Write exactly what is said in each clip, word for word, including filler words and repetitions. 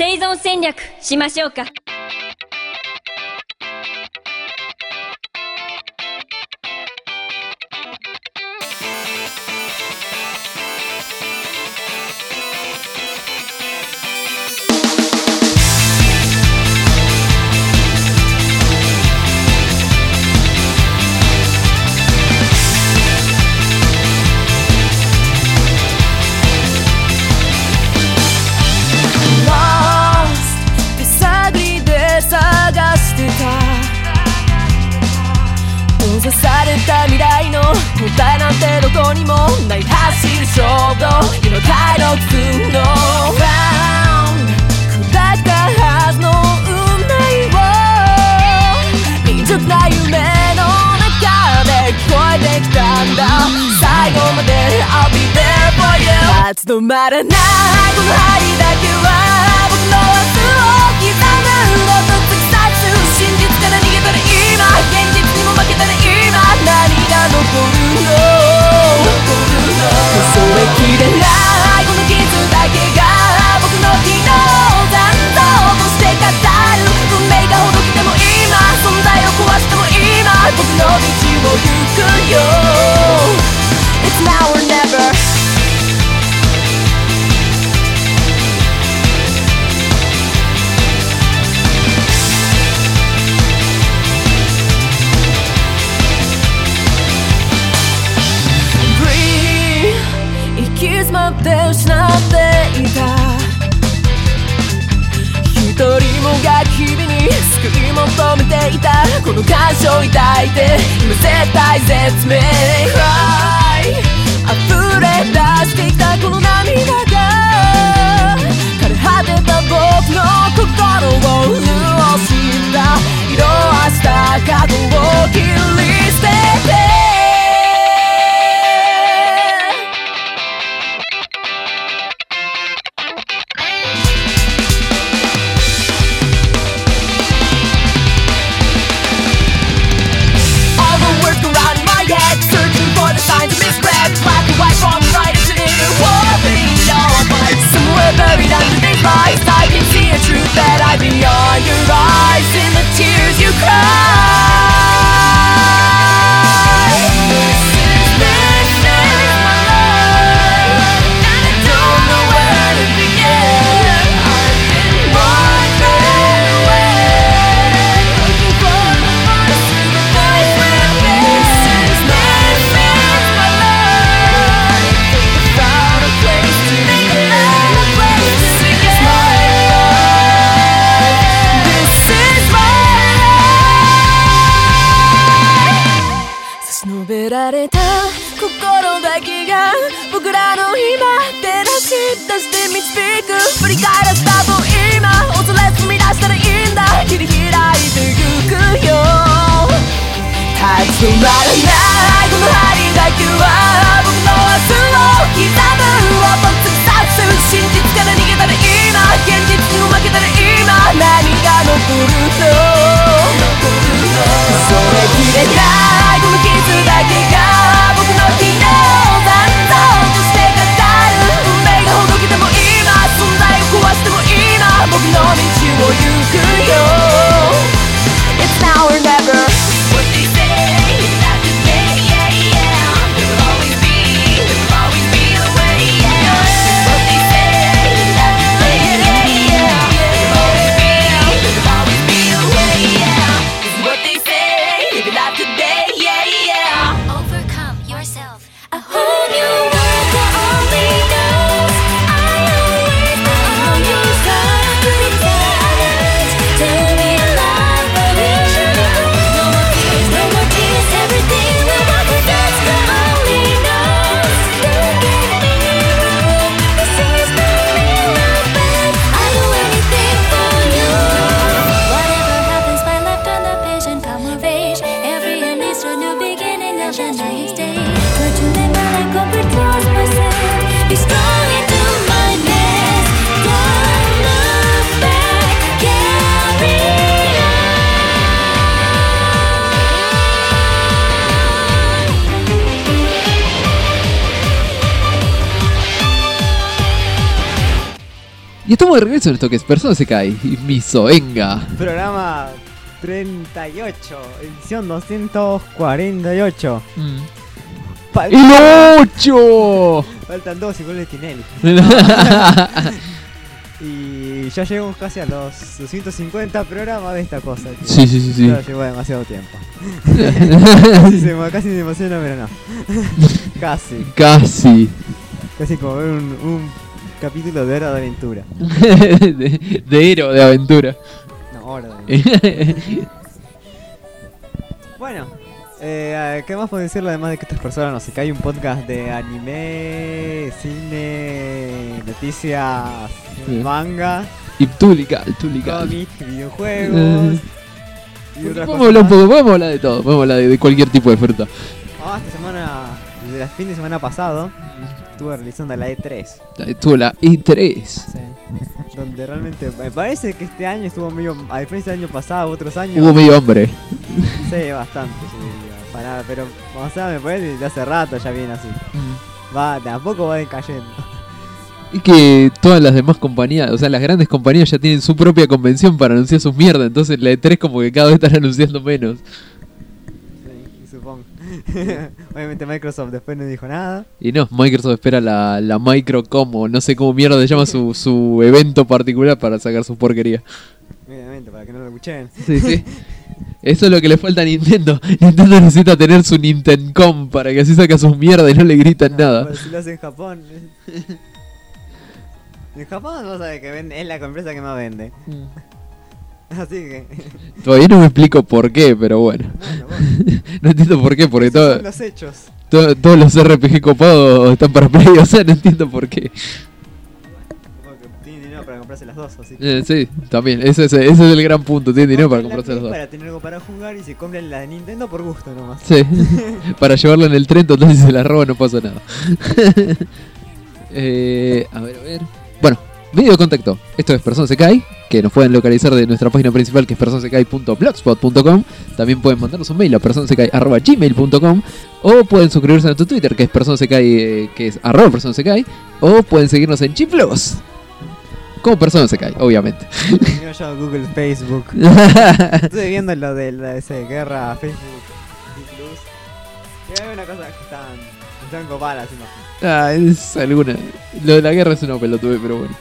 生存戦略しましょうか。 閉ざされた未来の答えなんてどこにもない走る衝動今快楽風の Found 砕けたはずの運命を未熟な夢の中で聞こえてきたんだ最後まで I'll be there for you 立ち止まらないこの針だけは僕の明日を刻む音突き刺す真実から逃げたら今現実にも負けたら今何が残るの数えきれないこの傷だけが僕の昨日残像として語る運命がほどけても今存在を壊しても今僕の道を行くよ It's now or never行き詰まって失っていた一人もが日々に救い求めていたこの感傷を抱いて今絶対絶命 Cry 溢れ出してきたこの涙が枯れ果てた僕の心を潤した色あした過去を切り捨ててBuried under these lies I can see a truth that I beyond your eyes In the tears you cry This is, this is my life And I don't know where to begin I've been wandering away Looking for the voice to the voice within This is, this is my life Without a place to begin述べられた心だけが僕らの今照らし出して導く振り返らせたと今恐れ踏み出したらいいんだ切り開いてゆくよ立ち止まらないこの針だけは僕の明日を刻む音突き刺す真実から逃げたら今現実にも負けたら今何が残るのそれきれないこの傷だけが僕の昨日残像として語る運命がほどけても今存在を壊しても今僕の道を行くよ It's now or never What they say is not today, yeah, yeah There will always be, there will always be a way Y estamos de regreso en esto que es Persona Sekai y Miso, venga. Programa treinta y ocho, edición doscientos cuarenta y ocho. Mm. Fal- ¡El ocho! Faltan dos igual de Tinelli. Y ya llegamos casi a los doscientos cincuenta programas de esta cosa. Tío. Sí, sí, sí, sí. Ya llevó demasiado tiempo. casi, se, me- casi se emociona, pero no. casi. Casi. Casi como ver un, un capítulo de Hora de Aventura. de, de héroe de aventura. No, Hora de Aventura. Bueno, eh, ¿qué más puedo decirle además de que estas personas no sé, que hay un podcast de anime, cine, noticias, Sí. manga, Y Tulical, Tulical. cómics, videojuegos y otras Podemos hablar un cosas poco, podemos hablar de todo, podemos hablar de, de cualquier tipo de fruta. más. Ah, esta semana, desde el fin de semana pasado, estuve realizando la E tres. Estuvo la E tres. Sí. Donde realmente me parece que este año estuvo medio, a diferencia del año pasado, otros años. Hubo medio hambre. Sí, bastante, sí, digo, para nada, pero o sea, me parece que de hace rato ya viene así. Va, de a poco va decayendo. Y que todas las demás compañías, o sea, las grandes compañías ya tienen su propia convención para anunciar sus mierdas. Entonces la E tres como que cada vez están anunciando menos. Sí, supongo. Obviamente Microsoft después no dijo nada. Y no, Microsoft espera la, la Microcom o no sé cómo mierda se llama su, su evento particular para sacar su porquería. Obviamente, para que no lo escuchen. Sí, sí. Eso es lo que le falta a Nintendo. Nintendo necesita tener su Nintendcom para que así saca sus mierdas y no le gritan nada. Pero si lo hace en Japón. En Japón no sabe que vende, es la empresa que más vende. Así que. Todavía no me explico por qué, pero bueno. Bueno, bueno. No entiendo por qué, porque Esos todo, son los hechos. todo- todos los R P G copados están para Play, o sea, no entiendo por qué. Como que tienen dinero para comprarse las dos, así que. Eh, sí, también, ese, ese, ese es el gran punto, tienen dinero para Compran la comprarse los Play dos. Para tener algo para jugar y se compran la de Nintendo por gusto nomás. Sí, para llevarla en el tren, total si se la roba no pasa nada. eh, a ver, a ver. Bueno, medio de contacto. Esto es Persona Sekai, que nos pueden localizar de nuestra página principal, que es persona sekai punto blogspot punto com. También pueden mandarnos un mail a persona sekai arroba gmail punto com. O pueden suscribirse a nuestro Twitter, que es persona sekai, eh, que es arroba persona sekai. O pueden seguirnos en Chiflos, como Persona Sekai, obviamente. Yo, yo, Google, Facebook. Estuve viendo lo de la ese guerra Facebook y Plus. Y hay una cosa que están, están copadas, imagino. Ah, es alguna. Lo de la guerra es una pelotude, pero bueno.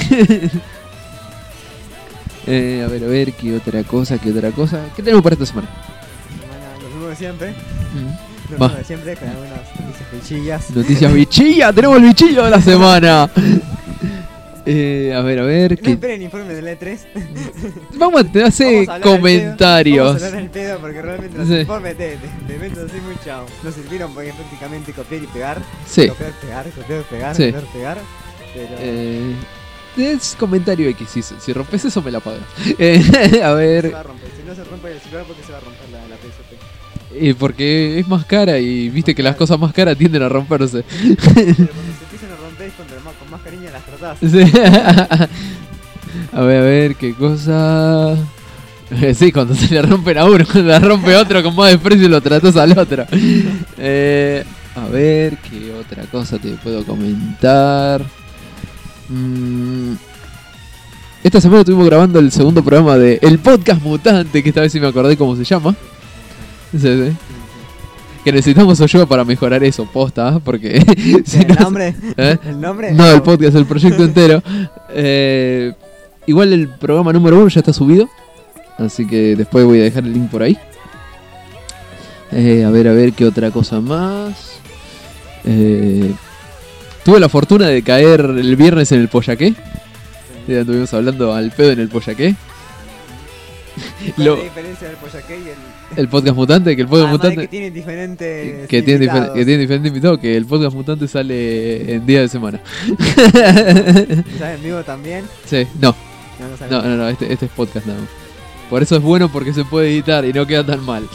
eh, a ver, a ver, qué otra cosa, qué otra cosa. ¿Qué tenemos para esta semana? Semana, lo mismo de siempre. Mm. Lo Va. mismo de siempre, con algunas noticias bichillas. Noticias bichilla, tenemos el bichillo de la semana. Eh, a ver, a ver. No ¿qué? esperen informe de la E tres. Vamos a te- hacer Vamos a hablar al comentarios. pedo. Vamos a hablar al pedo porque realmente los Sí. informes de, de, de eventos así muy chavos. Nos sirvieron porque es prácticamente copiar y pegar. Sí. Copiar, pegar, copiar, pegar, Sí. copiar, pegar. Pero. Eh, es comentario X. Si, si rompes eso, me la pagas. Eh, a se ver. va a romper. Si no se rompe el celular, porque se va a romper la, la P S P. Eh, porque es más cara y viste que las cosas más caras tienden a romperse. Pero cuando se empiezan a romper es cuando más, con más cariño las tratás. Sí. A ver, a ver, qué cosa. Eh, Sí, cuando se le rompen a uno, cuando la rompe otro con más desprecio lo tratas al otro. Eh, a ver, qué otra cosa te puedo comentar. Mm, Esta semana estuvimos grabando el segundo programa de El Podcast Mutante, que esta vez sí me acordé cómo se llama. Sí, sí. Que necesitamos ayuda para mejorar eso, posta, ¿eh? Porque si ¿El no- nombre? ¿Eh? ¿El nombre? No, el podcast, el proyecto entero. Eh, igual el programa número uno ya está subido. Así que después voy a dejar el link por ahí. Eh, a ver, a ver, qué otra cosa más. Eh, tuve la fortuna de caer el viernes en el Pollaqué. Ya estuvimos hablando al pedo en el Pollaqué. ¿Cuál Lo- es la diferencia del Pollaqué y el. El podcast mutante, que el podcast Además de mutante. que tienen diferentes. Que tiene, difer- invitados. que tiene diferentes invitados, que el podcast mutante sale en día de semana. ¿Sabes en vivo también? Sí, no. No, no, saben. No, no, no, este, este es podcast nada más. Por eso es bueno porque se puede editar y no queda tan mal.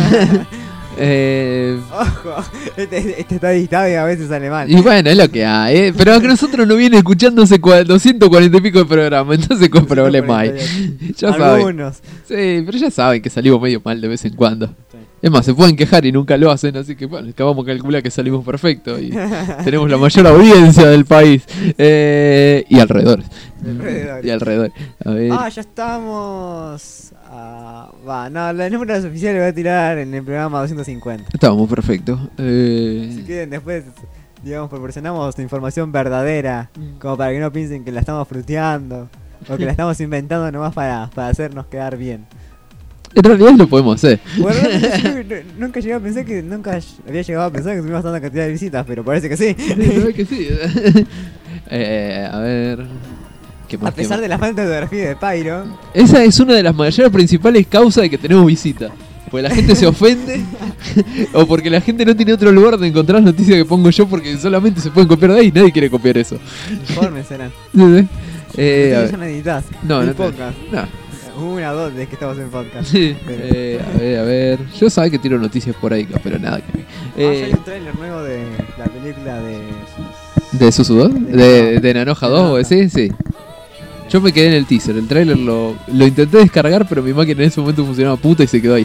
eh, Ojo, este, este está editado y a veces sale mal. y bueno, es lo que hay. ¿eh? Pero a que nosotros no viene escuchando hace cua- doscientos cuarenta y pico de programa, entonces con problema hay. Ya saben. Algunos. Sí, pero ya saben que salimos medio mal de vez en cuando. Sí. Es más, se pueden quejar y nunca lo hacen, así que bueno, acabamos de calcular que salimos perfecto y tenemos la mayor audiencia del país. Eh, y alrededor. Alrededor. Y alrededor. A ver. Ah, ya estamos. Ah, va, no, los números oficiales voy a tirar en el programa doscientos cincuenta. Estábamos perfectos. Eh, Si quieren, después, digamos, proporcionamos información verdadera, como para que no piensen que la estamos fruteando o que la estamos inventando nomás para, para hacernos quedar bien. en realidad lo podemos hacer. Bueno, realmente yo nu- nunca llegué a pensar que nunca había llegado a pensar que tuvimos tanta cantidad de visitas, pero parece que sí. La verdad que sí. eh, a ver. ¿Qué más, A pesar qué de la falta de ortografía de Pyro. más? Esa es una de las mayores principales causas de que tenemos visita. Porque la gente se ofende o porque la gente no tiene otro lugar donde encontrar las noticias que pongo yo porque solamente se pueden copiar de ahí y nadie quiere copiar eso. Informes serán. Sí, sí. Eh, a Ustedes ver. ya no editas. No, Ni no te- podcast. no. Una o dos de que estamos en podcast. Sí, Pero- eh, a ver, a ver. Yo sabía que tiro noticias por ahí, pero nada que. Ah, ya Eh, hay un trailer nuevo de la película de. ¿De Susu dos? De ¿De, Nanoja. de Nanoja De dos? Nanoja. ¿Sí? Sí. Yo me quedé en el teaser. El trailer lo, lo intenté descargar, pero mi máquina en ese momento funcionaba puta y se quedó ahí.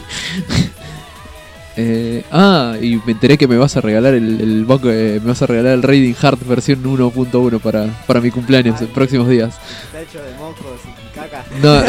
Eh, ah, y me enteré que me vas a regalar el, el boc- eh, me vas a regalar el Raiding Heart versión uno punto uno para, para mi cumpleaños en Ay. próximos días. Está hecho de mocos y caca.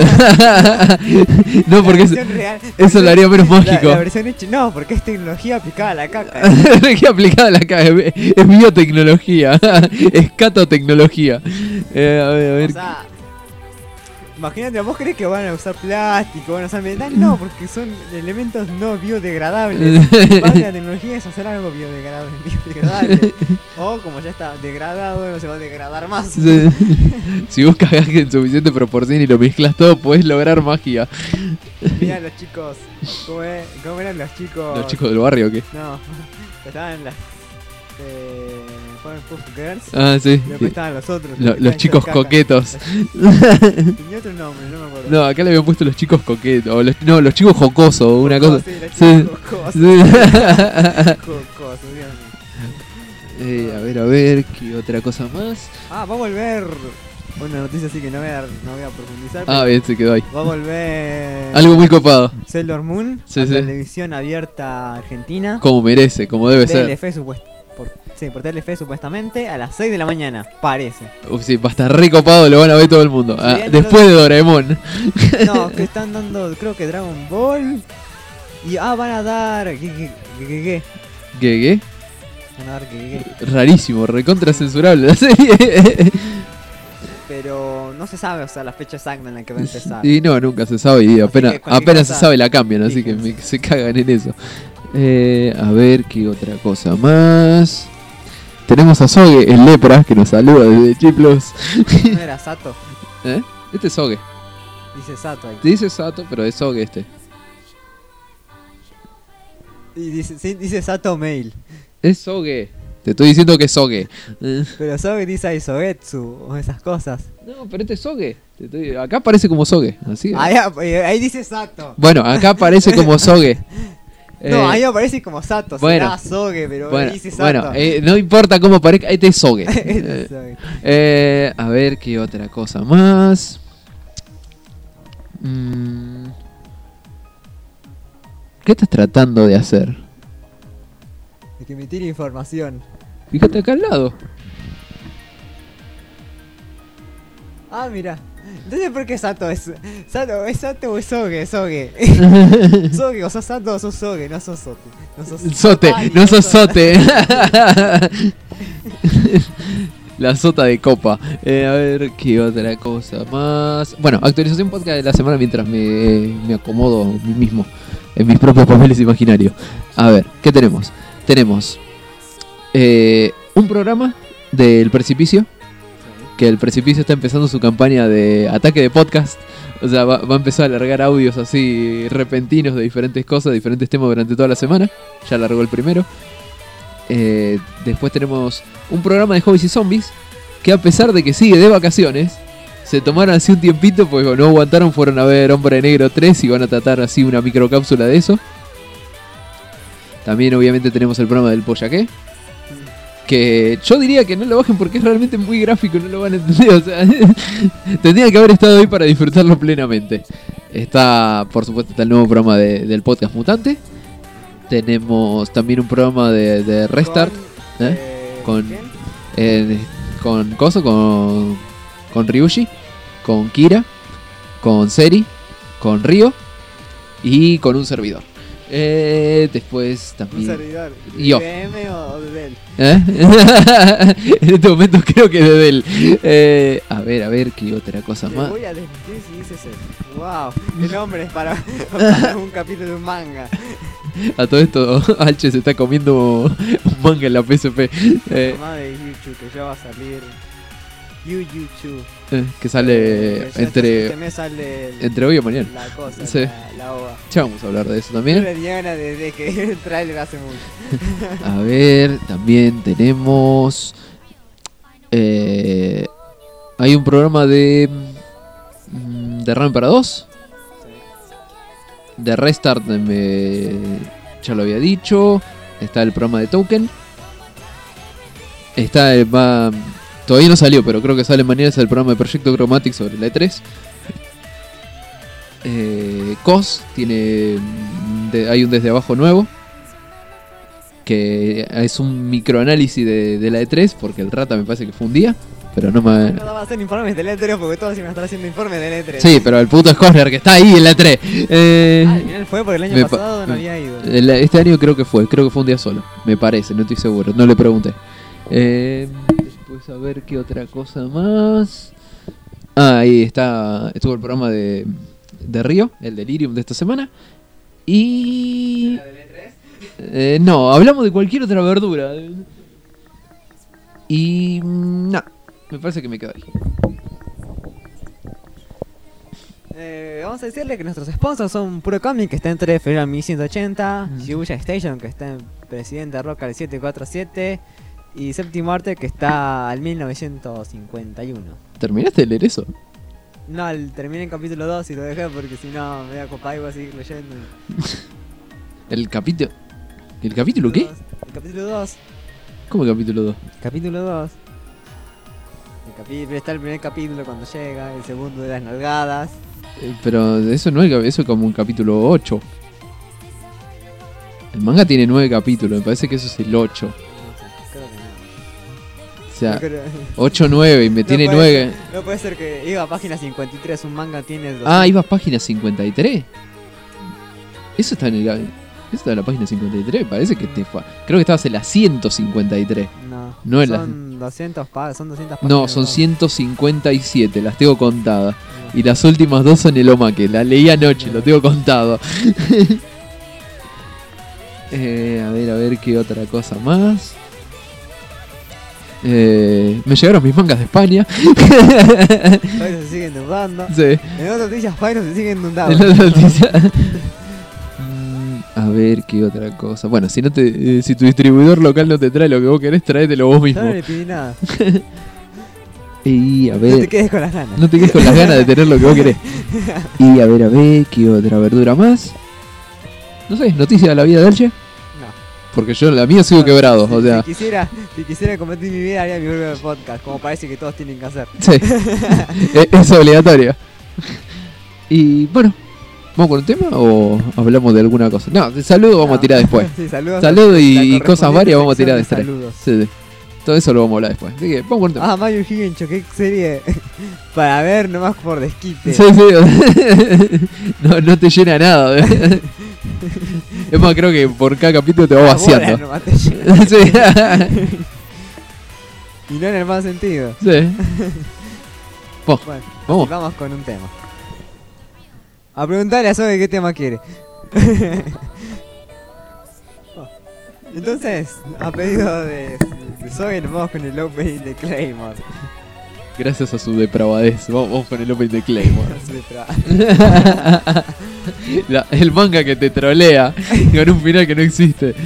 No, no porque La eso, versión real- eso lo haría menos la- mágico. La, versión hecha. No, porque es tecnología aplicada a la caca. que aplicada a la caga, es, es biotecnología, es catotecnología. Eh, a ver, a ver. O sea, imagínate, ¿vos crees que van a usar plástico, van a usar metal? No, porque son elementos no biodegradables. Parte de la tecnología es hacer algo biodegradable, biodegradable. O como ya está degradado, no se va a degradar más. Sí. Si vos cagás en suficiente proporción y lo mezclas todo, podés lograr magia. Mirá los chicos, ¿cómo, es? ¿Cómo eran los chicos? ¿Los chicos del barrio o qué? No, estaban en las... Eh, fueron Puff Girls. Ah, sí. Y después estaban los otros. Lo- que los estaban chicos hechos de caca. coquetos. Tenía otro nombre, no me acuerdo. No, acá le habían puesto los chicos coquetos. O los, no, los chicos jocosos o una cosa. Sí, los Sí. chicos jocosos. Sí. Jocosos, Dios mío. Eh, a ver, a ver, ¿qué otra cosa más? Ah, va a volver una noticia así que no voy a, no voy a profundizar. Ah, pero bien, se quedó ahí. va a volver Algo muy copado. Sailor Moon Sí, a sí. televisión abierta argentina. Como merece, como debe ser. Telefe supuest- por, sí, por Telefe supuestamente a las seis de la mañana, parece. Uf, sí, va a estar re copado, lo van a ver todo el mundo. Ah, Sí, no después lo- de Doraemon. No, que están dando, creo que Dragon Ball. Y ah, van a dar. ¿Qué, qué, qué, qué, qué? ¿Qué, qué? Van a dar qué, qué, qué. Rarísimo, recontra censurable la serie. Pero no se sabe, o sea, la fecha exacta en la que va a empezar. Y no, nunca se sabe y Así apenas, que cualquier apenas se cosa- sabe la cambian, así que fíjense. me- se cagan en eso. Eh, a ver, ¿qué otra cosa más? Tenemos a Soge, el lepra, que nos saluda desde Chiplos. No era Sato, ¿Eh? Este es Soge. dice Sato ahí. Te dice Sato, pero es Soge este. Y dice, sí, dice Sato Mail. Es Soge. Te estoy diciendo que es Soge. Eh, Pero Soge dice Aisogetsu o esas cosas. No, pero este es Soge. Te estoy- Acá aparece como Soge. Así. Ahí, ap- eh, ahí dice Sato. Bueno, acá aparece como Soge. No, Eh, ahí aparece como Sato. bueno. Será Soge, pero Bueno, ahí dice Sato. bueno eh, no importa cómo aparezca, este es Soge. Este Eh, es Soge. Eh, a ver qué otra cosa más. Mm. ¿Qué estás tratando de hacer? De que me tire información. Fíjate acá al lado. Ah, mira. Entonces, ¿por qué Sato es Sato? ¿Es Sato o es Soge? Es Soge. Soge, o sos Sato o sos Soge, no sos Sote. No sos Sote, Ay, no sos sote. La sota de copa. Eh, a ver qué otra cosa más. Bueno, actualización podcast de la semana mientras me, me acomodo a mí mismo en mis propios papeles imaginarios. A ver, ¿qué tenemos? Tenemos eh, un programa del Precipicio. Que el Precipicio está empezando su campaña de ataque de podcast. O sea, va, va a empezar a largar audios así repentinos de diferentes cosas, de diferentes temas durante toda la semana. Ya largó el primero. Eh, después tenemos un programa de hobbies y zombies. Que a pesar de que sigue de vacaciones, se tomaron así un tiempito porque no aguantaron, fueron a ver Hombre Negro tres y van a tratar así una microcápsula de eso. También obviamente tenemos el programa del Pollaqué. Que yo diría que no lo bajen porque es realmente muy gráfico, no lo van a entender. O sea, tendrían que haber estado ahí para disfrutarlo plenamente. Está, por supuesto, está el nuevo programa de- del podcast Mutante. Tenemos también un programa de, de Restart. Con, ¿eh? eh, Con- ¿quién? eh, con Coso, con, con Ryushi, con Kira, con Seri, con Ryo y con un servidor. Eh, después Un también... servidor. Y yo. ¿De B M o de Dell? ¿Eh? En este momento creo que de Dell. Eh, a ver, a ver, qué otra cosa Te más. voy a desmentir si dices eso. Wow, el nombre es para, para un capítulo de un manga. A todo esto, Alche se está comiendo un manga en la P S P. Eh, Mamá de Yuchu, que ya va a salir. Yu Yuchu. eh, que sale Este entre, mes sale el- entre hoy y mañana. la cosa, Sí. la, la ova. Ya vamos a hablar de eso Yo también. le di ganas desde que vi el trailer hace mucho. A ver, también tenemos... eh, hay un programa de... mm, de RAM para dos. De Restart me, ya lo había dicho. Está el programa de Token. Está el, va, todavía no salió, pero creo que sale mañana. Es el programa de Proyecto Chromatic sobre la E tres. Eh, C O S tiene mm, de- hay un desde abajo nuevo, que es un microanálisis de, de la E tres, porque el Rata me parece que fue un día, pero no me... No vamos a hacer informes del E tres porque todos iban a estar haciendo informes del E tres. Sí, pero el puto Scorner que está ahí en la E tres. Eh, Ah, al final fue porque el año me pa- pasado no había ido. el- Este año creo que fue, creo que fue un día solo, me parece, no estoy seguro, no le pregunté. Eh, después a ver qué otra cosa más. Ah, ahí está, estuvo el programa de, de Río, el Delirium de esta semana. Y... Eh, no, hablamos de cualquier otra verdura. Y... no, me parece que me quedo ahí. Eh, vamos a decirle que nuestros sponsors son Puro Comic, que está en tres de febrero mil ciento ochenta, Mm. Shibuya Station, que está en Presidente Roca al siete cuatro siete, y Séptimo Arte, que está al mil novecientos cincuenta y uno. ¿Terminaste de leer eso? No, el- terminé en capítulo dos y lo dejé porque si no me voy a copar y voy a seguir leyendo. ¿El capítulo? ¿El capítulo qué? El capítulo dos. ¿Cómo el capítulo dos? Capítulo dos. El capi- está el primer capítulo cuando llega, el segundo de las nalgadas. Eh, Pero eso no es, eso es como un capítulo ocho. El manga tiene nueve capítulos, me parece que eso es el ocho. No sé, creo que no. O sea, No creo- ocho, nueve y me no tiene puede nueve. ser- no puede ser que iba a página cincuenta y tres, un manga tiene... Ah, ibas página cincuenta y tres. Eso está en el, eso está en la página cincuenta y tres, parece que te fa... Creo que estabas en la ciento cincuenta y tres. No, No en la- son doscientos pa- son doscientas páginas. No, son ¿no? ciento cincuenta y siete, las tengo contadas. No. Y las últimas dos son el Omake, la leí anoche, lo tengo contado. Eh, a ver, a ver qué otra cosa más. Eh, me llegaron mis mangas de España. Pyro se sigue inundando. Sí, En otras noticias, Pyro se sigue inundando. en la noticia. Mm, a ver qué otra cosa. Bueno, si no te, eh, si tu distribuidor local no te trae lo que vos querés, tráetelo vos Yo mismo. no le pedí nada. Y a No ver. te quedes con las ganas. No te quedes con las ganas de tener lo que vos querés. Y a ver, a ver, ¿qué otra verdura más? No sé, noticia de la vida de Elche. No. Porque yo, la mía sigo quebrado, Si- o sea. Si quisiera, si quisiera compartir mi vida, haría mi propio podcast, como parece que todos tienen que hacer. Sí, es, es obligatorio. Y bueno, ¿vamos con un tema o hablamos de alguna cosa? No, de saludo vamos No. a tirar después. Sí, saludos. Saludo y, La y cosas correspondiente varias vamos a tirar sección después. de saludos. Sí, sí. Todo eso lo vamos a hablar después. Así que vamos con un tema. Ah, Mario Higencho, qué serie para ver nomás por desquite. Sí, sí. no, no te llena nada. Es más, creo que por cada capítulo te va Las bolas vaciando. nomás te llenan. Sí. Y no en el más sentido. Sí. Vos, Bueno, vamos. vamos con un tema. A preguntarle a Zoe qué tema quiere. Entonces, a pedido de, de Zoe, nos vamos con el opening de Claymore. Gracias a su depravadez. Vamos, vamos con el opening de Claymore. La- el manga que te trolea con un final que no existe.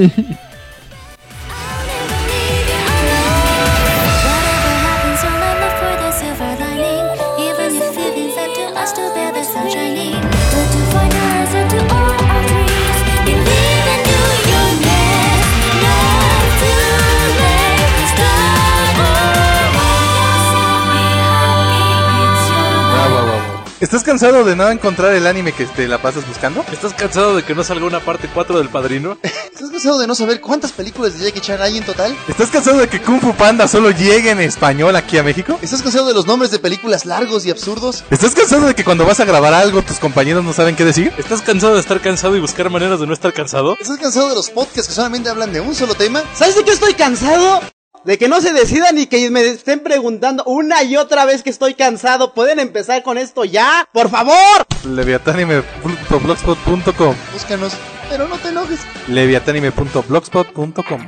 Whatever happens, remember for the silver lining. Even if it is up to us to bear the sun shining. But to find our answer to all our dreams. Believe and do your best. Not too late. Start over. Be happy, it's your Wow, wow, wow, wow. ¿Estás cansado de no encontrar el anime que te la pasas buscando? ¿Estás cansado de que no salga una parte cuatro del Padrino? ¿Estás cansado de no saber cuántas películas de Jackie Chan hay en total? ¿Estás cansado de que Kung Fu Panda solo llegue en español aquí a México? ¿Estás cansado de los nombres de películas largos y absurdos? ¿Estás cansado de que cuando vas a grabar algo tus compañeros no saben qué decir? ¿Estás cansado de estar cansado y buscar maneras de no estar cansado? ¿Estás cansado de los podcasts que solamente hablan de un solo tema? ¿Sabes de qué estoy cansado? De que no se decidan y que me estén preguntando una y otra vez que estoy cansado. ¿Pueden empezar con esto ya? ¡Por favor! Leviatanime punto blogspot punto com. Búscanos, pero no te enojes. Leviatanime punto blogspot punto com.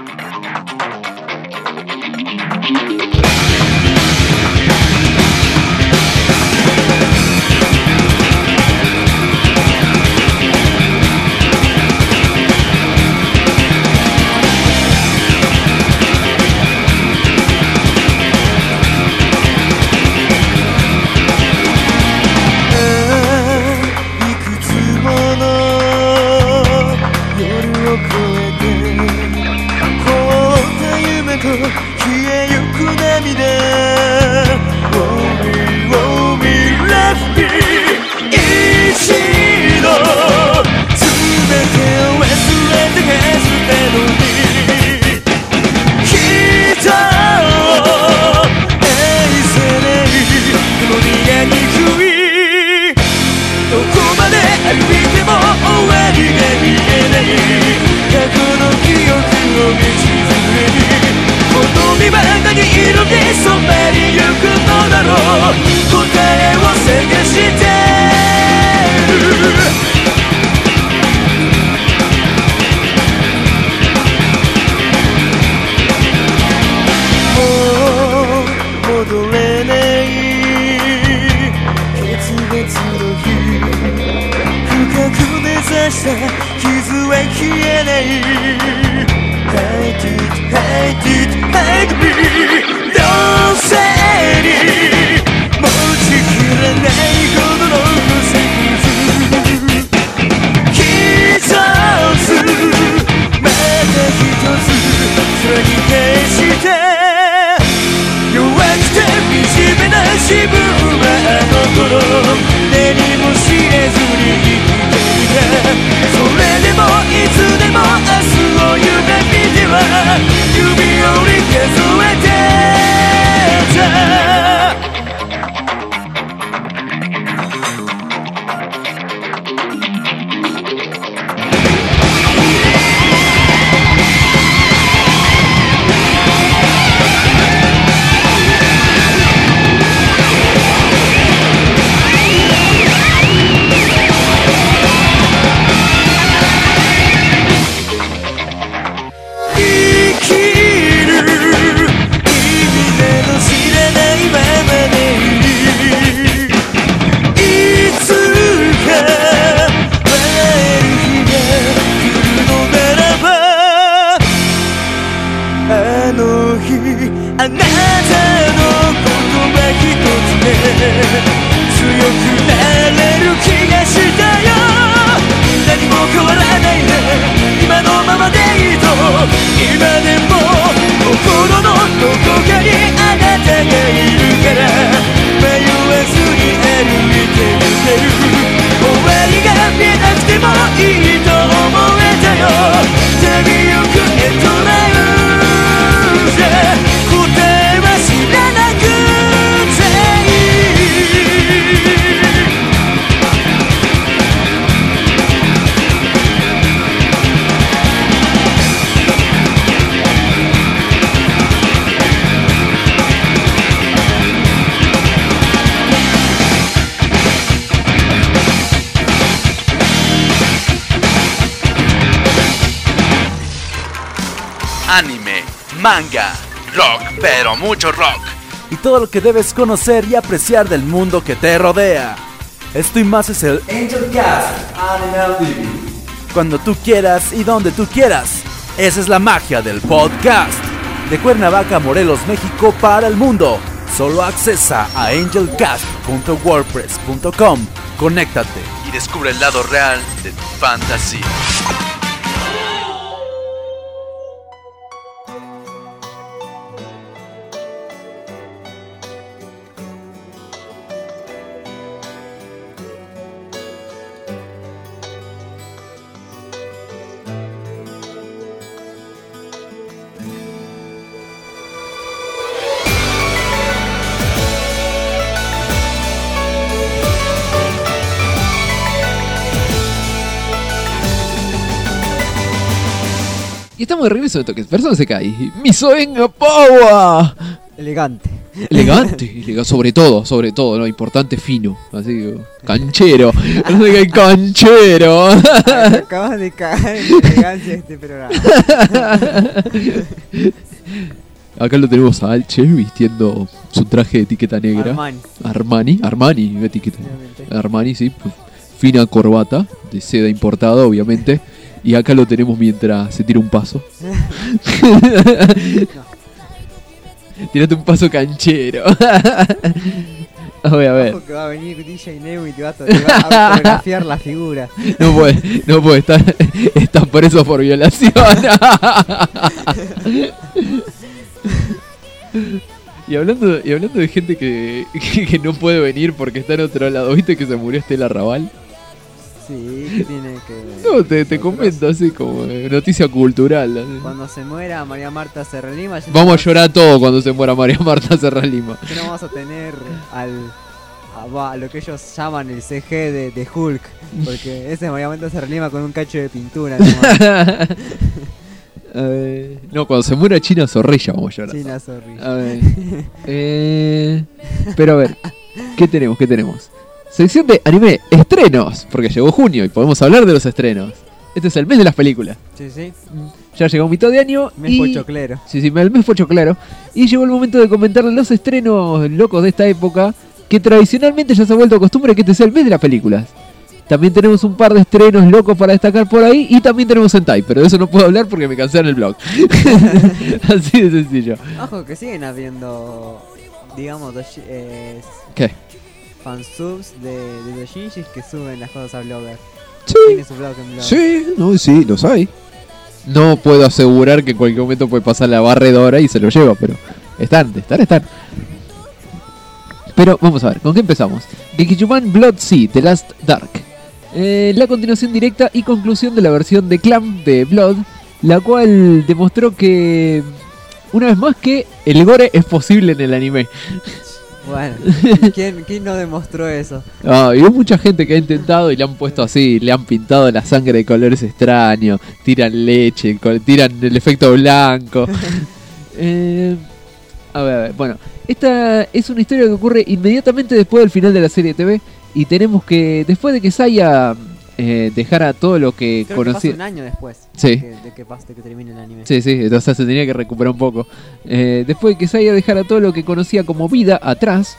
Anime, manga, rock, pero mucho rock. Y todo lo que debes conocer y apreciar del mundo que te rodea. Esto y más es el Angel Cast Anime T V. Cuando tú quieras y donde tú quieras. Esa es la magia del podcast. De Cuernavaca, Morelos, México para el mundo. Solo accesa a angel cast punto wordpress punto com. Conéctate y descubre el lado real de tu fantasía. estamos de regreso de Toques. Persona se cae. Misoenga Power. Elegante. Elegante, elegante, sobre todo, sobre todo, ¿no? Importante, fino. Así, canchero. No sé qué canchero. Ay, acabas de caer en la elegancia de este programa. Acá lo tenemos a Alche vistiendo su traje de etiqueta negra. Armani. Armani, Armani, etiqueta. Obviamente. Armani, sí. Pues, fina corbata, de seda importada, obviamente. Y acá lo tenemos mientras se tira un paso. No. Tírate un paso canchero. A ver, a ver. Ojo que va a venir D J Neo y te va a, te va a fotografiar la figura. No puede, no puede estar. Está preso por violación. Y hablando, y hablando de gente que, que, que no puede venir porque está en otro lado, ¿viste que se murió Estela Raval? Sí, ¿qué tiene que ver? No, te, te comento así como eh, noticia cultural. Así. Cuando se muera María Marta Serralima, ya Vamos a no llorar todo cuando se muera María Marta Serralima. ya no vamos a tener al a, va, a lo que ellos llaman el C G de, de Hulk, porque ese es María Marta Serralima con un cacho de pintura. A ver, no, cuando se muera China Zorrilla vamos a llorar. China Zorrilla. A ver. eh, pero a ver, ¿qué tenemos? ¿Qué tenemos? Sección de anime estrenos, porque llegó junio y podemos hablar de los estrenos. Este es el mes de las películas. Sí, sí. Ya llegó mitad de año. Mes y... pochoclero. Sí, sí, el mes pochoclero. Y llegó el momento de comentar los estrenos locos de esta época, que tradicionalmente ya se ha vuelto costumbre que este sea el mes de las películas. También tenemos un par de estrenos locos para destacar por ahí. Y también tenemos Sentai, pero de eso no puedo hablar porque me cansé en el blog. Así de sencillo. Ojo que siguen habiendo, digamos, dos, eh, ¿Qué? fansubs de, de los Shinjis que suben las cosas a Blogger. Sí. Tiene su blog en blog. Sí, no, sí, los hay. No puedo asegurar que en cualquier momento puede pasar la barredora y se lo lleva, pero están, están, están. Pero vamos a ver, ¿con qué empezamos? Gekichuman Blood Sea, The Last Dark. Eh, la continuación directa y conclusión de la versión de Clamp de Blood, la cual demostró que, una vez más, que el gore es posible en el anime. Bueno, ¿quién, ¿quién no demostró eso? Ah, y hay mucha gente que ha intentado y le han puesto así, le han pintado la sangre de colores extraños, tiran leche, col- tiran el efecto blanco. eh, a ver, a ver, bueno, esta es una historia que ocurre inmediatamente después del final de la serie de T V y tenemos que, después de que Saya eh, dejara todo lo que Creo conocía... que pasa un año después Sí. de que, de que, pase, de que termine el anime. Sí, sí, entonces se tenía que recuperar un poco. Eh, después de que Saya dejara todo lo que conocía como vida atrás,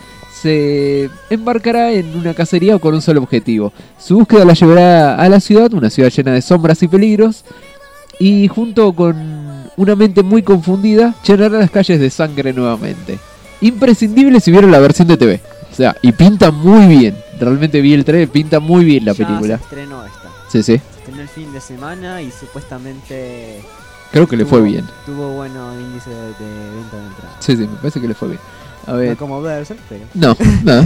se embarcará en una cacería con un solo objetivo. Su búsqueda la llevará a la ciudad, una ciudad llena de sombras y peligros, y junto con una mente muy confundida, llenará las calles de sangre nuevamente. Imprescindible si vieron la versión de T V. O sea, y pinta muy bien. Realmente vi el trailer, pinta muy bien la Ya película. se estrenó esta. Sí, sí. Se estrenó el fin de semana y supuestamente... Creo que le tuvo- fue bien. Tuvo buenos índices de, de venta de entrada. Sí, sí, me parece que le fue bien. A ver. No como Berserk, pero... No, no.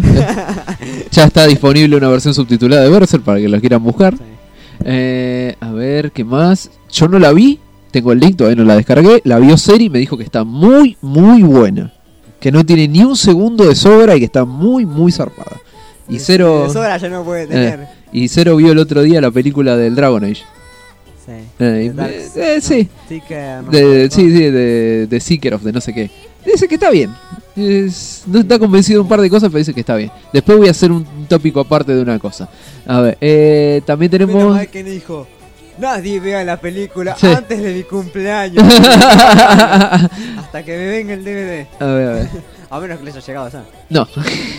Ya está disponible una versión subtitulada de Berserk para que la quieran buscar. Sí. Eh, a ver, ¿qué más? Yo no la vi, tengo el link, todavía no la descargué. La vio Seri y me dijo que está muy, muy buena. Que no tiene ni un segundo de sobra y que está muy, muy zarpada. Y De- Cero, De sobra ya no puede tener. eh, y Cero vio el otro día la película del Dragon Age. Sí. Eh, y Dark- me- eh, sí. Sí, que... no De, me acuerdo. sí, sí, de, de Seeker of, de no sé qué. Dice que está bien. Es- no está convencido de un par de cosas, pero dice que está bien. Después voy a hacer un tópico aparte de una cosa. A ver, eh, también Menos tenemos... mal que dijo, nadie vea la película Sí. antes de mi cumpleaños. Hasta que me venga el D V D. A ver, a ver. A menos que le haya llegado ya. No. A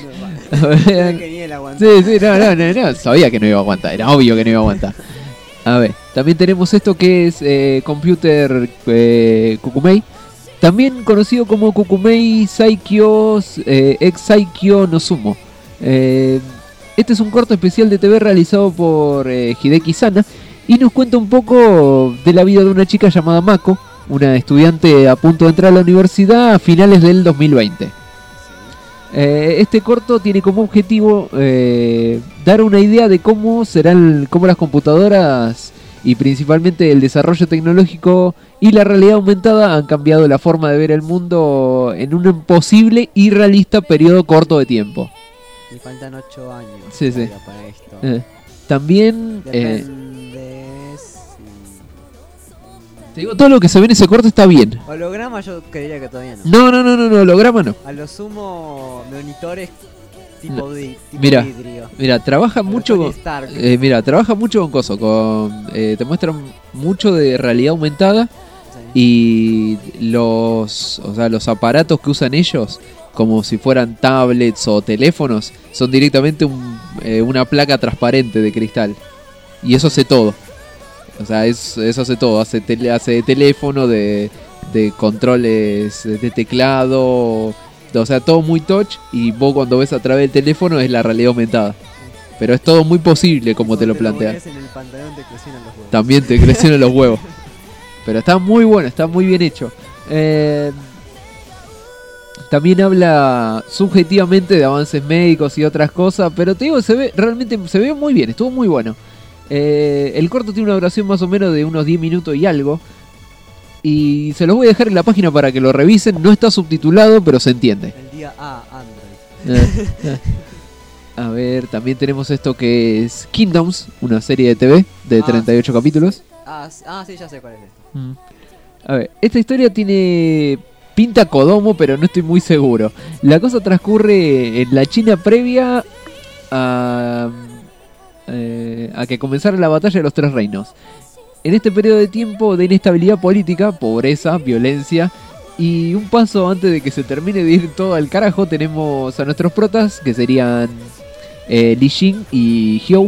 A ver. que ni él aguantó. Sí, sí, no, no, no, no. Sabía que no iba a aguantar. Era obvio que no iba a aguantar. A ver, también tenemos esto que es eh, Computer eh, Kukumei. También conocido como Kukumei Saikyo eh, ex Saikyo no Sumo. Eh, este es un corto especial de T V realizado por eh, Hideki Sana y nos cuenta un poco de la vida de una chica llamada Mako, una estudiante a punto de entrar a la universidad a finales del dos mil veinte. Eh, este corto tiene como objetivo eh, dar una idea de cómo serán cómo las computadoras y principalmente el desarrollo tecnológico y la realidad aumentada han cambiado la forma de ver el mundo en un posible y realista periodo corto de tiempo. Le faltan ocho años Sí, sí. todavía para esto. Eh, también eh, Depende si... Te digo, todo lo que se ve en ese corto está bien. Holograma yo creería que todavía no. No, no, no, no, no holograma no. A lo sumo, monitores tipo, No. di, tipo Mira, vidrio. mira, trabaja Pero mucho Tony con, Stark. eh, mira, trabaja mucho con coso, con eh, te muestran mucho de realidad aumentada y los, o sea, los aparatos que usan ellos, como si fueran tablets o teléfonos, son directamente un, eh, una placa transparente de cristal y eso hace todo. O sea, es, eso hace todo, hace, tele, hace de teléfono, de, de controles de teclado, o sea, todo muy touch y vos cuando ves a través del teléfono es la realidad aumentada. Pero es todo muy posible como te lo plantean. En el pantalón te crecieron los huevos. También te crecieron los huevos. Pero está muy bueno, está muy bien hecho. Eh, también habla subjetivamente de avances médicos y otras cosas, pero te digo, se ve realmente se ve muy bien, estuvo muy bueno. Eh, el corto tiene una duración más o menos de unos diez minutos y algo. Y se los voy a dejar en la página para que lo revisen. No está subtitulado, pero se entiende. El día A, Android. Eh, eh. A ver, también tenemos esto que es Kingdoms, una serie de T V de Ah, treinta y ocho capítulos. Ah, s- ah, sí, ya sé cuál es esto. Mm. A ver, esta historia tiene pinta Kodomo, pero no estoy muy seguro. La cosa transcurre en la China previa a, eh, a que comenzara la batalla de los Tres Reinos. En este periodo de tiempo de inestabilidad política, pobreza, violencia y un paso antes de que se termine de ir todo al carajo, tenemos a nuestros protas, que serían eh, Li Jing y Hyo,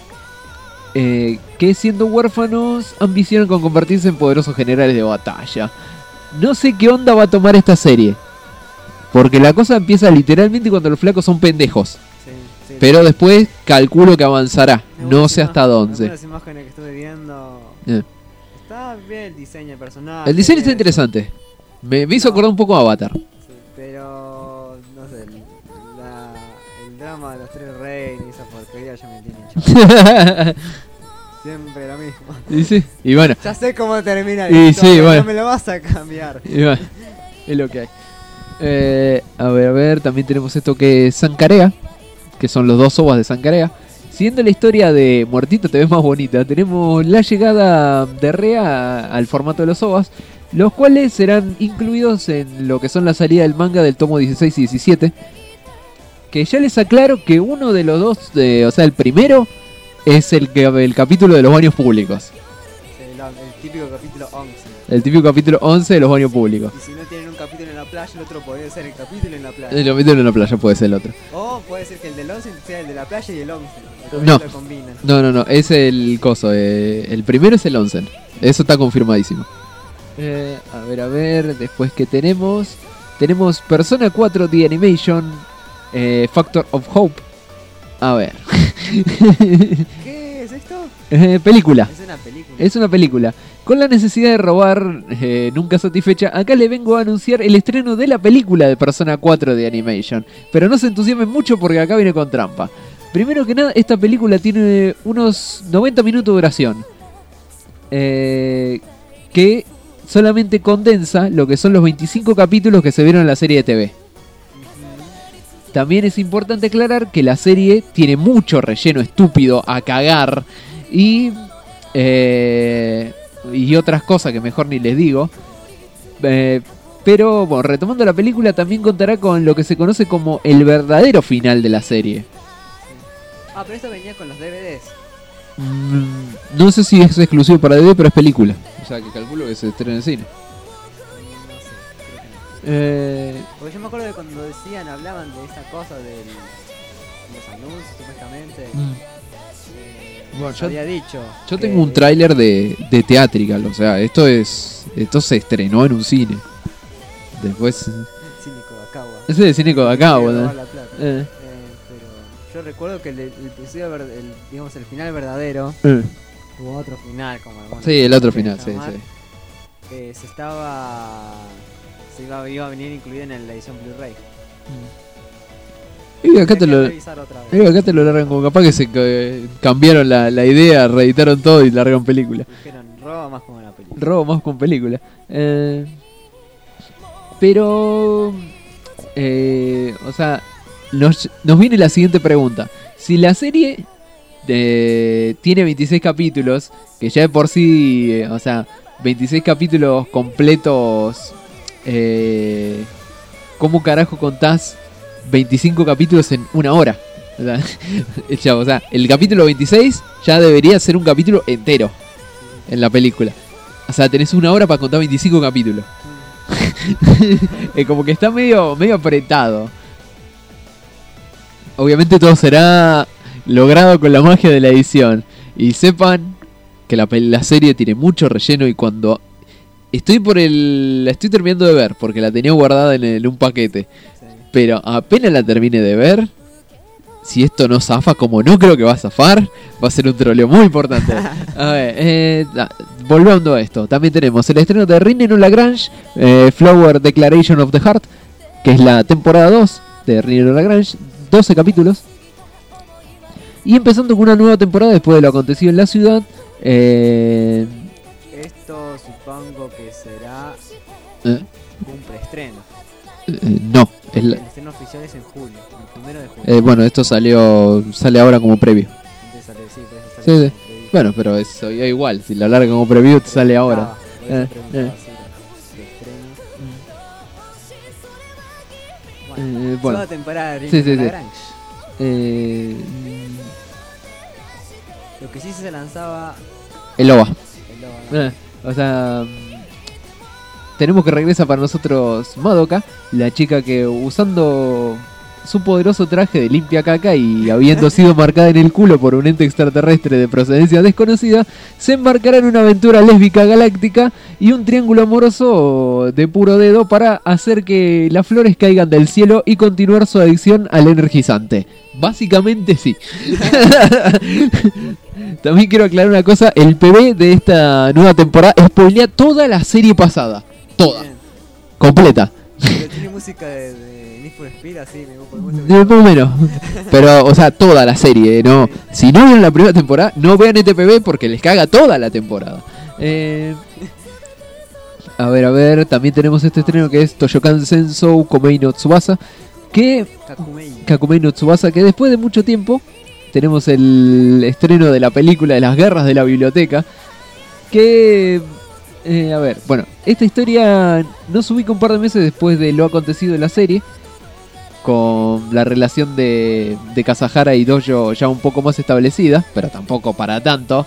eh, que siendo huérfanos ambicionan con convertirse en poderosos generales de batalla. No sé qué onda va a tomar esta serie, porque la cosa empieza literalmente cuando los flacos son pendejos. Sí, sí. Pero después calculo que avanzará, Me no gusta sé más- hasta dónde. Algunas imágenes que estuve viendo. Eh. Está bien el diseño del personaje. El diseño está eso, interesante. Me, me hizo acordar un poco a Avatar. sí, pero. No sé. el- la- el drama de los tres reyes y esa porquería ya me tiene hinchado. Siempre lo mismo. Y sí, y bueno, Ya sé cómo termina Y esto, sí, no bueno. me lo vas a cambiar. y bueno, es lo que hay. Eh, a ver, a ver, también tenemos esto que es Sankarea, que son los dos ovas de Sankarea. Siguiendo la historia de Muertito te ves más bonita, tenemos la llegada de Rea al formato de los ovas, los cuales serán incluidos en lo que son la salida del manga del tomo dieciséis y diecisiete. Que ya les aclaro que uno de los dos, eh, o sea, el primero, es el, que, el capítulo de los baños públicos. El, el típico capítulo once. El típico capítulo once de los baños públicos. Y si no tienen un capítulo en la playa, el otro podría ser el capítulo en la playa. El capítulo en la playa puede ser el otro. O puede ser que el del once sea el de la playa y el once. No. Lo combinan. No, no, no, es el coso. Eh, el primero es el once. Eso está confirmadísimo. Eh, a ver, a ver, después que tenemos. Tenemos Persona cuatro The Animation, eh, Factor of Hope. A ver. ¿Qué es esto? Eh, película. Es una película. Es una película. Con la necesidad de robar, eh, nunca satisfecha, acá le vengo a anunciar el estreno de la película de Persona cuatro de Animation. Pero no se entusiasmen mucho porque acá viene con trampa. Primero que nada, esta película tiene unos noventa minutos de duración. Eh, que solamente condensa lo que son los veinticinco capítulos que se vieron en la serie de T V. También es importante aclarar que la serie tiene mucho relleno estúpido a cagar y eh, y otras cosas que mejor ni les digo. Eh, pero bueno, retomando la película, también contará con lo que se conoce como el verdadero final de la serie. Ah, pero esto venía con los D V Ds. Mm, no sé si es exclusivo para D V D, pero es película. O sea que calculo que se estrena en cine. No sé, creo que no. Eh, Porque yo me acuerdo de cuando decían, hablaban de esa cosa de los anuncios, supuestamente. Mm. eh, Bueno, se yo- había dicho. Yo que- tengo un tráiler de, de Theatrical, o sea, esto es esto se estrenó en un cine. Después Cínico de acá, weón. ese es de cine de acá, Quiere ¿no? robar la plata. Eh. Eh, pero yo recuerdo que el, el, episodio ver- el, digamos, el final verdadero, Eh. hubo otro final, como algunos Sí, el otro lo quieren final, sí, llamar, sí. eh, se estaba. Se iba, iba a venir incluido en la edición Blu-ray. Y acá te Tenía lo que revisar otra vez. y acá te lo largan como capaz que se eh, cambiaron la, la idea, reeditaron todo y largaron película. Dijeron, roba más como la película. Robo más con película. Eh, pero eh, o sea, nos, nos viene la siguiente pregunta. Si la serie eh, tiene veintiséis capítulos, que ya de por sí, eh, o sea, veintiséis capítulos completos. Eh, ¿Cómo carajo contás veinticinco capítulos en una hora? O sea, ya, o sea, el capítulo veintiséis ya debería ser un capítulo entero en la película. O sea, tenés una hora para contar veinticinco capítulos. Es como que está medio, medio apretado. Obviamente todo será logrado con la magia de la edición. Y sepan que la, la serie tiene mucho relleno. Y cuando estoy por el... La estoy terminando de ver porque la tenía guardada en, el, en un paquete. Pero apenas la termine de ver, si esto no zafa, como no creo que va a zafar, va a ser un troleo muy importante. A ver, eh, volviendo a esto, también tenemos el estreno de Reign in Lagrange, eh, Flower Declaration of the Heart, que es la temporada dos de Reign in Lagrange, doce capítulos. Y empezando con una nueva temporada después de lo acontecido en la ciudad. Eh, Esto supongo que será ¿eh? un preestreno. Eh, no, es la, el estreno oficial es en julio, el primero de julio. Eh, bueno, esto salió sale ahora como preview. Sale, sí, sale sí, sí. Preview. Bueno, pero eso ya igual, si la larga como preview te sale ahora. Eh, eh. Bueno, eh, bueno. Toda temporada de sí, sí, sí. Eh... Lo que sí se lanzaba... El O V A. El O V A. Eh, o sea... Tenemos que regresa para nosotros Madoka, la chica que usando su poderoso traje de limpia caca y habiendo sido marcada en el culo por un ente extraterrestre de procedencia desconocida, se embarcará en una aventura lésbica galáctica y un triángulo amoroso de puro dedo para hacer que las flores caigan del cielo y continuar su adicción al energizante. Básicamente sí. También quiero aclarar una cosa, el P V de esta nueva temporada spoilea toda la serie pasada. Toda. Bien. Completa. Pero tiene música de, de Need for Speed, así, me gusta. Más o menos. Pero, o sea, toda la serie, ¿no? Sí. Si no vieron la primera temporada, no vean este P V porque les caga toda la temporada. Eh, a ver, a ver, también tenemos este estreno que es Toyokan Sensou Komei no Tsubasa. Que... Kakumei. Kakumei no Tsubasa, que después de mucho tiempo tenemos el estreno de la película de las guerras de la biblioteca. Que... Eh, a ver, bueno, esta historia nos ubica un par de meses después de lo acontecido en la serie, con la relación de, de Kazahara y Dojo ya un poco más establecida, pero tampoco para tanto.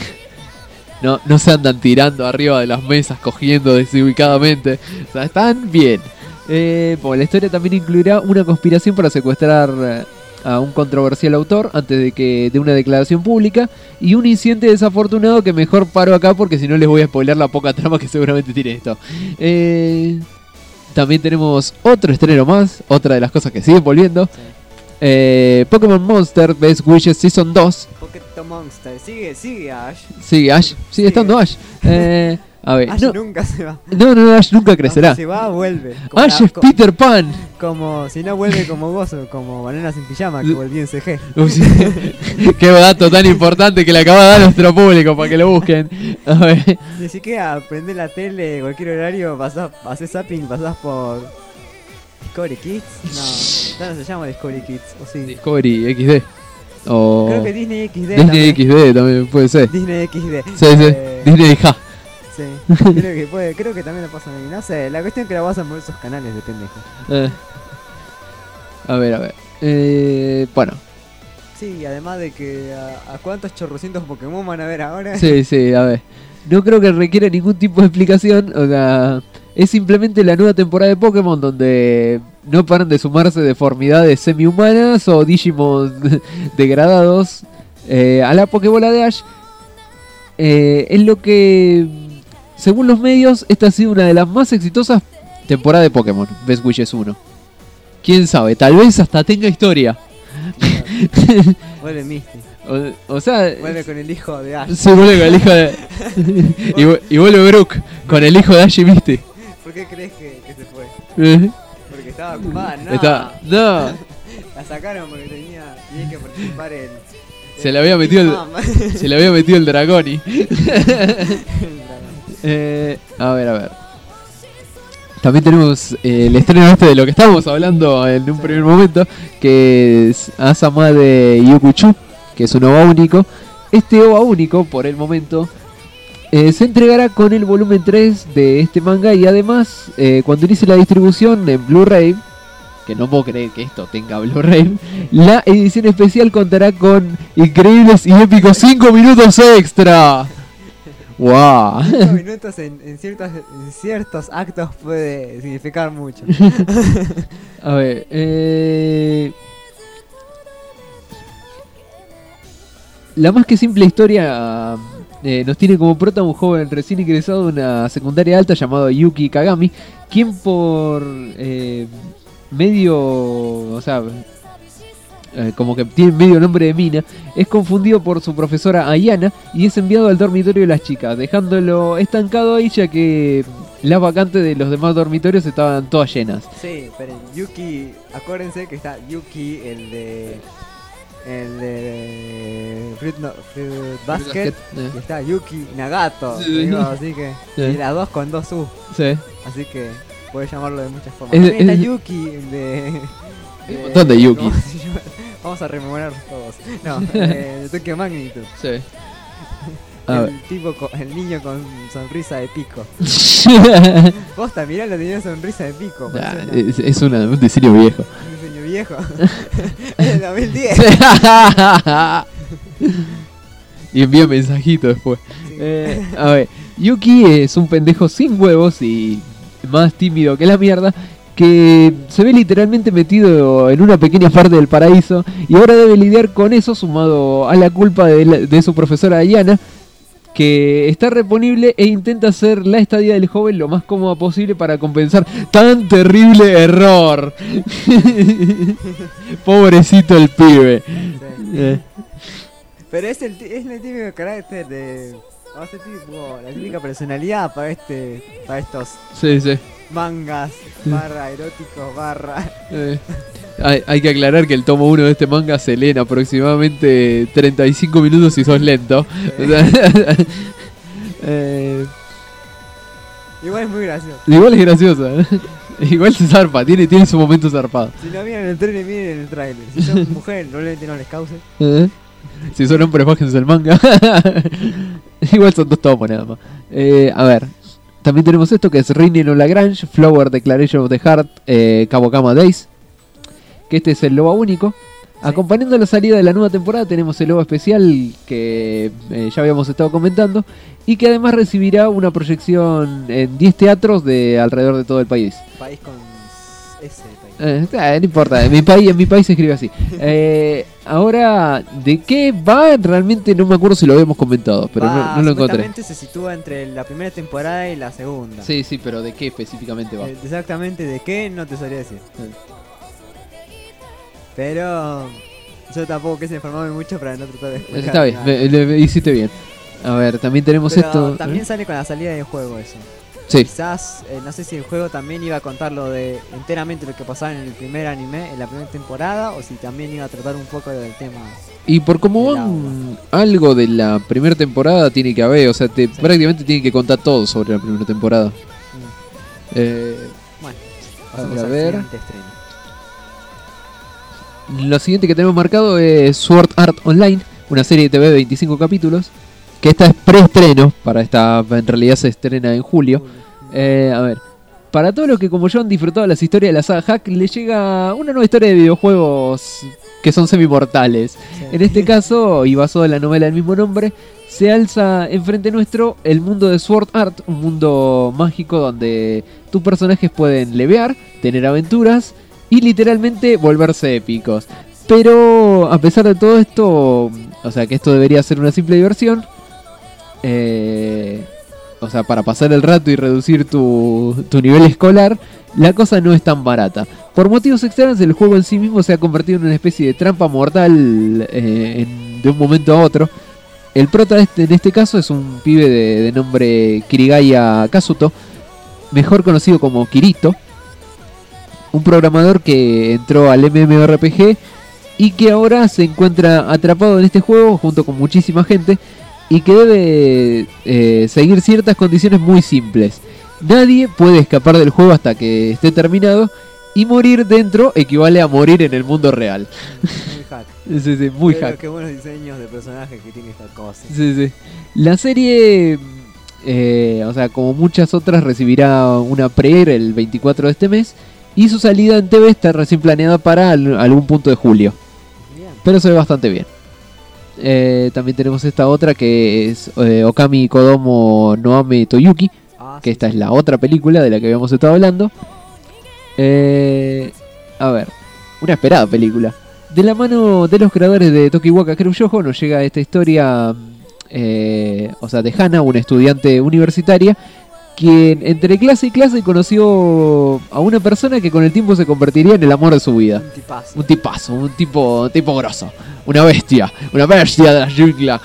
No, no se andan tirando arriba de las mesas, cogiendo desubicadamente. O sea, están bien. Eh, bueno, la historia también incluirá una conspiración para secuestrar eh, a un controversial autor antes de que de una declaración pública y un incidente desafortunado que mejor paro acá porque si no les voy a spoiler la poca trama que seguramente tiene esto. Eh, también tenemos otro estreno más, otra de las cosas que siguen volviendo. Sí. Eh, Pokémon Monster Best Wishes Season dos. Pokémon Monster, sigue, sigue Ash. Sigue Ash, sigue, sigue. estando Ash. Eh, a ver, Ash no, nunca se va. No, no, Ash nunca crecerá. Se va, vuelve. Como Ash la, es como, Peter Pan. Como si no vuelve como Gozo, como Bananas sin Pijama, que volvió en C G. Qué dato tan importante que le acaba de dar a nuestro público para que lo busquen. A ver. Ni siquiera prendés la tele, cualquier horario, pasás, haces zapping, pasás por Discovery Kids. No, ya no se llama Discovery Kids, o sí. Discovery X D. O... Creo que Disney X D. Disney también. X D también puede ser. Disney X D. Sí, sí. Eh... Disney Ja. Sí, creo que puede, creo que también lo pasan ahí. No sé, la cuestión es que la vas a mover esos canales de pendejo. Eh. A ver, a ver. Eh, bueno. Sí, además de que a, a cuántos chorrocientos Pokémon van a ver ahora. Sí, sí, a ver. No creo que requiera ningún tipo de explicación. O sea, es simplemente la nueva temporada de Pokémon donde no paran de sumarse deformidades semi-humanas o Digimon degradados eh, a la Pokébola de Ash. Eh, es lo que, según los medios, esta ha sido una de las más exitosas temporadas de Pokémon, Best Wishes uno. Quién sabe, tal vez hasta tenga historia. Vuelve Misty. O, o sea, vuelve con el hijo de Ash. Sí, vuelve con el hijo de. y, y vuelve Brooke con el hijo de Ash y Misty. ¿Por qué crees que, que se fue? ¿Eh? Porque estaba ocupada, no. Está, no. La sacaron porque tenía, tenía que participar en. Se le había metido el, se le había metido el Dragoni. eh, a ver, a ver. También tenemos eh, el estreno este de lo que estábamos hablando en un primer momento, que es Asama de Yukuchu, que es un O V A único. Este O V A único, por el momento, eh, se entregará con el volumen tres de este manga y además, eh, cuando inicie la distribución en Blu-ray, que no puedo creer que esto tenga Blu-ray, la edición especial contará con increíbles y épicos cinco minutos extra. ¡Wow! cinco minutos en, en, ciertos, en ciertos actos puede significar mucho. A ver, eh... la más que simple historia eh, nos tiene como prota un joven recién ingresado de una secundaria alta llamado Yuki Kagami, quien por eh, medio, o sea, eh, como que tiene medio nombre de mina, es confundido por su profesora Ayana y es enviado al dormitorio de las chicas, dejándolo estancado ahí ya que las vacantes de los demás dormitorios estaban todas llenas. Sí, pero Yuki, acuérdense que está Yuki, el de... El de Fruit, no, Fruit Basket, Fruit y está Yuki Nagato, sí, digo, así que sí. Y las dos con dos U, sí. Así que puedes llamarlo de muchas formas. Es, También es, está Yuki, el de... Hay un montón de Yuki. Vamos a rememorar todos. No, eh, de Tokyo Magnitude. Sí. El tipo, con, el niño con sonrisa de pico. Posta, mirá, lo tenía sonrisa de pico. Nah, es, es una, un diseño viejo. Un diseño viejo. Es del dos mil diez. Y envía mensajito después. Sí. Eh, a ver, Yuki es un pendejo sin huevos y más tímido que la mierda, que se ve literalmente metido en una pequeña parte del paraíso y ahora debe lidiar con eso sumado a la culpa de, la, de su profesora Ayana, que está reponible e intenta hacer la estadía del joven lo más cómoda posible para compensar tan terrible error. Pobrecito el pibe. Sí. Eh. Pero es el, es el típico carácter de... O sea, tipo, la típica personalidad para este para estos Sí, sí. mangas barra eróticos barra... Eh. Hay, hay que aclarar que el tomo uno de este manga se lee en aproximadamente treinta y cinco minutos si sos lento. Sí. O sea, eh, Igual es muy gracioso. igual es graciosa. Igual se zarpa, tiene, tiene su momento zarpado. Si no miran el trailer, miren el trailer. Si son mujeres, probablemente no les cause. ¿Eh? Si son hombres, bájense el manga. Igual son dos tomos nada más. Eh, a ver, también tenemos esto que es Rinnie no Lagrange, Flower Declaration of the Heart, eh, Kabokama Days. Que este es el lobo único. Sí. Acompañando la salida de la nueva temporada tenemos el lobo especial que eh, ya habíamos estado comentando y que además recibirá una proyección en diez teatros de alrededor de todo el país. País con S. País. Eh, eh, no importa, en mi país, en mi país se escribe así. Eh, ahora, ¿de qué va? Realmente no me acuerdo si lo habíamos comentado, pero va, no, no lo encontré. Supuestamente se sitúa entre la primera temporada y la segunda. Sí, sí, pero ¿de qué específicamente va? Eh, exactamente de qué no te sabría decir. Eh. Pero yo tampoco quise informarme mucho para no tratar de explicar. Está bien, me, le, me hiciste bien. A ver, también tenemos Pero esto. También ¿eh? sale con la salida del juego eso. Sí. Quizás, eh, no sé si el juego también iba a contar lo de enteramente lo que pasaba en el primer anime, en la primera temporada, o si también iba a tratar un poco del tema. Y por cómo van, algo de la primera temporada tiene que haber, o sea, te, sí. prácticamente tiene que contar todo sobre la primera temporada. Mm. Eh, bueno, pasamos a ver. Al estreno. Lo siguiente que tenemos marcado es Sword Art Online, una serie de T V de veinticinco capítulos, que esta es preestreno, para esta, en realidad se estrena en julio. Eh, a ver, para todos los que como yo han disfrutado las historias de la saga Hack, le llega una nueva historia de videojuegos que son semi-mortales. Sí. En este caso, y basado en la novela del mismo nombre, se alza enfrente nuestro el mundo de Sword Art, un mundo mágico donde tus personajes pueden levear, tener aventuras y literalmente volverse épicos. Pero a pesar de todo esto, o sea que esto debería ser una simple diversión, eh, o sea, para pasar el rato y reducir tu, tu nivel escolar, la cosa no es tan barata. Por motivos externos, el juego en sí mismo se ha convertido en una especie de trampa mortal eh, en, de un momento a otro. El prota este, en este caso es un pibe de, de nombre Kirigaya Kazuto, mejor conocido como Kirito, un programador que entró al MMORPG y que ahora se encuentra atrapado en este juego junto con muchísima gente y que debe eh, seguir ciertas condiciones muy simples. Nadie puede escapar del juego hasta que esté terminado y morir dentro equivale a morir en el mundo real. Muy hack. Sí, sí, muy Pero hack. Qué buenos diseños de personajes que tiene esta cosa. Sí, sí. La serie eh, o sea, como muchas otras, recibirá una pre-air el veinticuatro de este mes. Y su salida en T V está recién planeada para al- algún punto de julio. Bien. Pero se ve bastante bien. Eh, también tenemos esta otra que es eh, Okami Kodomo Noame Toyuki. Ah, Que sí, esta sí. es la otra película de la que habíamos estado hablando. Eh, a ver, una esperada película. De la mano de los creadores de Tokiwaka Kruyojo nos llega esta historia, eh, o sea, de Hana, una estudiante universitaria, quien entre clase y clase conoció a una persona que con el tiempo se convertiría en el amor de su vida. Un tipazo. Un tipazo, un tipo, un tipo grosso, una bestia, una bestia de la jungla.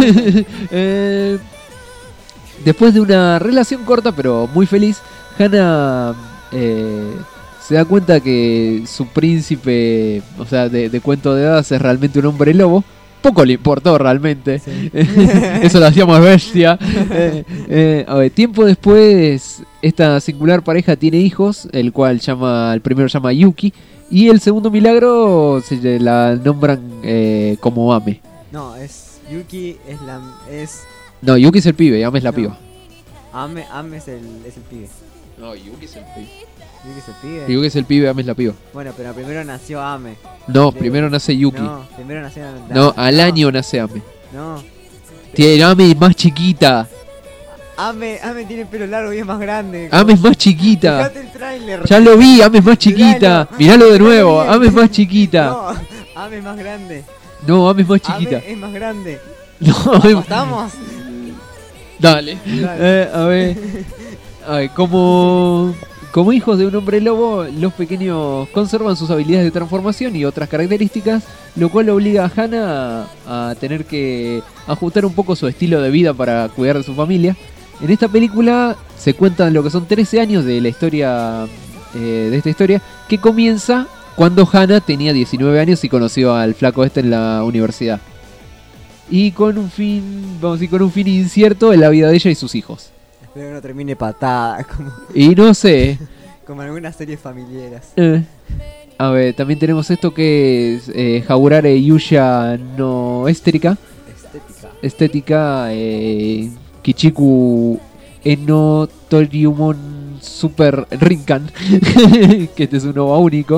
Eh, Después de una relación corta pero muy feliz, Hana eh, se da cuenta que su príncipe, o sea, de, de cuento de hadas es realmente un hombre lobo. Poco le importó realmente. Sí. Eso lo hacía más bestia. Eh, eh, a ver, tiempo después, esta singular pareja tiene hijos, el cual llama, el primero llama Yuki, y el segundo milagro se la nombran eh, como Ame. No, es Yuki, es la... es... No, Yuki es el pibe y Ame es la No. piba. Ame, Ame es el, es el pibe. No, Yuki es el pibe. Yuki es el pibe. Yuki es el pibe, Ame es la piba. Bueno, pero primero nació Ame. No, Sí. primero nace Yuki. No, No, primero nació la- al año nace Ame. No. Tiene Ame es más chiquita. Ame, Ame tiene pelo largo y es más grande. Ame es más chiquita. Fíjate el tráiler. Ya lo vi, Ame es más chiquita. Miralo. Miralo de nuevo, Miralo bien. Ame es más chiquita. No, Ame es más grande. No, Ame es más chiquita. Ame es más grande. No, ¿Cómo estamos? Dale. Dale. Eh, a ver. A ver, como, como hijos de un hombre lobo, los pequeños conservan sus habilidades de transformación y otras características, lo cual obliga a Hana a, a tener que ajustar un poco su estilo de vida para cuidar de su familia. En esta película se cuentan lo que son trece años de la historia, eh, de esta historia, que comienza cuando Hana tenía diecinueve años y conoció al flaco este en la universidad. Y con un fin, vamos a decir, con un fin incierto en la vida de ella y sus hijos. Espero que no termine patada, como, Y no sé. como en algunas series familiares. eh, a ver, también tenemos esto que es eh, Hagurare Yuya no Estética. Estética. Estética eh, Kichiku Eno Toriumon Super Rinkan. Que este es un O V A único.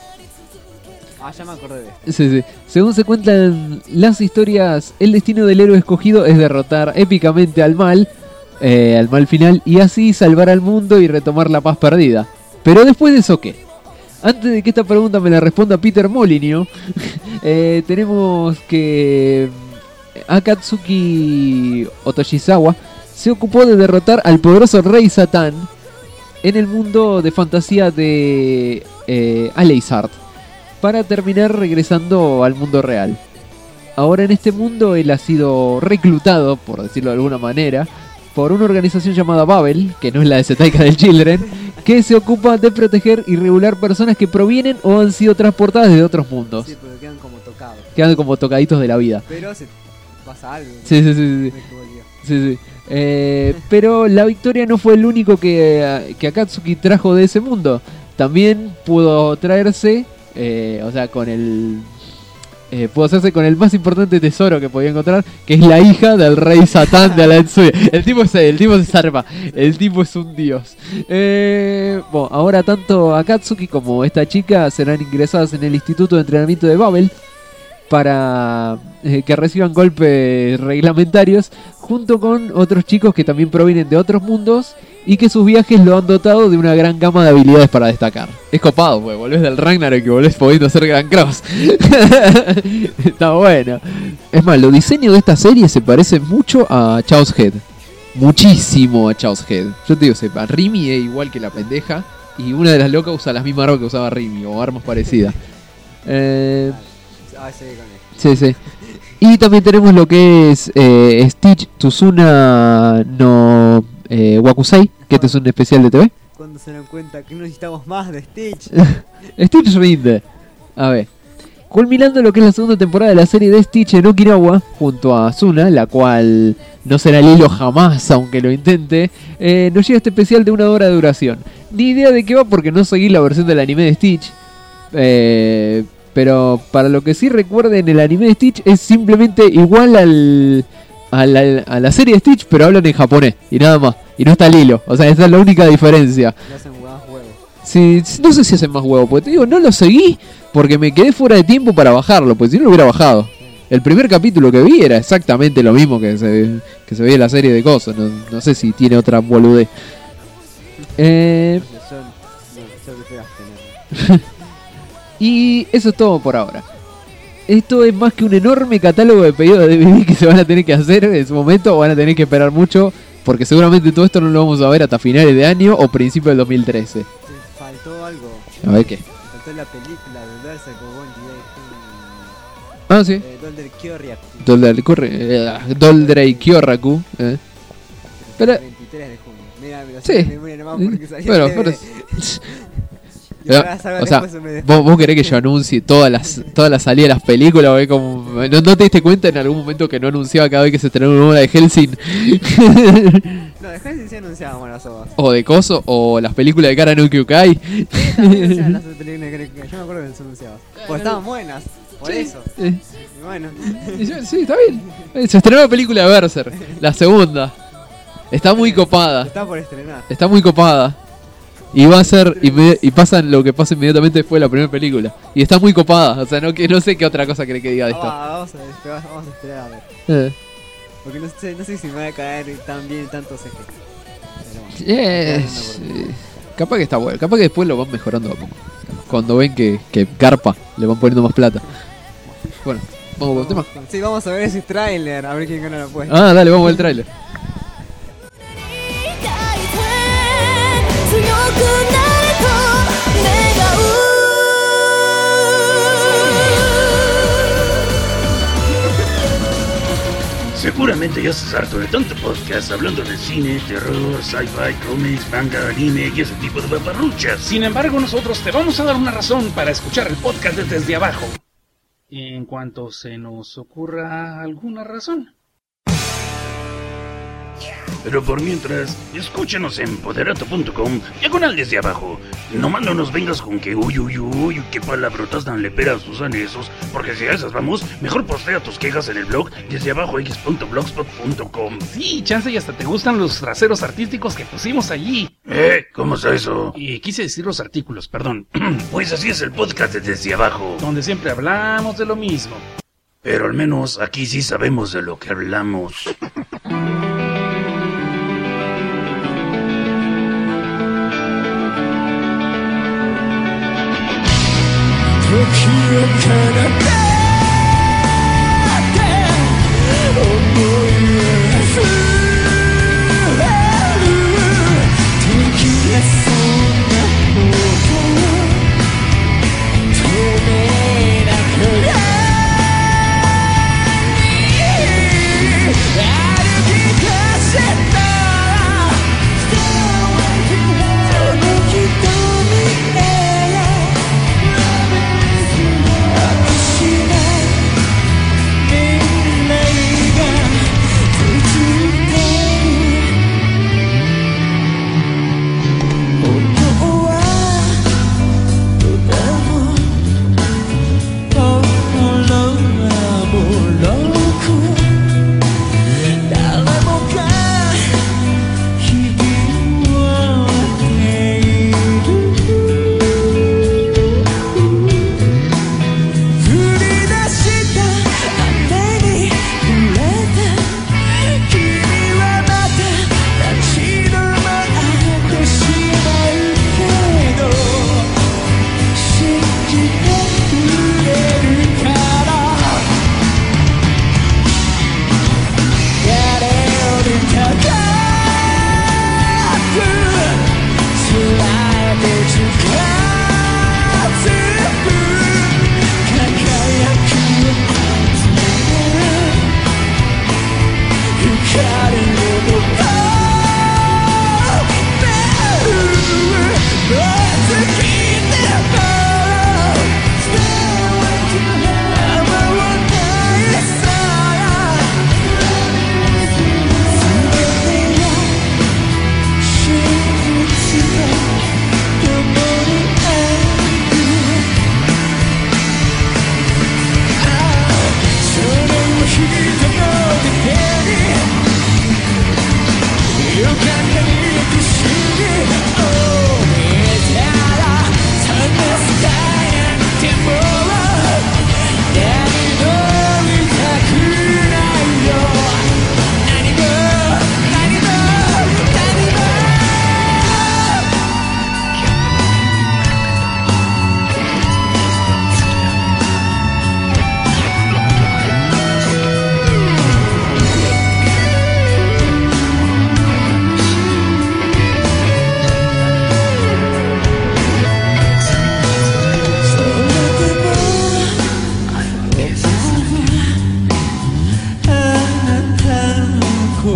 Ah, ya me acordé de esto. Sí, sí. Según se cuentan las historias, el destino del héroe escogido es derrotar épicamente al mal, eh, al mal final, y así salvar al mundo y retomar la paz perdida. Pero después de eso, ¿qué? Antes de que esta pregunta me la responda Peter Molyneux, eh, tenemos que Akatsuki Otoshizawa se ocupó de derrotar al poderoso rey Satán en el mundo de fantasía de eh, Aleisart, para terminar regresando al mundo real. Ahora en este mundo él ha sido reclutado, por decirlo de alguna manera, por una organización llamada Babel, que no es la de Setaika del Children, que se ocupa de proteger y regular personas que provienen o han sido transportadas de otros mundos. Sí, pero quedan como tocados. Quedan como tocaditos de la vida. Pero se pasa algo. Sí, sí, sí, sí. Me equivoqué. Sí, sí. Eh, pero la victoria no fue el único que, que Akatsuki trajo de ese mundo. También pudo traerse, eh, o sea, con el... Eh, pudo hacerse con el más importante tesoro que podía encontrar, que es la hija del rey Satán de Alatsuya. El tipo es el tipo se zarpa, el tipo es un dios. Eh, bueno, ahora tanto Akatsuki como esta chica serán ingresadas en el Instituto de Entrenamiento de Babel para eh, que reciban golpes reglamentarios, junto con otros chicos que también provienen de otros mundos y que sus viajes lo han dotado de una gran gama de habilidades para destacar. Es copado, pues volvés del Ragnarok y volvés pudiendo hacer Gran Cross. Está bueno. Es más, los diseños de esta serie se parecen mucho a Chaos Head. Muchísimo a Chaos Head. Yo te digo, sepa, Rimi es igual que la pendeja y una de las locas usa las mismas armas que usaba Rimi o armas parecidas. Eh... Ah, sí, con él. Sí, sí. Y también tenemos lo que es eh, Stitch Tsuzuna no eh, Wakusei, que este es un especial de T V. Cuando se dan cuenta que no necesitamos más de Stitch. Stitch rinde. A ver. Culminando lo que es la segunda temporada de la serie de Stitch en Okinawa, junto a Asuna, la cual no será el hilo jamás, aunque lo intente, eh, nos llega este especial de una hora de duración. Ni idea de qué va porque no seguí la versión del anime de Stitch. Eh... Pero para lo que sí recuerden, el anime de Stitch es simplemente igual al a la, a la serie de Stitch, pero hablan en japonés y nada más. Y no está Lilo, o sea, esa es la única diferencia. No hacen más huevos. Sí, no sé si hacen más huevo, porque te digo, no lo seguí porque me quedé fuera de tiempo para bajarlo, porque si no lo hubiera bajado. El primer capítulo que vi era exactamente lo mismo que se, que se veía en la serie de cosas. No, no sé si tiene otra boludez. Eh, y eso es todo por ahora. Esto es más que un enorme catálogo de pedidos de D V D que se van a tener que hacer en su momento, o van a tener que esperar mucho, porque seguramente todo esto no lo vamos a ver hasta finales de año o principios del dos mil trece. Faltó algo. A ver qué. Faltó la película de Berserk con One Ah, sí. Eh, Dolder Kyoryaku. Dolder, corre, eh, Doldrey Kyoraku. Eh. Pero, veintitrés de junio. Mira, mira, sí. me muere nomás porque salió Bueno, el pero, Yo o sea, vos, vos querés que yo anuncie todas las todas las salidas de las películas, ¿ve? Como, ¿no, ¿no te diste cuenta en algún momento que no anunciaba cada vez que se estrenaba una obra de Hellsing? No, de Hellsing sí anunciaba buenas obras. O de Coso, o las películas de Kara no Kyukai. Sí, también anunciaban las películas de Kara. Yo me acuerdo que se anunciaba. Porque estaban buenas, por Sí. eso. Eh. Y bueno. Sí, está bien. Se estrenó la película de Berserk, la segunda. Está muy copada. Está por estrenar. Está muy copada. Y va a ser, y, me, y pasa lo que pasa inmediatamente después de la primera película. Y está muy copada, o sea, no, que, no sé qué otra cosa cree que diga de esto. Ah, vamos, a esperar, vamos a esperar a ver. Eh. Porque no sé, no sé si me va a caer tan bien tanto C G. Pero Yes. Eh, capaz que está bueno, capaz que después lo van mejorando a poco. Cuando ven que, que garpa, le van poniendo más plata. Bueno, vamos con el tema. Sí, vamos a ver ese tráiler, a ver quién gana la apuesta. Ah, dale, vamos al tráiler. Seguramente ya estás harto de tanto podcast hablando de cine, terror, sci-fi, cómics, manga, anime y ese tipo de paparruchas. Sin embargo, nosotros te vamos a dar una razón para escuchar el podcast de Desde Abajo. En cuanto se nos ocurra alguna razón. Pero por mientras, escúchanos en poderato punto com, diagonal desde abajo. Nomás no nos vengas con que uy uy uy, qué palabrotas tan leperas usan esos, porque si a esas vamos, mejor postea tus quejas en el blog desde abajo x punto blogspot punto com. Sí, chance y hasta te gustan los traseros artísticos que pusimos allí. ¿Eh? ¿Cómo está eso? Y quise decir los artículos, perdón. Pues así es el podcast de Desde Abajo, donde siempre hablamos de lo mismo. Pero al menos aquí sí sabemos de lo que hablamos.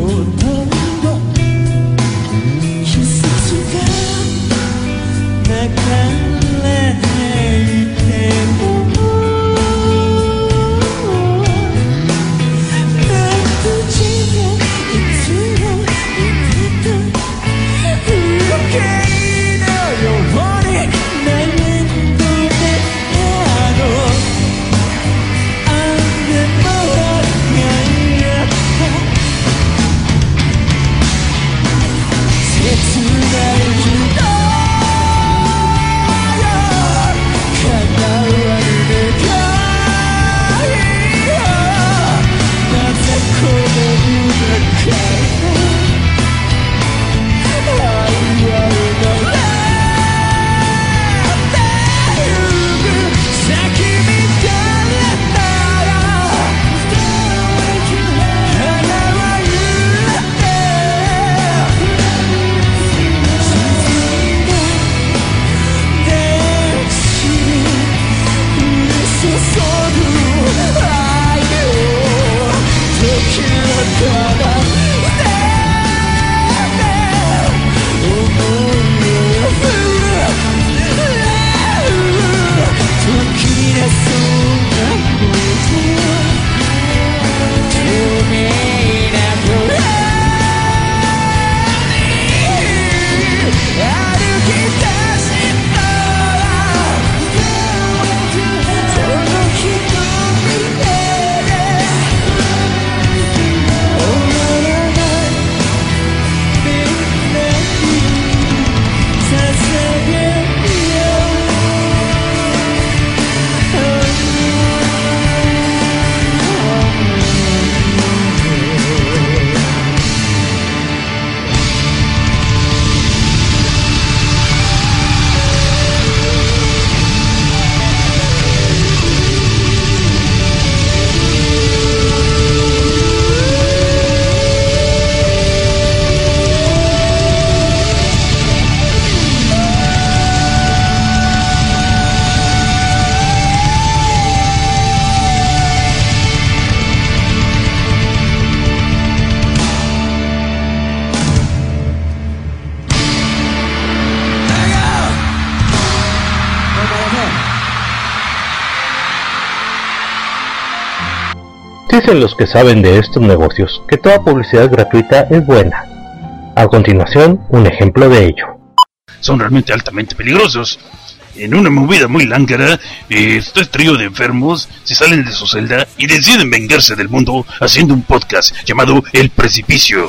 Dicen los que saben de estos negocios que toda publicidad gratuita es buena. A continuación, un ejemplo de ello. Son realmente altamente peligrosos. En una movida muy lángara, este trío de enfermos se salen de su celda y deciden vengarse del mundo haciendo un podcast llamado El Precipicio.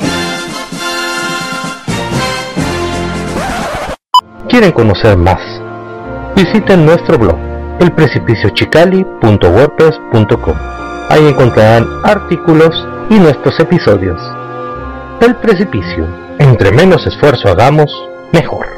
¿Quieren conocer más? Visiten nuestro blog, el precipicio chicali punto wordpress punto com. Ahí encontrarán artículos y nuestros episodios. El Precipicio. Entre menos esfuerzo hagamos, mejor.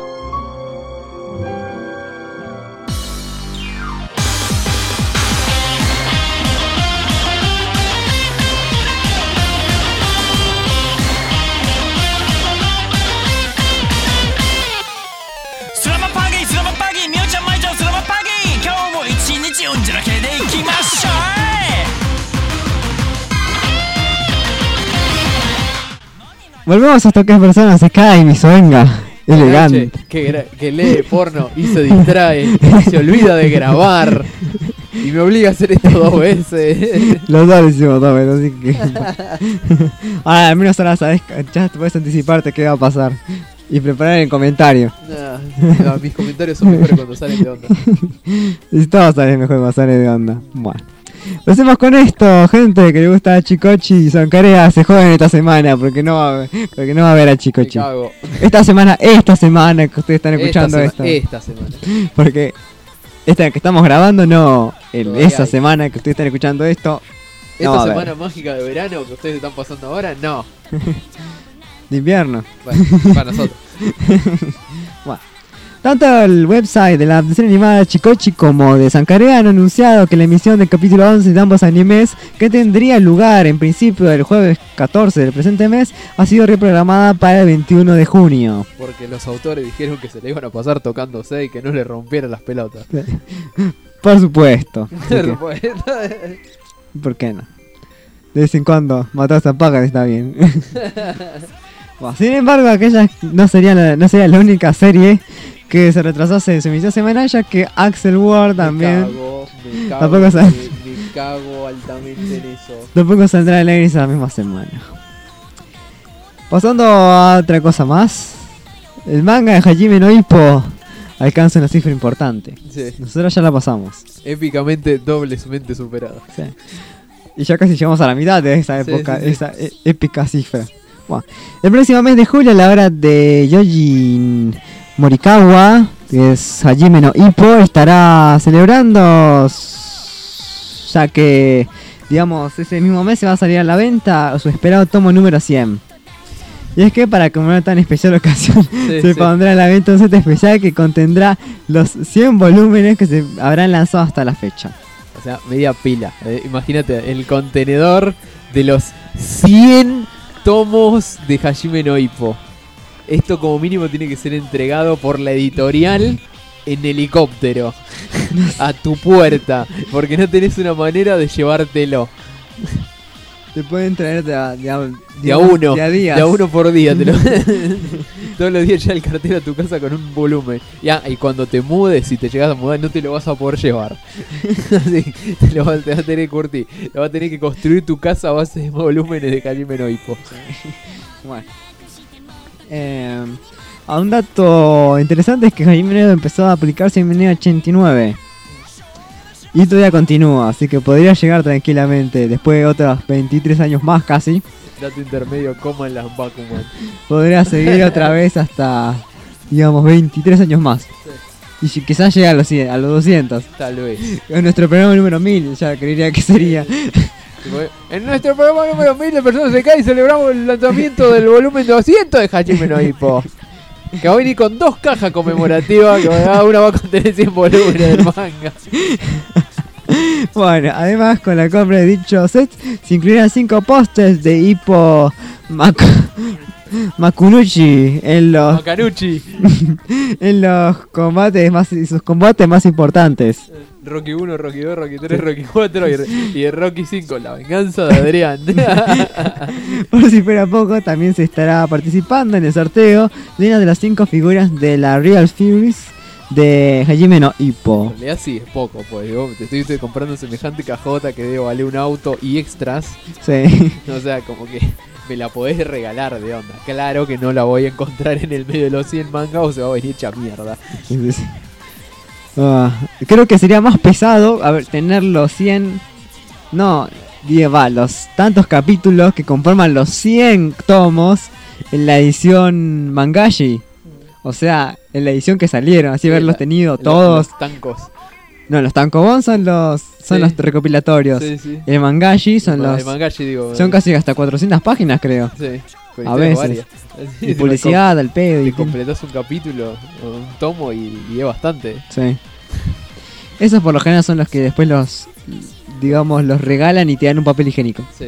Volvemos a tocar personas acá y mi venga. Elegante. Que, gra- que lee porno y se distrae y se olvida de grabar. Y me obliga a hacer esto dos veces. Los dos lo hicimos dos veces, así que. Ahora, al menos ahora sabes, ya te puedes anticiparte qué va a pasar. Y preparar el comentario. No, no, mis comentarios son mejores cuando salen de onda. Y todos salen mejor cuando salen de onda. Bueno. Empecemos con esto, gente que le gusta a Chicochi y Zancarea se joden esta semana porque no va a ver, porque no va a ver a Chicochi. Esta semana, esta semana que ustedes están escuchando esta esto. Sema- esta semana. Porque esta que estamos grabando no, el, Todavía esa hay. semana que ustedes están escuchando esto. Esta no va a haber. semana mágica de verano que ustedes están pasando ahora, no. De invierno. Bueno, para nosotros. Bueno. Tanto el website de la adaptación animada Chicochi como de Zancarea han anunciado que la emisión del capítulo once de ambos animes, que tendría lugar en principio el jueves catorce del presente mes, ha sido reprogramada para el veintiuno de junio. Porque los autores dijeron que se le iban a pasar tocándose y que no le rompieran las pelotas. Por supuesto. Así Por que, supuesto. ¿por qué no? De vez en cuando, matar a Packard está bien. Bueno, sin embargo, aquella no sería, la, no sería la única serie que se retrasase en su emisión semanal, ya que Axel Ward también... Me cago, me cago, tampoco sal... me, me cago altamente en eso. Tampoco saldrá el aire esa misma semana. Pasando a otra cosa más. El manga de Hajime no Ippo alcanza una cifra importante. Sí. Nosotros ya la pasamos. Épicamente doblemente superada. Sí. Y ya casi llegamos a la mitad de esa época, sí, sí, sí. esa e- épica cifra. Bueno, el próximo mes de julio, a la hora de Yoji Morikawa, que es Hajime no Ippo, estará celebrando, ya que, digamos, ese mismo mes se va a salir a la venta su esperado tomo número cien. Y es que para conmemorar tan especial ocasión, Sí, se sí. pondrá a la venta un set especial que contendrá los cien volúmenes que se habrán lanzado hasta la fecha. O sea, media pila. Eh, imagínate, el contenedor de los cien tomos de Hajime no Ippo. Esto como mínimo tiene que ser entregado por la editorial en helicóptero a tu puerta, porque no tenés una manera de llevártelo. Te pueden traer de a, de a, De a uno, de a días. de a uno por día. Te lo todos los días llega el cartero a tu casa con un volumen. Ya, y cuando te mudes, si te llegas a mudar, no te lo vas a poder llevar. Así, te lo vas, te vas a tener que curtir. Te vas a tener que construir tu casa a base de volúmenes de Hajime no Ippo. Bueno. Eh, a un dato interesante es que Hajime no Ippo empezó a aplicarse en mil novecientos ochenta y nueve. Y todavía continúa, así que podría llegar tranquilamente después de otros veintitrés años más casi. Dato intermedio, coma en las Bakuman. Podría seguir otra vez hasta, digamos, veintitrés años más. Y si quizás llegue a los, cien, a los doscientos. Tal vez. En nuestro programa número mil, ya creería que sería. En nuestro programa número mil de Personas de Kai celebramos el lanzamiento del volumen doscientos de Hajime no Ippo. Que va a venir con dos cajas conmemorativas, que cada una va a contener cien volúmenes del manga. Bueno, además con la compra de dicho set se incluirán cinco pósters de Ippo Mak Makunuchi en los Makanuchi. en los combates más y sus combates más importantes. Rocky uno, Rocky dos, Rocky tres, Rocky cuatro y, y el Rocky cinco, la venganza de Adrián. Por si fuera poco, también se estará participando en el sorteo de una de las cinco figuras de la Real Furies de Hajime no Ippo. En realidad sí, es poco, pues yo te estoy, estoy comprando semejante cajota que debe valer un auto y extras. Sí. O sea, como que me la podés regalar de onda. Claro que no la voy a encontrar en el medio de los cien mangas o se va a venir hecha mierda. Sí, sí. Uh, creo que sería más pesado, a ver, tener los cien... No, diez, va, los tantos capítulos que conforman los cien tomos en la edición Mangashi. O sea, en la edición que salieron, así Sí, haberlos la- tenido la- todos. Los tancos. No, los tankobon son los son Sí. los recopilatorios. Sí, sí. El Mangashi son El los Mangashi, digo, son eh. casi hasta cuatrocientas páginas, creo. Sí, con A historias veces. varias. Y publicidad al pedo y Te completás un capítulo o un tomo y, y es bastante. sí. Esos por lo general son los que después los digamos los regalan y te dan un papel higiénico. Sí.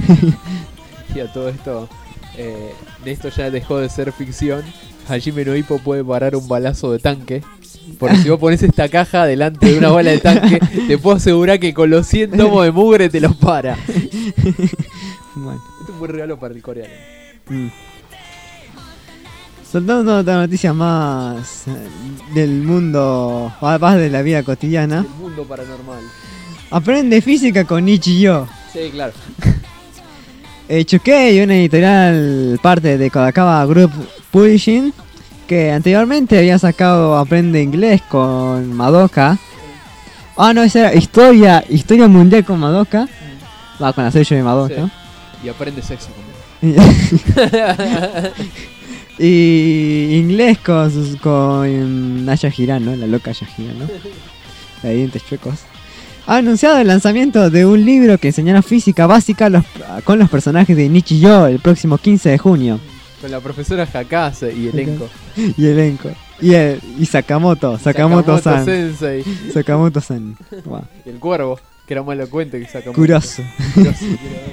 Y a todo esto, eh, esto ya dejó de ser ficción. Hajime no Ippo puede parar un balazo de tanque. Porque si vos pones esta caja delante de una bala de tanque, te puedo asegurar que con los cien tomos de mugre te los para. Bueno. Esto es un buen regalo para el coreano. Mm. Soltando otra noticia más eh, del mundo, más más de la vida cotidiana. El mundo paranormal. Aprende física con Nichijou. Sí, claro. Eh, Chukei, una editorial parte de Kodakawa Group Publishing, que anteriormente había sacado Aprende Inglés con Madoka. Ah, no, esa era Historia, Historia Mundial con Madoka. Va con la sello de Madoka. Sí. Y aprende sexo conmigo. Y inglés con, sus, con Naya Hiran, ¿no? La loca Naya Hiran, ¿no? La de dientes chuecos. Ha anunciado el lanzamiento de un libro que enseñará física básica los, con los personajes de Nichijou el próximo quince de junio. Con la profesora Hakase y elenco. Y elenco. Y, el, y Sakamoto, Sakamoto-san. Sensei. Sakamoto-san. Wow. Y el cuervo, que era más elocuente que Sakamoto. Kurosu. Kurosu.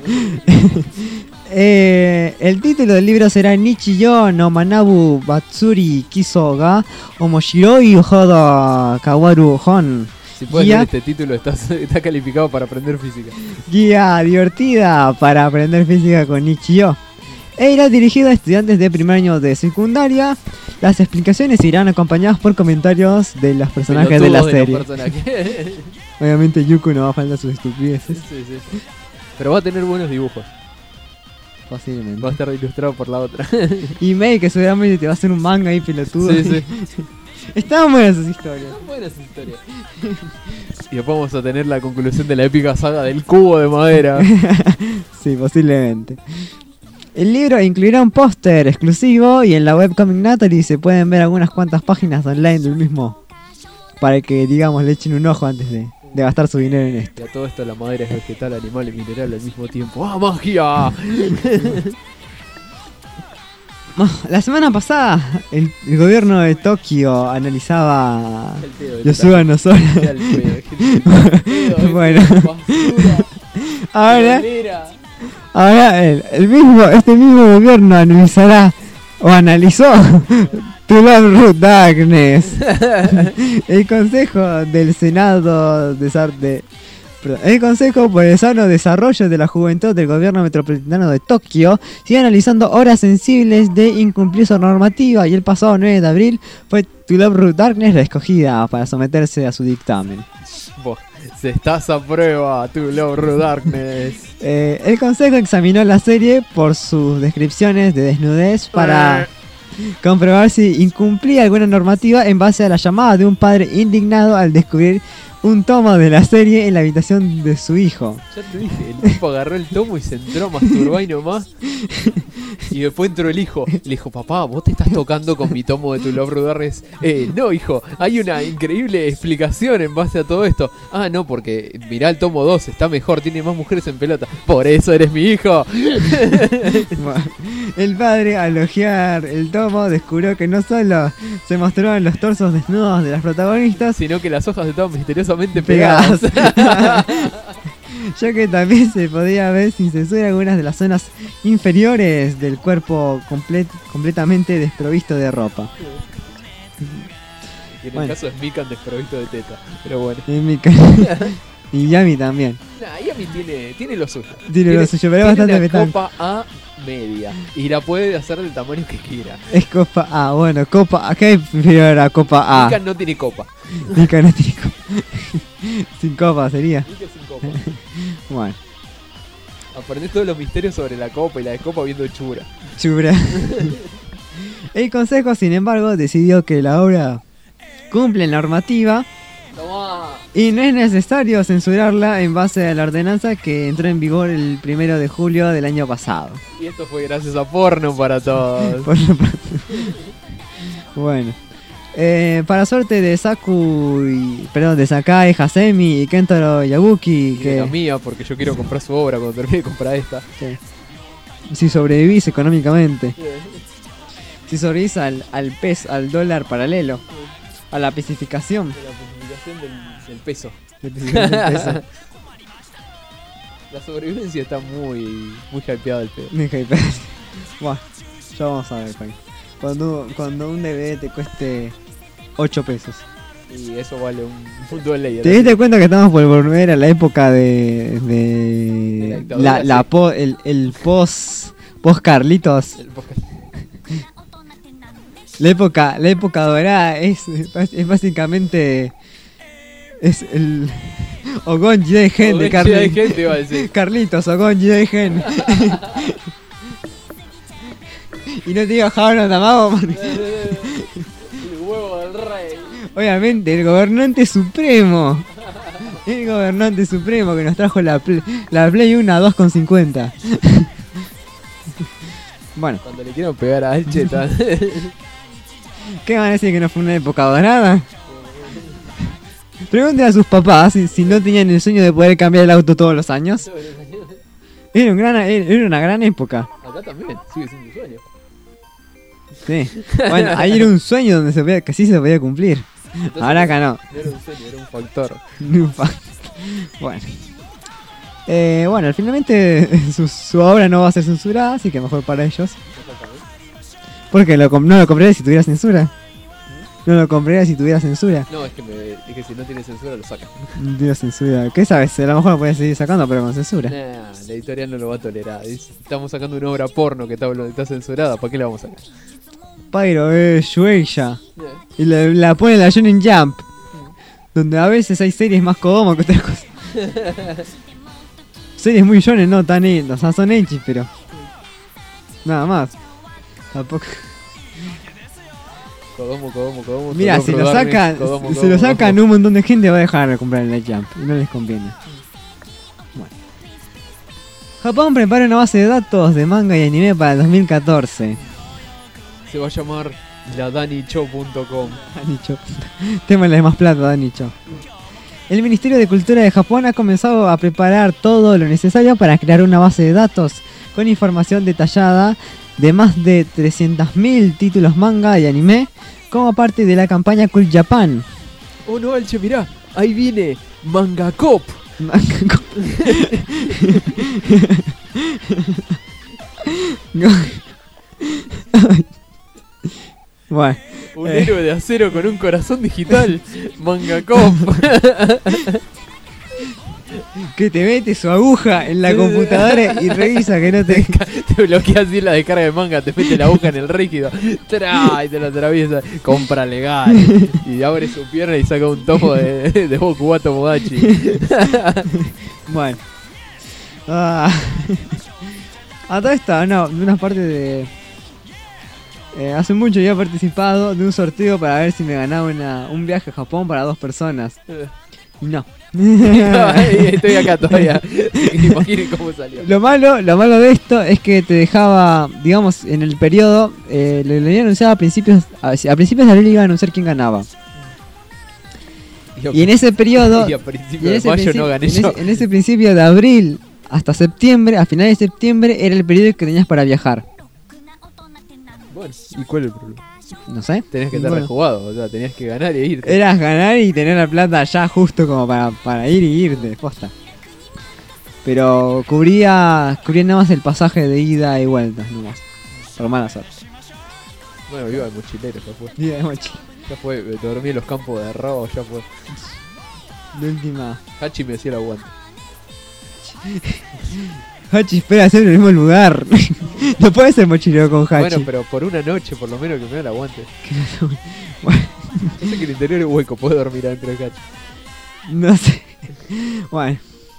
eh, el título del libro será Nichijou no Manabu Batsuri Kiso ga Omoshiroi Hodo Kawaru Hon. Si puedes Guía- leer este título, estás, está calificado para aprender física. Guía divertida para aprender física con Nichio. E irá dirigido a estudiantes de primer año de secundaria. Las explicaciones irán acompañadas por comentarios de los personajes de la Pelotudos serie. los personajes. Obviamente Yuko no va a faltar sus estupideces. Sí, sí. Pero va a tener buenos dibujos. Posiblemente. Va a estar ilustrado por la otra. Y Mei, que seguramente te va a hacer un manga ahí pelotudo. Sí, sí. Estaban buenas esas historias. Son buenas historias. Y después vamos a tener la conclusión de la épica saga del cubo de madera. Sí, posiblemente. El libro incluirá un póster exclusivo y en la web Comic Natalie se pueden ver algunas cuantas páginas online del mismo. Para que, digamos, le echen un ojo antes de, de gastar su dinero en esto. Y a todo esto la madera es vegetal, animal y mineral al mismo tiempo. ¡Ah, magia! La semana pasada, el, el gobierno de Tokio analizaba El pedo del Yosuba Tata. Nozola. Ya el pedo, el pedo, Bueno, basura, ahora, bolera. ahora el, el mismo, este mismo gobierno analizará o analizó To Love Root Darkness. El Consejo del Senado de, Sar- de perdón, el Consejo por el Sano Desarrollo de la Juventud del Gobierno Metropolitano de Tokio sigue analizando obras sensibles de incumplir su normativa y el pasado nueve de abril fue To Love Root Darkness la escogida para someterse a su dictamen. Vos, se estás a prueba, To Love Root Darkness. Eh, el Consejo examinó la serie por sus descripciones de desnudez para comprobar si incumplía alguna normativa en base a la llamada de un padre indignado al descubrir un tomo de la serie en la habitación de su hijo. Ya te dije, el tipo agarró el tomo y se entró a masturbar y nomás. Y después entró el hijo. Le dijo, papá, vos te estás tocando con mi tomo de To Love Root Darkness. Eh, no, hijo, hay una increíble explicación en base a todo esto. Ah, no, porque mirá el tomo dos, está mejor, tiene más mujeres en pelota. Por eso eres mi hijo. El padre, al hojear el tomo, descubrió que no solo se mostraban los torsos desnudos de las protagonistas, sino que las hojas estaban misteriosamente pegadas. pegadas. Ya que también se podía ver sin censura algunas de las zonas inferiores del cuerpo comple- completamente desprovisto de ropa. Y en Bueno. el caso es Mikan desprovisto de teta. Pero bueno. Y, mi ca- y Yami también. Nah, Yami tiene, tiene lo suyo. Tiene lo suyo, pero es bastante una vetán. copa A media. Y la puede hacer del tamaño que quiera. Es Copa A, bueno, Copa A. ¿Qué prefiero a Copa A? Mikan no tiene copa. Mika no tiene copa. Sin copa sería. Mikan sin copa. Bueno, Aprendés todos los misterios sobre la copa y la descopa viendo Chura. chura. El consejo, sin embargo, decidió que la obra cumple normativa Tomá. y no es necesario censurarla en base a la ordenanza que entró en vigor el primero de julio del año pasado. Y esto fue gracias a porno para todos. Por lo pronto. Bueno. Eh, para suerte de Saku y, perdón, de Sakai Hasemi y Kentaro Yabuki, Y que de la mía, porque yo quiero comprar su obra cuando termine de comprar esta. sí. Si sobrevivís económicamente, si sobrevivís al, al peso, al dólar paralelo, a la especificación, De la publicación del, del peso. La especificación del peso. La sobrevivencia está muy, muy hypeada el pedo. Me hypeé. Bueno, ya vamos a ver, Pai. Cuando, cuando un D V D te cueste ocho pesos. Y eso vale un, un dual layer. ¿Te diste cuenta que estamos por volver a la época de. de. De la dictadura, la, la sí. po- el, el post. post Carlitos? El podcast. La época, la época dorada es, es básicamente. Es el. Ogon Jidai Gen de Ogon Jidai Carlitos. Gen te iba a decir. Carlitos, Ogon Jidai Gen. Y no te digo Jabano Tamago porque. El huevo del rey. Obviamente, el gobernante supremo. El gobernante supremo que nos trajo la Play, la Play uno a dos con cincuenta. Bueno, Cuando le quieran pegar a Alcheta. ¿qué van a decir que no fue una época dorada? Pregúntenle a sus papás si, si no tenían el sueño de poder cambiar el auto todos los años. Era, un gran, era una gran época. Acá también, sigue siendo un sueño. Sí. Bueno, ahí era un sueño donde se podía, que sí se podía cumplir. Entonces, Ahora acá no. No era un sueño, era un factor. Un fa- Bueno. Eh, bueno, finalmente su, su obra no va a ser censurada, así que mejor para ellos. Porque lo, com- no lo compraría si tuviera censura. No lo compraría si tuviera censura. No, es que, me, es que si no tiene censura lo sacan. No tiene censura. ¿Qué sabes? A lo mejor lo puedes seguir sacando, pero con censura. Nah, la editorial no lo va a tolerar. Dice, estamos sacando una obra porno que está, está censurada, ¿para qué la vamos a sacar? Pyro es Shueisha. Yeah. Y la, la pone en la Shonen Jump. Donde a veces hay series más Kodomo que otras cosas. Series muy shonen, no tan e- o sea, son ecchi, pero nada más. Tampoco. Kodomo, Kodomo, Kodomo. Mira, Kodomo, si lo Darling, sacan, Kodomo, si Kodomo, lo sacan Kodomo. un montón de gente va a dejar de comprar el Night Jump y no les conviene. Bueno. Japón prepara una base de datos de manga y anime para el dos mil catorce. Se va a llamar la danicho punto com. Danicho. Témosle más plata, Danicho. El Ministerio de Cultura de Japón ha comenzado a preparar todo lo necesario para crear una base de datos con información detallada de más de trescientos mil títulos manga y anime como parte de la campaña Cool Japan. Oh no, Alche, mirá, ahí viene Manga Cop. Manga Cop. Bueno, Un eh. héroe de acero con un corazón digital. Manga Cop. Que te mete su aguja en la computadora y revisa que no te... Te bloquea así la descarga de manga, te mete la aguja en el rígido, tra, y te la atraviesa. Compra legal. Y abre su pierna y saca un tomo de, de Boku wa Tomodachi. Bueno. Ah. A todo esto, no, de una parte de... Eh, hace mucho había participado de un sorteo para ver si me ganaba una, un viaje a Japón para dos personas. No. Estoy acá todavía. Imaginen cómo salió. Lo malo, lo malo de esto es que te dejaba, digamos, en el periodo, eh, le, le había anunciado a principios, a, a principios de abril iba a anunciar quién ganaba. Y, a, Y en ese periodo, y a y principios en de ese, mayo principio, no gané en, yo. ese, en ese principio de abril hasta septiembre, a finales de septiembre era el periodo que tenías para viajar. Bueno, ¿y cuál es el problema? No sé. Tenías que estar Bueno. rejugado, o sea, tenías que ganar e irte. Eras ganar y tener la plata ya justo como para, para ir y irte, posta. Pero cubría cubría nada más el pasaje de ida y vuelta, nomás. Por mala suerte. Bueno, iba de mochilero, ya fue. Iba de mochilero. Ya fue, me dormí en los campos de arroz, ya fue. De última. Hachi me hacía el aguante. Hachi espera hacer en el mismo lugar. No puede ser mochilero con Hachi. Bueno, pero por una noche, por lo menos que me da el aguante. No sé que el interior es hueco, puedo dormir adentro de Hachi. No sé. Bueno.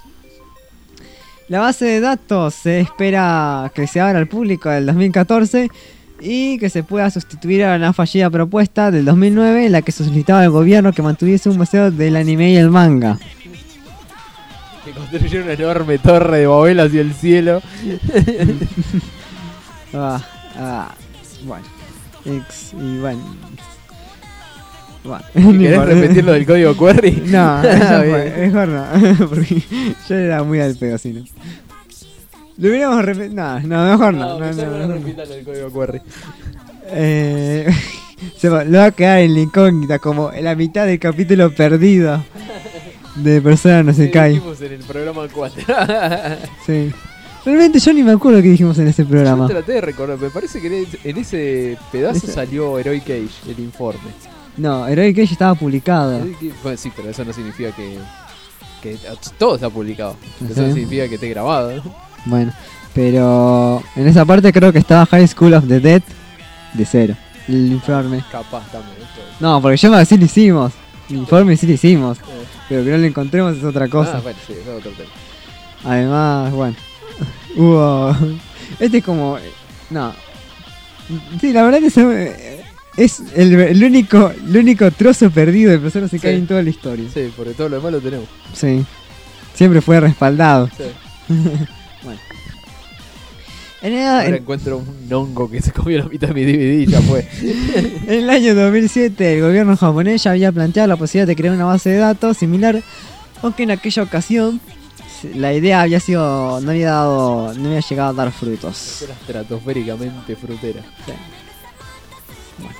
La base de datos se espera que se abra al público del dos mil catorce y que se pueda sustituir a la fallida propuesta del dos mil nueve en la que solicitaba al gobierno que mantuviese un museo del anime y el manga. Que construyeron una enorme torre de Babel hacia el cielo. Ah, ah, bueno. Ex, y bueno. Bueno. ¿Querés repetir lo del código Q R? No, Ah, eso bien. fue, mejor no. Porque yo era muy al pedo, si no. Lo hubiéramos repetido. No, no, mejor no. no, no, no, no. repitan el código Q R. Eh, se va, lo va a quedar en la incógnita, como en la mitad del capítulo perdido de Persona no se Sí, cae. dijimos en el programa cuatro. Sí. Realmente yo ni me acuerdo qué dijimos en ese programa. Yo traté de recordar, me parece que en ese pedazo Ese- salió Heroic Age, el informe. No, Heroic Age estaba publicado. Bueno, sí, pero eso no significa que, que todo está publicado. Eso Ajá. no significa que esté grabado, ¿no? Bueno, pero en esa parte creo que estaba High School of the Dead de cero. El informe. Capaz también. No, porque yo me sí lo hicimos. El informe sí lo hicimos. Pero que no lo encontremos es otra cosa. Ah, bueno, sí, eso es otro tema. Además, bueno. Hubo. Este es como. No. Sí, la verdad que se- es el, el único el único trozo perdido de Persona se cae Sí. en toda la historia. Sí, porque todo lo demás lo tenemos. Sí. Siempre fue respaldado. Sí. Bueno. En el, Ahora en- encuentro un hongo que se comió la mitad de mi D V D y ya fue. en el año dos mil siete, el gobierno japonés ya había planteado la posibilidad de crear una base de datos similar, aunque en aquella ocasión se- la idea había sido no había dado no había llegado a dar frutos. Era estratosféricamente frutera. Sí. Bueno.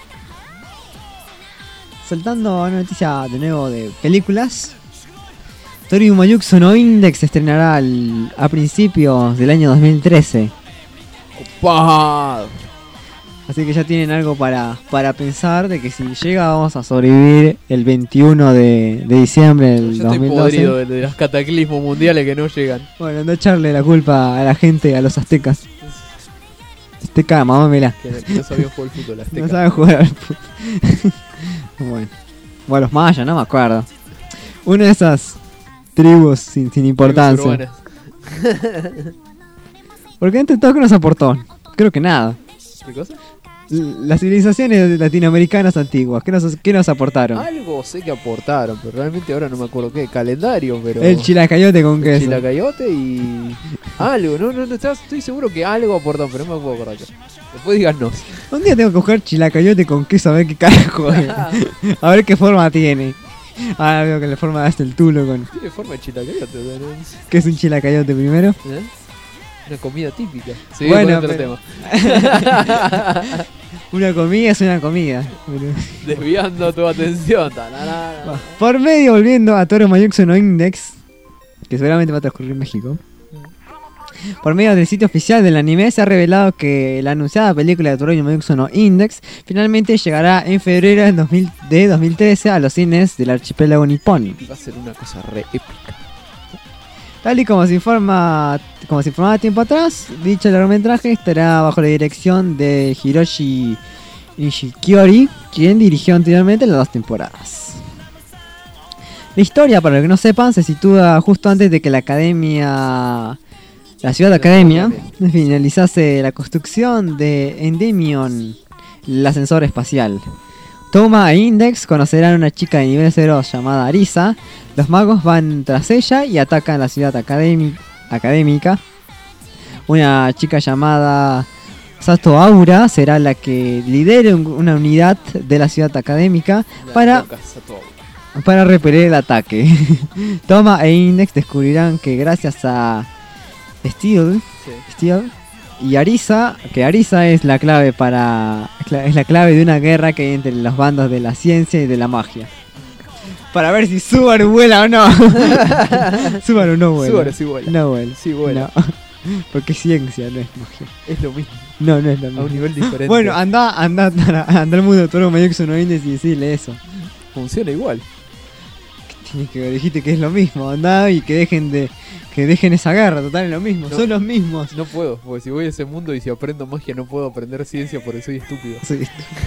Saltando a una noticia de nuevo de películas. Toriu Mayuxu no Index se estrenará al- a principios del año dos mil trece. ¡Copado! Así que ya tienen algo para, para pensar de que si llega vamos a sobrevivir el veintiuno de, de diciembre del Yo dos estoy mil doce. podrido de, de los cataclismos mundiales que no llegan. Bueno, no echarle la culpa a la gente, a los aztecas. Azteca, mamámela. Que, que no sabían jugar al fútbol, No azteca. saben jugar al fútbol. Bueno. Bueno, los mayas, no me acuerdo. Una de esas tribus sin, sin importancia. Tribus urbanas. Porque entre todo, ¿qué nos aportó? Creo que nada. ¿Qué cosa? L- Las civilizaciones latinoamericanas antiguas, ¿qué nos, qué nos aportaron? Algo sé que aportaron, pero realmente ahora no me acuerdo qué. Calendario, pero... El chilacayote con El queso. chilacayote y... Algo, no, no, no estás- estoy seguro que algo aportó, pero no me puedo acordar. Después díganos. Un día tengo que buscar chilacayote con queso a ver qué carajo es. A ver qué forma tiene. Ah, veo que la forma hace el tulo con... Tiene forma de chilacayote, o sea, ¿no? ¿Qué es un chilacayote primero? ¿Eh? Una comida típica. Sí, Bueno, con otro pero- tema. Una comida es una comida. Pero- Desviando tu atención. Tararara. Por medio, volviendo a Toro Mayuxo no Index, que seguramente va a transcurrir en México. Por medio del sitio oficial del anime se ha revelado que la anunciada película de Toro Mayuxo no Index finalmente llegará en febrero del dos mil de dos mil trece a los cines del archipiélago nipón. Va a ser una cosa re épica. Tal y como se informa, como se informaba tiempo atrás, dicho largometraje estará bajo la dirección de Hiroshi Nishikiori, quien dirigió anteriormente las dos temporadas. La historia, para los que no sepan, se sitúa justo antes de que la academia, la ciudad de Academia, finalizase la construcción de Endymion, el ascensor espacial. Toma e Index conocerán a una chica de nivel cero llamada Arisa. Los magos van tras ella y atacan la ciudad académi- académica. Una chica llamada Sato Aura será la que lidere un- una unidad de la ciudad académica La para, loca Sato Aura. para repeler el ataque. Toma e Index descubrirán que gracias a Steel, Sí. Steel y Arisa, que Arisa es la clave para es la clave de una guerra que hay entre los bandos de la ciencia y de la magia. Para ver si Subaru vuela o no. Subaru no vuela. Subaru sí vuela. No vuela. Sí vuela. No. Porque es ciencia, no es magia. Es lo mismo. No, no es lo mismo. A un nivel diferente. Bueno, anda, anda, anda, anda al mundo de Toro Mayuxo no Index y decirle eso. Funciona igual. Tienes que dijiste que es lo mismo, anda y que dejen de que dejen esa guerra, total es lo mismo, No. son los mismos. No puedo, porque si voy a ese mundo y si aprendo magia no puedo aprender ciencia porque soy estúpido. Soy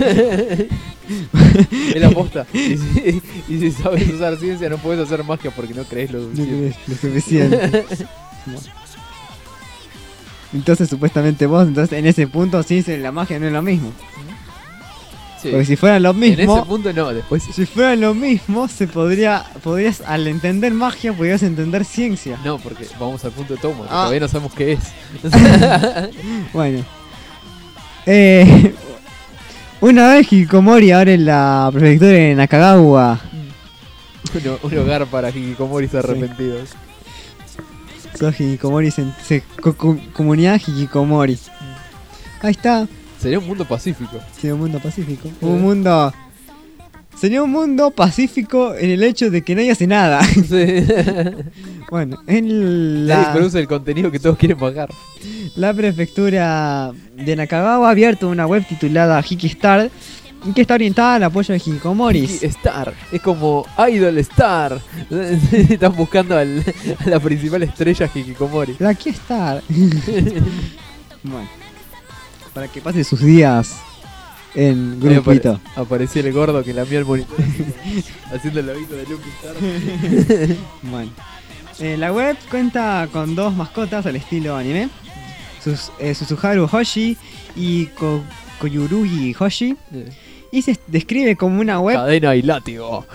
Es la posta. Y si, y si sabes usar ciencia no puedes hacer magia porque no crees lo No suficiente. crees lo suficiente. Bueno. Entonces supuestamente vos, entonces en ese punto ciencia y la magia no es lo mismo. Sí. Porque si fueran lo En mismo, ese punto no, después sí. si fueran lo mismo, se podría, podrías al entender magia podrías entender ciencia. No, porque vamos al punto de toma, que Ah. todavía no sabemos qué es. Bueno. Eh, una vez Hikikomori abre la prefectura de Nakagawa. un, un hogar para hikikomoris arrepentidos. Sos Hikikomori, se, se- co- co- comunidad Hikikomori. Ahí está. Sería un mundo pacífico. Sería un mundo pacífico. Un mundo. Sería un mundo pacífico en el hecho de que nadie hace nada. Sí. Bueno, en Nadie la, produce el contenido que todos quieren pagar. la prefectura de Nakagawa ha abierto una web titulada Hikistar, que está orientada al apoyo de Hikikomoris. Star, es como Idol Star. Están buscando al- a la principal estrella Hikikomori. La Hikistar. Bueno, para que pase sus días en Ahí grupito. apare- apareció el gordo que lamía el monitor haciendo el lobito de Lucky Star. Bueno, eh, la web cuenta con dos mascotas al estilo anime: Sus, eh, Suzuharu Hoshi y Ko- Koyurugi Hoshi. Y se describe como una web Cadena y látigo.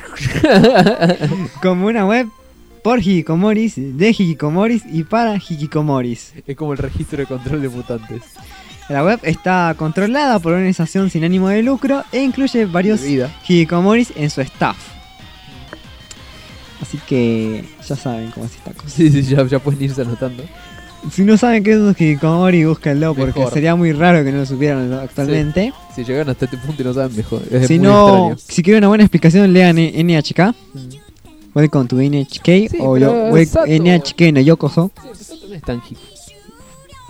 como una web por hikikomoris, de hikikomoris y para hikikomoris. Es como el registro de control de mutantes. La web está controlada por una organización sin ánimo de lucro e incluye varios De vida. hikikomoris en su staff. Así que ya saben cómo es esta cosa. Sí, sí, ya, ya pueden irse anotando. Si no saben qué es un hikikomori, búsquenlo porque Mejor. sería muy raro que no lo supieran actualmente. Si llegaron hasta este punto y no saben mejor. Es Si muy no, extraño. si quieren una buena explicación, lean N H K. Welcome to N H K Sí, o pero yo, exacto. N H K no Yokoso. Sí, pero no es tan chico.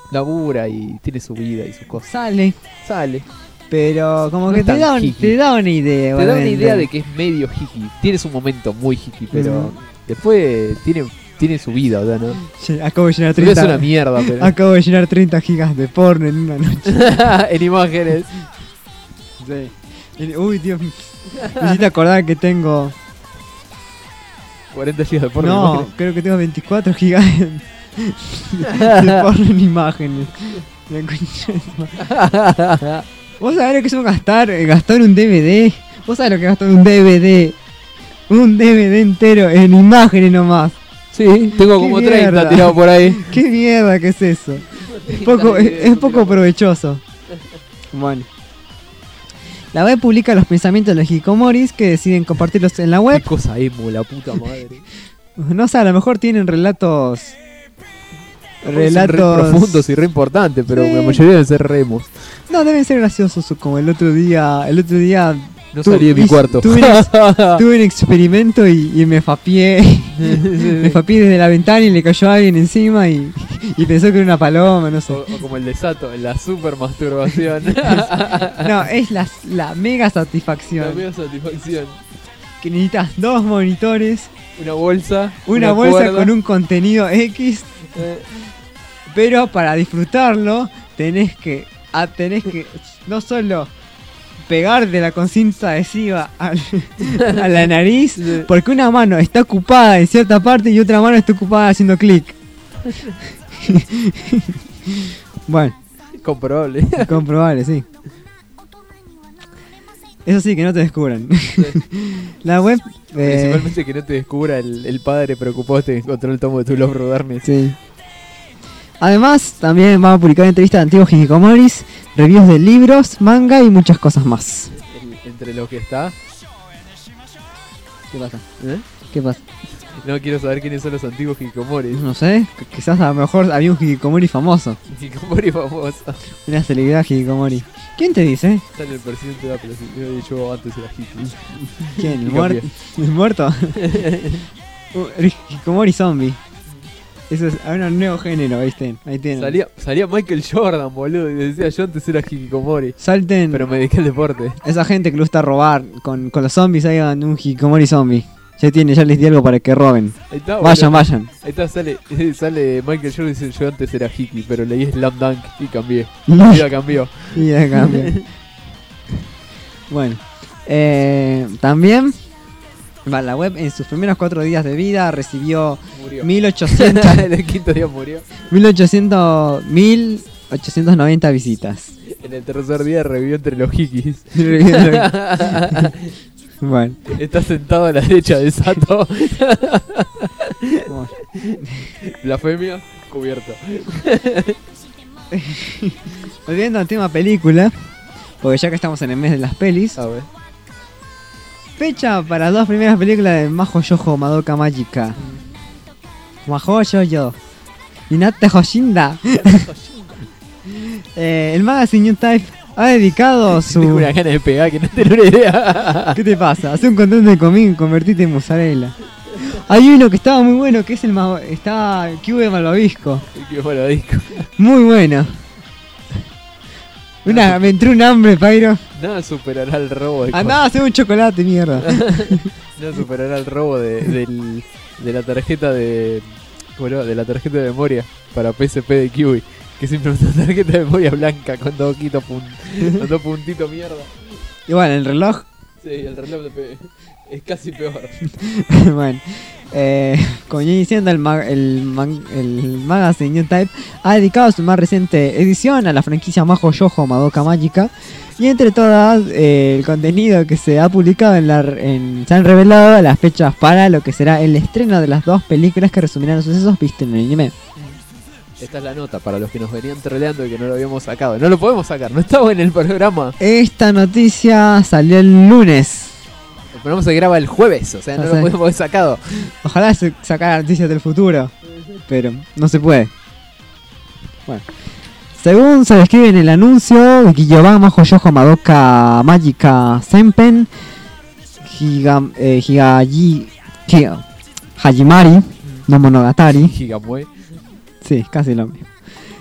labura y tiene su vida y sus cosas. Sale. Sale. Pero como No que es te tan da, un- hippie. te da una idea. Te da una igualmente. idea de que es medio hippie. Tiene su momento muy hippie, pero Ujú. después tiene, tiene su vida, o sea, ¿no? Che, acabo de llenar Su vida treinta. es una mierda, pero. Acabo de llenar treinta gigas de porno en una noche. En imágenes. Sí. Y- Uy, Dios. Me hiciste acordar que tengo. cuarenta gigas de porno. en No, imágenes. creo que tengo veinticuatro gigas de de porno en imágenes. La concha de su madre. ¿Vos sabés lo que es gastar? eh, Gastar un D V D. ¿Vos sabés lo que es gastar un D V D? Un D V D entero en imágenes nomás. Sí, tengo ¿Qué como treinta mierda? tirados por ahí. ¿Qué mierda que es eso? Poco, es, es poco provechoso. Bueno. La web publica los pensamientos de los hikikomoris que deciden compartirlos en la web. Qué cosa emo, la puta madre. No sé, a lo mejor tienen relatos. Son re Relatos profundos y re importantes, pero Sí. la mayoría deben ser remos. No, deben ser graciosos, como el otro día. El otro día. No tu- salí de mi hice- cuarto. Tuve un, ex- tuve un experimento y, y me fapié. Me fapié desde la ventana y le cayó alguien encima y, y pensó que era una paloma, no sé. O, o como el de Sato, la super masturbación. No, es la, la mega satisfacción. La mega satisfacción. Que necesitas dos monitores, Una bolsa. una, bolsa cuerda. con un contenido X, Eh, pero para disfrutarlo tenés que, ah, tenés que no solo pegarte con cinta adhesiva al- a la nariz, porque una mano está ocupada en cierta parte y otra mano está ocupada haciendo clic. Bueno, comprobable. comprobable, sí. Eso sí, que no te descubran. La web... eh, Principalmente que no te descubra el, el padre preocupado de encontrar el tomo de tu Love Rodarnes. Sí. Además, también vamos a publicar entrevistas de antiguos hikikomoris, reviews de libros, manga y muchas cosas más. El- entre lo que está. ¿Qué pasa? ¿Eh? ¿Qué pasa? No quiero saber quiénes son los antiguos hikikomoris. No sé, qu- quizás a lo mejor había un hikikomori famoso. Hikikomori famoso. Una celebridad hikikomori. ¿Quién te dice? Sale el presidente de Apple, así. Yo, yo antes era hippie. ¿Quién? ¿El, Y muer- cambié. ¿El muerto? Uh, el hikikomori zombie. Eso es un nuevo género, ¿viste? Ahí tienen. Salía, salía Michael Jordan, boludo, y decía yo antes era hikikomori. Salten. Pero me dediqué al deporte. Esa gente que le gusta robar con, con los zombies, hagan un hikikomori zombie. Ya tiene, ya les di algo para que roben. Ahí está, Vayan, boludo. vayan. Ahí está, sale, sale Michael Jordan y dice yo antes era hiki, pero leí Slam Dunk y cambié. Y- Mi vida cambió. Y ya cambia. Bueno, eh, también va, la web en sus primeros cuatro días de vida recibió Murió. mil ochocientos, En el quinto día murió. mil ochocientos, mil ochocientos noventa visitas. En el tercer día revivió entre los hikis. Bueno, Está sentado a la derecha de Sato. bueno. Blasfemia, cubierto. Volviendo al tema película, porque ya que estamos en el mes de las pelis, A ver. fecha para las dos primeras películas de Majo Yojo Madoka Mágica. Majo Yoyo. Hinata Hoshinda. Eh, el magazine New Type ha dedicado su... Tengo una gana de pegar que no tengo una idea. ¿Qué te pasa? Hace un contento de comida y convertite en mozzarella. Hay uno que estaba muy bueno, que es el ma- está Cube Malvavisco. Qué malo disco. Muy bueno. Una, me entró un hambre, Pairo. Nada superará el robo de Andá a hacer un chocolate, mierda. Nada superará el robo de, del, de la tarjeta de. ¿Cómo era? De la tarjeta de memoria para P S P de Kiwi. Que es simplemente una tarjeta de memoria blanca con dos, quito pun- con dos puntitos mierda. Y bueno, el reloj. Sí, el reloj de P es casi peor. Bueno, eh, como ya diciendo, el, ma- el, man- el magazine New Type ha dedicado su más reciente edición a la franquicia Majo Yojo Madoka Mágica. Y entre todas, eh, el contenido que se ha publicado en la en, se han revelado las fechas para lo que será el estreno de las dos películas que resumirán los sucesos vistos en el anime. Esta es la nota para los que nos venían troleando y que no lo habíamos sacado. No lo podemos sacar, no estaba en el programa. Esta noticia salió el lunes. El programa se graba el jueves, o sea, no No lo sé. podemos haber sacado. Ojalá se sacara noticias del futuro, pero no se puede. Bueno, según se describe en el anuncio, Giyoban Majo Yojo Madoka Mágica Senpen Higa, eh, Higayi Higa- Hajimari no Monogatari. Gigamue. Sí, casi lo mismo.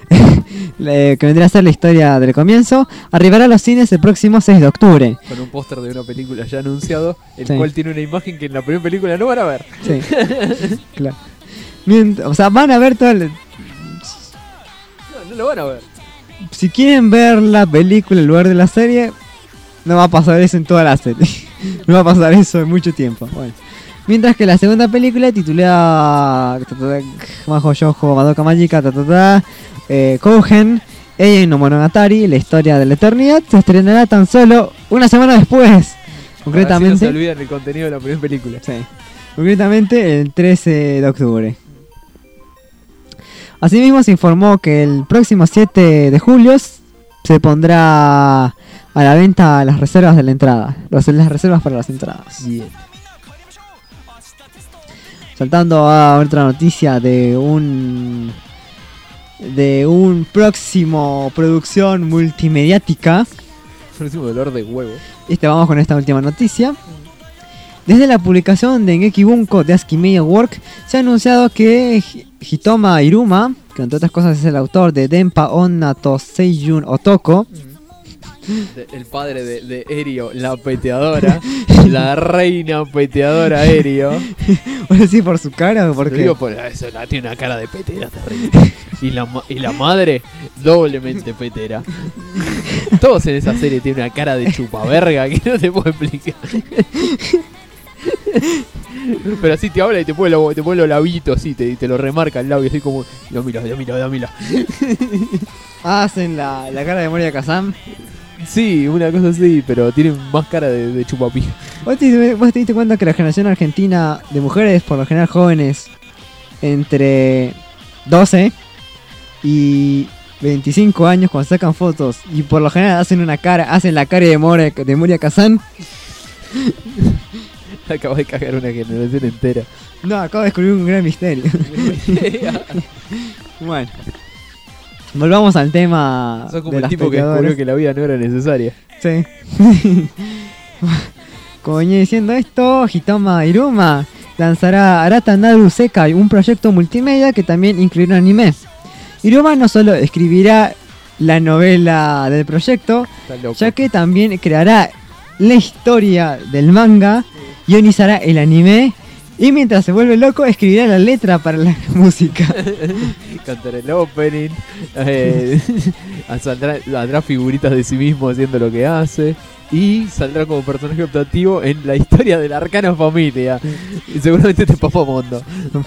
que vendría a ser la historia del comienzo, arribará a los cines el próximo seis de octubre. Con un póster de una película ya anunciado, el Sí. cual tiene una imagen que en la primera película no van a ver. Sí. Claro. Mient- O sea, van a ver todo el... No, no lo van a ver. Si quieren ver la película en lugar de la serie, no va a pasar eso en toda la serie. No va a pasar eso en mucho tiempo. Bueno. Mientras que la segunda película, titulada Majo Shoujo Madoka Magica, ta, ta, ta, eh, Kougen, Ella no Monogatari, la historia de la eternidad, se estrenará tan solo una semana después. Concretamente, Así no se olvidan el contenido de la primera película. Sí. Concretamente el trece de octubre. Asimismo se informó que el próximo siete de julio se pondrá a la venta las reservas de la entrada. Las las reservas para las entradas. Bien. Saltando a otra noticia de un de un próximo producción multimediática. Próximo dolor de huevo. Este vamos con esta última noticia. Desde la publicación de Ngeki Bunko de Aski Media Work se ha anunciado que Hi- Hitoma Iruma, que entre otras cosas es el autor de Denpa Onna to Seiyun Otoko, De- el padre de, de Erio, la peteadora, la reina peteadora Erio. ¿Por decir por su cara o por Lo qué? digo por eso, la tiene una cara de petera terrible. Y la, ma- y la madre, doblemente petera. Todos en esa serie tienen una cara de chupaverga que no te puedo explicar. Pero así te habla y te pone, lo- te pone los labitos así, te, te lo remarca el labio así como, dámela, dámela, dámela. Hacen la, la cara de Moria Kazam. Sí, una cosa así, pero tienen más cara de, de chupapí. ¿Vos te, vos te diste cuenta que la generación argentina de mujeres, por lo general jóvenes, entre doce y veinticinco años, cuando sacan fotos y por lo general hacen una cara, hacen la cara de Moria, de Moria Kazan? Acabas de cagar una generación entera. No, acabo de descubrir un gran misterio. Bueno, volvamos al tema. Sos como de el las tipo que peteadoras. descubrió que la vida no era necesaria. Sí. Como venía diciendo esto, Hitoma Iruma lanzará Arata Naru Sekai, un proyecto multimedia que también incluirá un anime. Iruma no solo escribirá la novela del proyecto, Está loco. ya que también creará la historia del manga, guionizará el anime y mientras se vuelve loco escribirá la letra para la música. Cantará el opening, eh, saldrá, saldrá figuritas de sí mismo haciendo lo que hace y saldrá como personaje optativo en la historia de la arcana familia. Y seguramente este papamondo.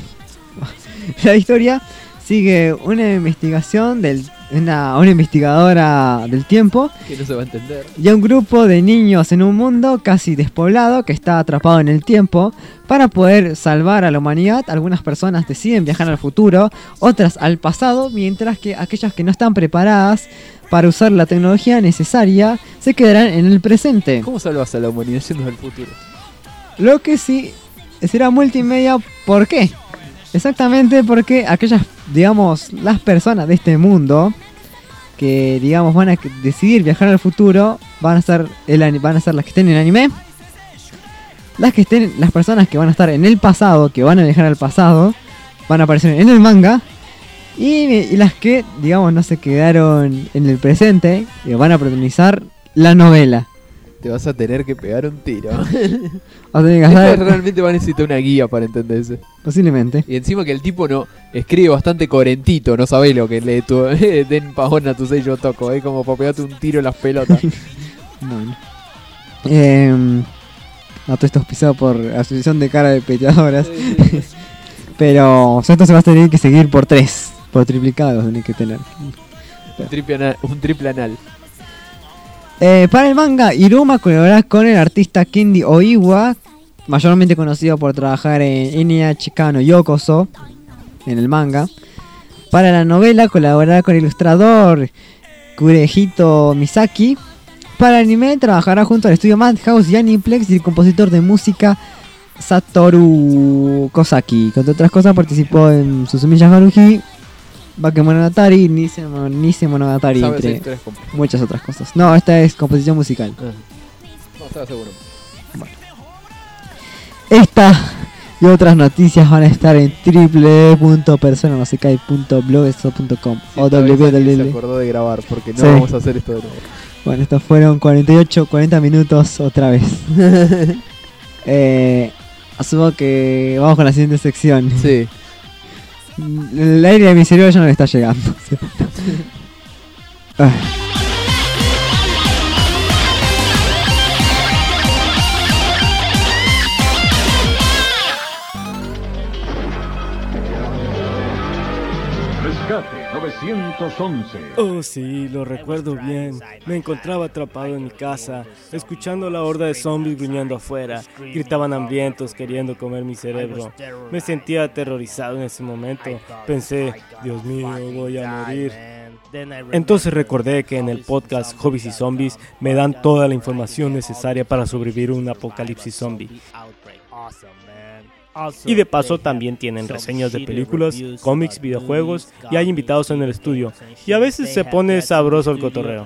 La historia sigue una investigación del una, una investigadora del tiempo Que no se va a entender. y a un grupo de niños en un mundo casi despoblado que está atrapado en el tiempo. Para poder salvar a la humanidad, algunas personas deciden viajar al futuro, otras al pasado, mientras que aquellas que no están preparadas para usar la tecnología necesaria se quedarán en el presente. ¿Cómo salvas a la humanidad yendo al futuro? Lo que sí será multimedia, ¿por qué? Exactamente porque aquellas, digamos, las personas de este mundo que, digamos, van a que- decidir viajar al futuro van a ser el, ani- van a ser las que estén en anime, las que estén, las personas que van a estar en el pasado, que van a viajar al pasado, van a aparecer en el manga y, y las que, digamos, no se quedaron en el presente y van a protagonizar la novela. Te vas a tener que pegar un tiro. O sea, que Después saber- realmente va a necesitar una guía para entenderse. Posiblemente. Y encima que el tipo no escribe bastante coherentito, no sabés lo que lee tu den pajón a tu sello toco, es como para pegarte un tiro en las pelotas. Bueno. Eh, no, todo esto auspiciado por Asociación de Cara de Peteadoras. Pero o sea, esto se va a tener que seguir por tres. Por triplicado tiene que tener. un, triple anal, un triple anal. Eh, para el manga, Iruma colaborará con el artista Kendi Oiwa, mayormente conocido por trabajar en Enya Chikano Yokoso, en el manga. Para la novela colaborará con el ilustrador Kurehito Misaki. Para el anime trabajará junto al estudio Madhouse y Aniplex y el compositor de música Satoru Kosaki, que entre otras cosas participó en Suzumiya Haruhi, Bakemonogatari, Nise, Nise Monogatari, Sabes entre historias completas. muchas otras cosas. No, esta es composición musical. Ah. No, estaba seguro. Esta Y otras noticias van a estar en doble u doble u doble u punto persona no se cae punto blogspot punto com Sí, o esta vez www. alguien se acordó de grabar porque no Sí. vamos a hacer esto de nuevo. Bueno, estos fueron cuarenta y ocho, cuarenta minutos otra vez. eh, asumo que vamos con la siguiente sección. Sí. El aire de mi cerebro ya no le está llegando. Ah. Rescate novecientos once. Oh sí, lo recuerdo bien. Me encontraba atrapado en mi casa, escuchando la horda de zombies gruñendo afuera. Gritaban hambrientos, queriendo comer mi cerebro. Me sentía aterrorizado en ese momento. Pensé, Dios mío, voy a morir. Entonces recordé que en el podcast Hobbies y Zombies me dan toda la información necesaria para sobrevivir a un apocalipsis zombie. Y de paso también tienen reseñas de películas, cómics, videojuegos y hay invitados en el estudio. Y a veces se pone sabroso el cotorreo.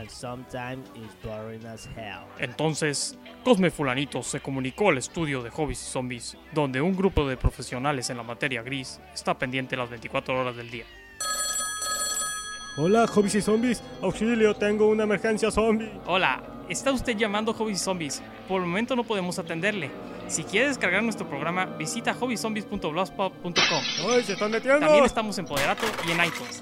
Entonces, Cosme Fulanito se comunicó al estudio de Hobbies y Zombies, donde un grupo de profesionales en la materia gris está pendiente las veinticuatro horas del día. Hola, Hobbies y Zombies. Auxilio, tengo una emergencia zombie. Hola, está usted llamando a Hobbies y Zombies. Por el momento no podemos atenderle. Si quiere descargar nuestro programa, visita hobbies zombies punto blogspot punto com. ¡Ay, se están metiendo! También estamos en Poderato y en iTunes.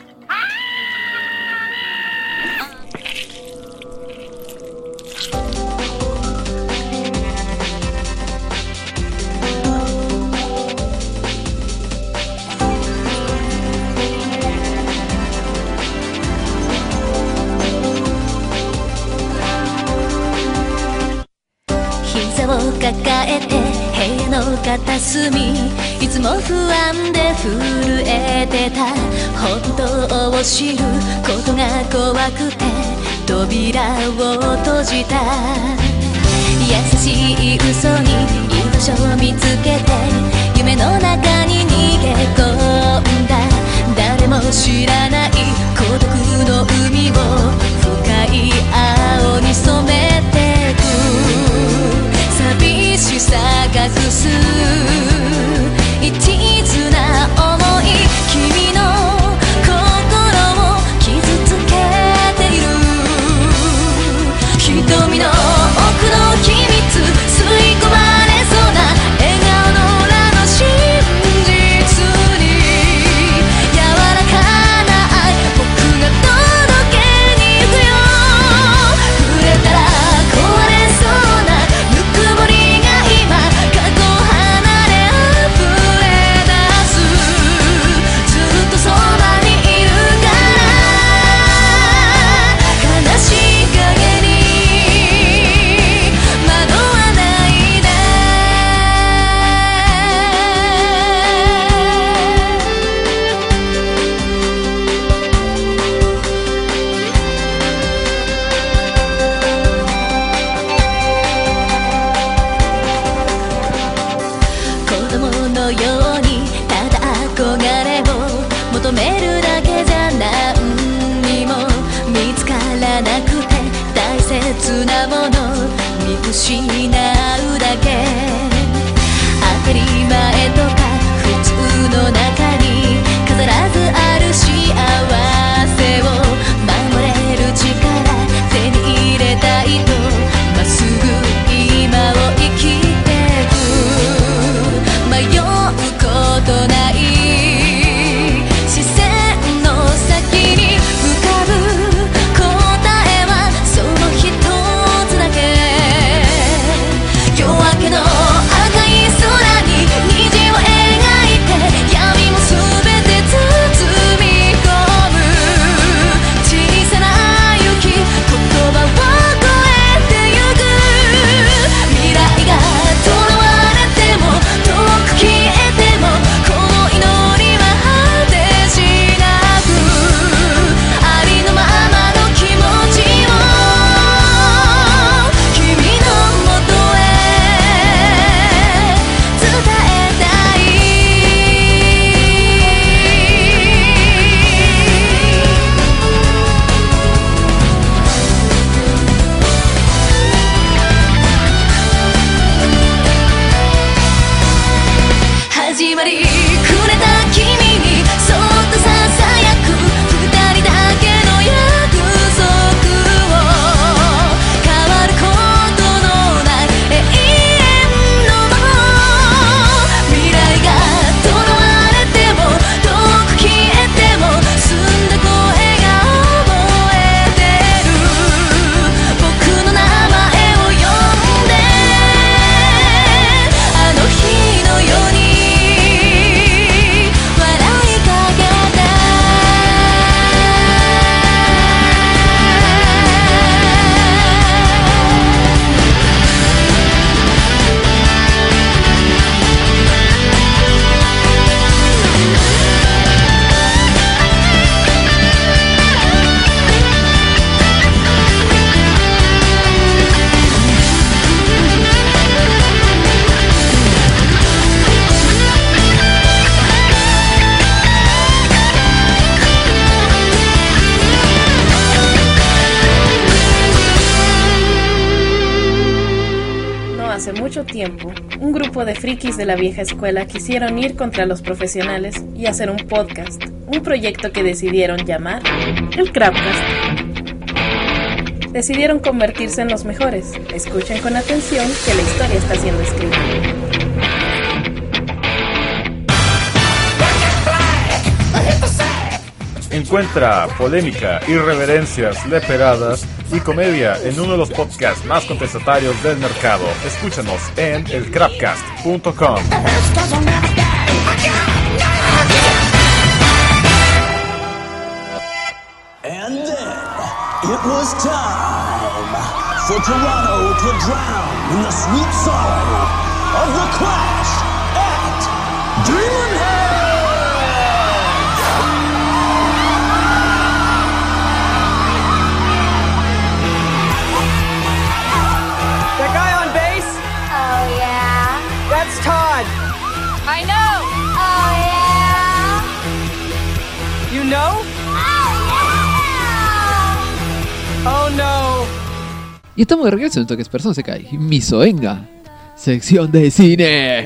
抱えて部屋の片隅いつも不安で震えてた本当を知ることが怖くて扉を閉じた優しい嘘に居場所を見つけて夢の中に逃げ込んだ誰も知らない孤独の海を深い青に染めてく寂しさがくす一途な想い君の心を傷つけている瞳の奥の秘密吸い込まれそうな笑顔の裏の真実に柔らかな愛僕が届けに行くよ触れたら壊れそうなぬくもりが今過去離れ溢れ出すずっとそばにいるから悲しい影に惑わないで子供のようにただ憧れを求めるだけじゃ何にも見つからなくて大切なもの見失うだけ当たり前とか普通の中に飾らずある幸せを守れる力手に入れたいとまっすぐ今を生きてく迷うことない視線の先に浮かぶ答えはその一つだけ mucho tiempo, un grupo de frikis de la vieja escuela quisieron ir contra los profesionales y hacer un podcast, un proyecto que decidieron llamar el Crapcast. Decidieron convertirse en los mejores. Escuchen con atención que la historia está siendo escrita. Encuentra polémica, irreverencias, leperadas y comedia en uno de los podcasts más contestatarios del mercado. Escúchanos en el crapcast punto com. And then it was time for Toronto to drown in the sweet sorrow of the clash at Dreamhead. Todd! I know! Oh, yeah! You know? Oh, yeah! Oh, no! Y estamos de regreso en Toques Persona se cae. Misoenga. Sección de cine.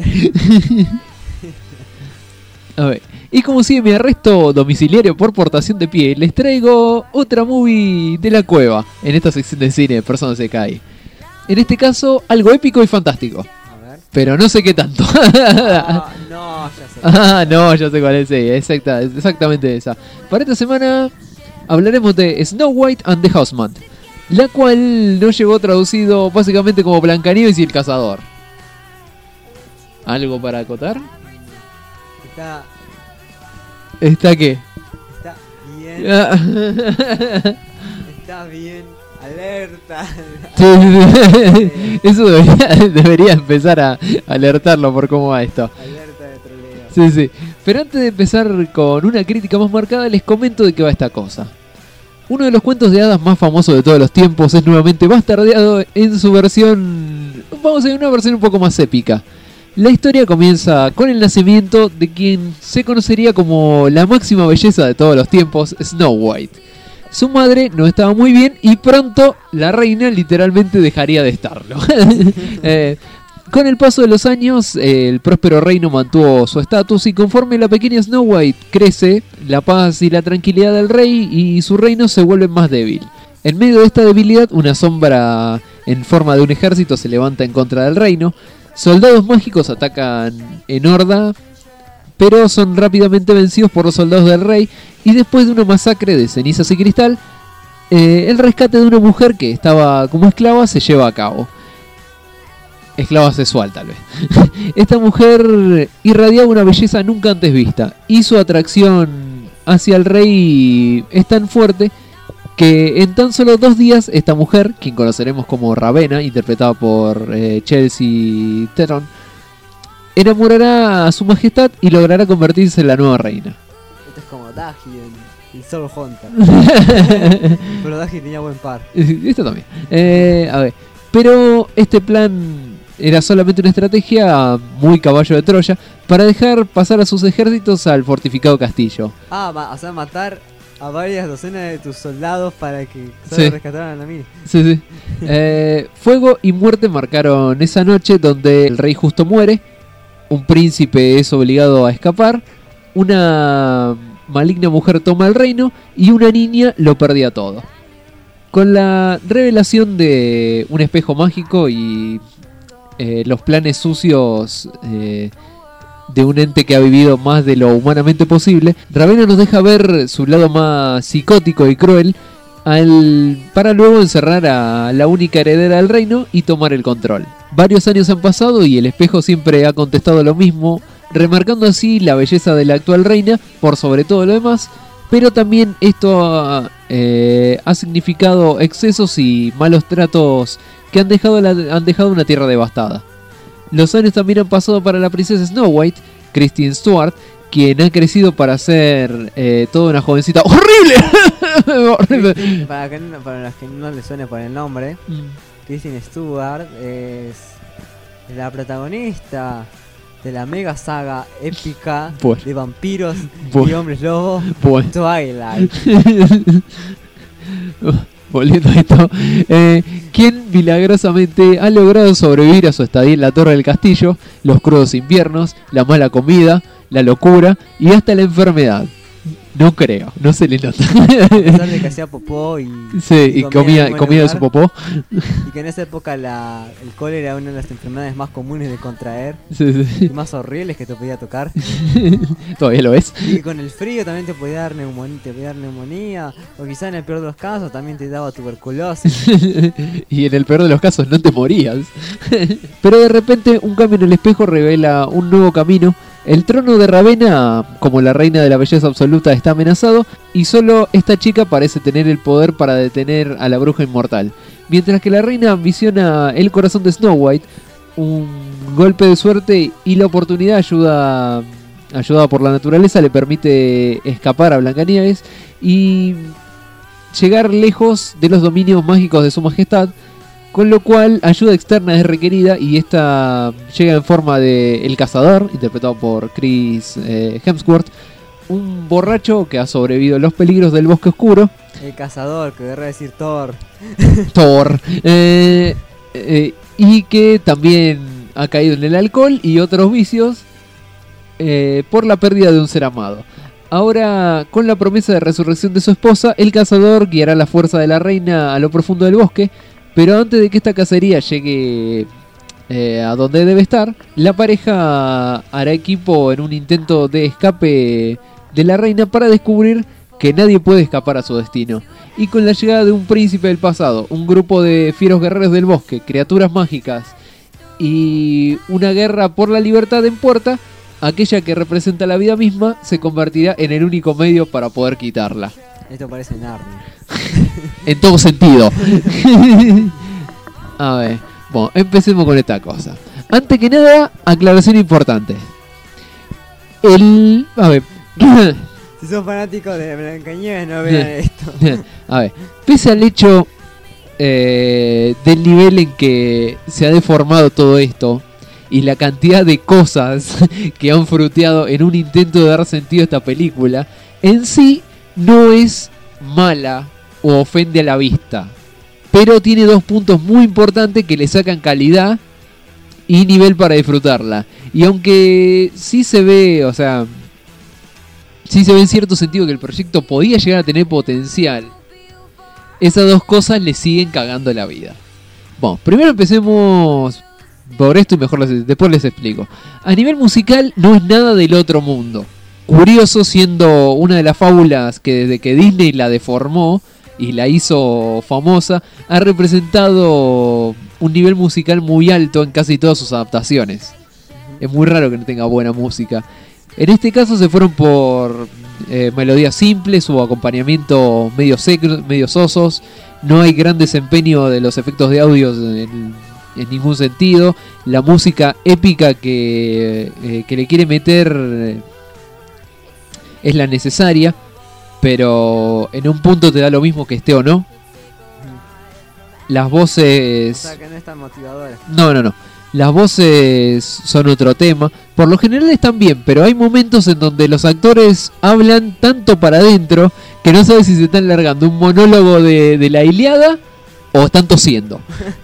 A ver. Y como sigue mi arresto domiciliario por portación de pie, les traigo otra movie de la cueva en esta sección de cine de Persona se cae. En este caso, algo épico y fantástico. Pero no sé qué tanto. Ah, no, ya sé. Ah, no, ya sé cuál es. Sí, exacta, exactamente esa. Para esta semana hablaremos de Snow White and the Houseman, la cual nos llegó traducido básicamente como Blancanieves y el cazador. ¿Algo para acotar? Está... ¿Está qué? Está bien. Está bien. Alerta. Sí, sí, sí. Eso debería, debería empezar a alertarlo por cómo va esto. Alerta de troleo. Sí, sí. Pero antes de empezar con una crítica más marcada, les comento de qué va esta cosa. Uno de los cuentos de hadas más famosos de todos los tiempos es nuevamente bastardeado en su versión, vamos a ver, una versión un poco más épica. La historia comienza con el nacimiento de quien se conocería como la máxima belleza de todos los tiempos, Snow White. Su madre no estaba muy bien y pronto la reina literalmente dejaría de estarlo. eh, con el paso de los años, eh, el próspero reino mantuvo su estatus y conforme la pequeña Snow White crece, la paz y la tranquilidad del rey y su reino se vuelven más débil. En medio de esta debilidad, una sombra en forma de un ejército se levanta en contra del reino. Soldados mágicos atacan en horda, pero son rápidamente vencidos por los soldados del rey y después de una masacre de cenizas y cristal, eh, el rescate de una mujer que estaba como esclava se lleva a cabo. Esclava sexual tal vez. Esta mujer irradiaba una belleza nunca antes vista y su atracción hacia el rey es tan fuerte que en tan solo dos días esta mujer, quien conoceremos como Ravenna, interpretada por eh, Chelsea Theron, enamorará a su majestad y logrará convertirse en la nueva reina. Esto es como Daji en el Soul Hunter. Pero Daji tenía buen par. Esto también. Eh, a ver, pero este plan era solamente una estrategia muy caballo de Troya para dejar pasar a sus ejércitos al fortificado castillo. Ah, ma- o sea, matar a varias docenas de tus soldados para que solo Sí. rescataran a la mina. Sí, sí. Eh, fuego y muerte marcaron esa noche donde el rey justo muere. Un príncipe es obligado a escapar, una maligna mujer toma el reino y una niña lo perdía todo. Con la revelación de un espejo mágico y eh, los planes sucios eh, de un ente que ha vivido más de lo humanamente posible, Ravenna nos deja ver su lado más psicótico y cruel al, para luego encerrar a la única heredera del reino y tomar el control. Varios años han pasado y el espejo siempre ha contestado lo mismo, remarcando así la belleza de la actual reina por sobre todo lo demás, pero también esto ha, eh, ha significado excesos y malos tratos que han dejado, la, han dejado una tierra devastada. Los años también han pasado para la princesa Snow White, Kristen Stewart, quien ha crecido para ser eh, toda una jovencita horrible. Para, que no, para los que no les suene por el nombre, mm. Kristen Stewart es la protagonista de la mega saga épica bueno. de vampiros bueno. y hombres lobos, bueno. Twilight. Volviendo a esto, eh, quien milagrosamente ha logrado sobrevivir a su estadía en la torre del castillo, los crudos inviernos, la mala comida, la locura y hasta la enfermedad. No creo, no se le nota. A pesar de que hacía popó y, sí, y, y comía, comía, comía de su popó. Y que en esa época la, el cólera era una de las enfermedades más comunes de contraer. Sí, sí. Y más horribles que te podía tocar. Todavía lo es. Y con el frío también te podía dar neumonía, te podía dar neumonía. O quizá en el peor de los casos también te daba tuberculosis. Y en el peor de los casos no te morías. Pero de repente un cambio en el espejo revela un nuevo camino. El trono de Ravenna, como la reina de la belleza absoluta, está amenazado y solo esta chica parece tener el poder para detener a la bruja inmortal. Mientras que la reina ambiciona el corazón de Snow White, un golpe de suerte y la oportunidad ayuda, ayudada por la naturaleza le permite escapar a Blancanieves y llegar lejos de los dominios mágicos de su majestad. Con lo cual, ayuda externa es requerida y esta llega en forma de El Cazador, interpretado por Chris eh, Hemsworth, un borracho que ha sobrevivido a los peligros del bosque oscuro. El Cazador, que querrá decir Thor. Thor. Eh, eh, y que también ha caído en el alcohol y otros vicios eh, por la pérdida de un ser amado. Ahora, con la promesa de resurrección de su esposa, el Cazador guiará la fuerza de la reina a lo profundo del bosque. Pero antes de que esta cacería llegue eh, a donde debe estar, la pareja hará equipo en un intento de escape de la reina para descubrir que nadie puede escapar a su destino. Y con la llegada de un príncipe del pasado, un grupo de fieros guerreros del bosque, criaturas mágicas y una guerra por la libertad en puerta, aquella que representa la vida misma se convertirá en el único medio para poder quitarla. Esto parece Narnia. En todo sentido. A ver, bueno, empecemos con esta cosa. Antes que nada, aclaración importante. El... A ver... Si son fanáticos de Blancanieves, no vean esto. A ver, pese al hecho eh, del nivel en que se ha deformado todo esto y la cantidad de cosas que han fruteado en un intento de dar sentido a esta película, en sí no es mala o ofende a la vista, pero tiene dos puntos muy importantes que le sacan calidad y nivel para disfrutarla. Y aunque sí se ve, o sea, sí se ve en cierto sentido que el proyecto podía llegar a tener potencial, esas dos cosas le siguen cagando la vida. Bueno, primero empecemos por esto y mejor les, después les explico. A nivel musical no es nada del otro mundo. Curioso, siendo una de las fábulas que desde que Disney la deformó y la hizo famosa, ha representado un nivel musical muy alto en casi todas sus adaptaciones. Es muy raro que no tenga buena música. En este caso se fueron por eh, melodías simples o acompañamiento medio secos, medio sosos. No hay gran desempeño de los efectos de audio en, en ningún sentido. La música épica que, eh, que le quiere meter... Eh, es la necesaria, pero en un punto te da lo mismo que esté o no. Las voces... O sea, que no es tan motivadora. No, no, no. Las voces son otro tema. Por lo general están bien, pero hay momentos en donde los actores hablan tanto para adentro que no sabes si se están largando un monólogo de, de la Ilíada o están tosiendo.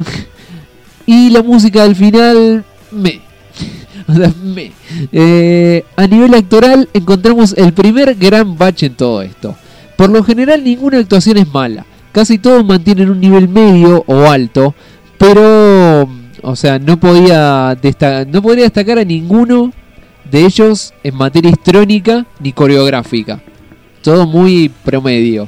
Y la música al final... me... O sea, me. Eh, a nivel actoral encontramos el primer gran bache en todo esto. Por lo general ninguna actuación es mala. Casi todos mantienen un nivel medio o alto. Pero, o sea, no podía destacar, no podría destacar a ninguno de ellos en materia histrónica ni coreográfica. Todo muy promedio.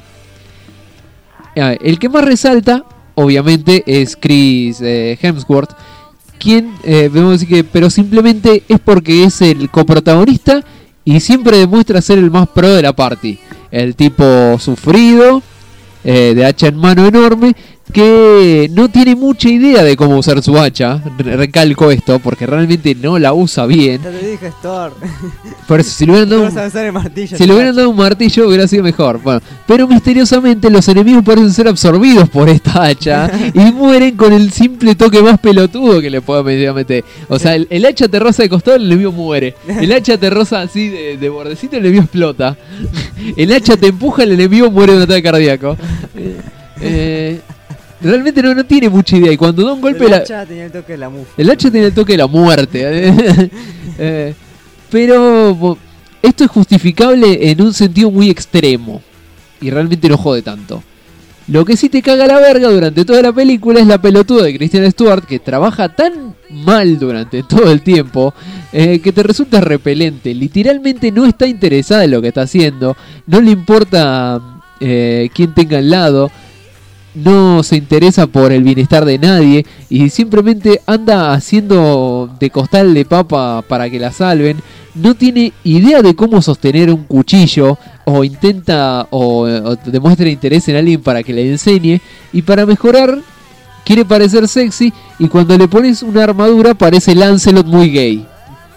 El que más resalta, obviamente, es Chris eh, Hemsworth, quien, eh, vemos decir que, pero simplemente es porque es el coprotagonista y siempre demuestra ser el más pro de la party. El tipo sufrido, eh, de hacha en mano enorme, que no tiene mucha idea de cómo usar su hacha. Recalco esto porque realmente no la usa bien. Ya te dije, Thor. Por eso, si le hubieran dado un, usar el martillo, si le hubieran dado un martillo hubiera sido mejor. Bueno, pero misteriosamente los enemigos parecen ser absorbidos por esta hacha y mueren con el simple toque más pelotudo que le puedo meter. O sea, el, el hacha te roza de costado, el enemigo muere. El hacha te roza así de, de bordecito, el enemigo explota. El hacha te empuja, el enemigo muere de un ataque cardíaco. Eh, eh, realmente no, no tiene mucha idea. Y cuando da un golpe... El la... hacha tenía el toque de la mufa. El hacha tiene el toque de la muerte. eh, pero bo, esto es justificable en un sentido muy extremo. Y realmente no jode tanto. Lo que sí te caga la verga durante toda la película es la pelotuda de Kristen Stewart, que trabaja tan mal durante todo el tiempo eh, que te resulta repelente. Literalmente no está interesada en lo que está haciendo. No le importa eh, quién tenga al lado. No se interesa por el bienestar de nadie. Y simplemente anda haciendo de costal de papa para que la salven. No tiene idea de cómo sostener un cuchillo. O intenta o, o demuestra interés en alguien para que le enseñe. Y para mejorar quiere parecer sexy. Y cuando le pones una armadura parece Lancelot muy gay.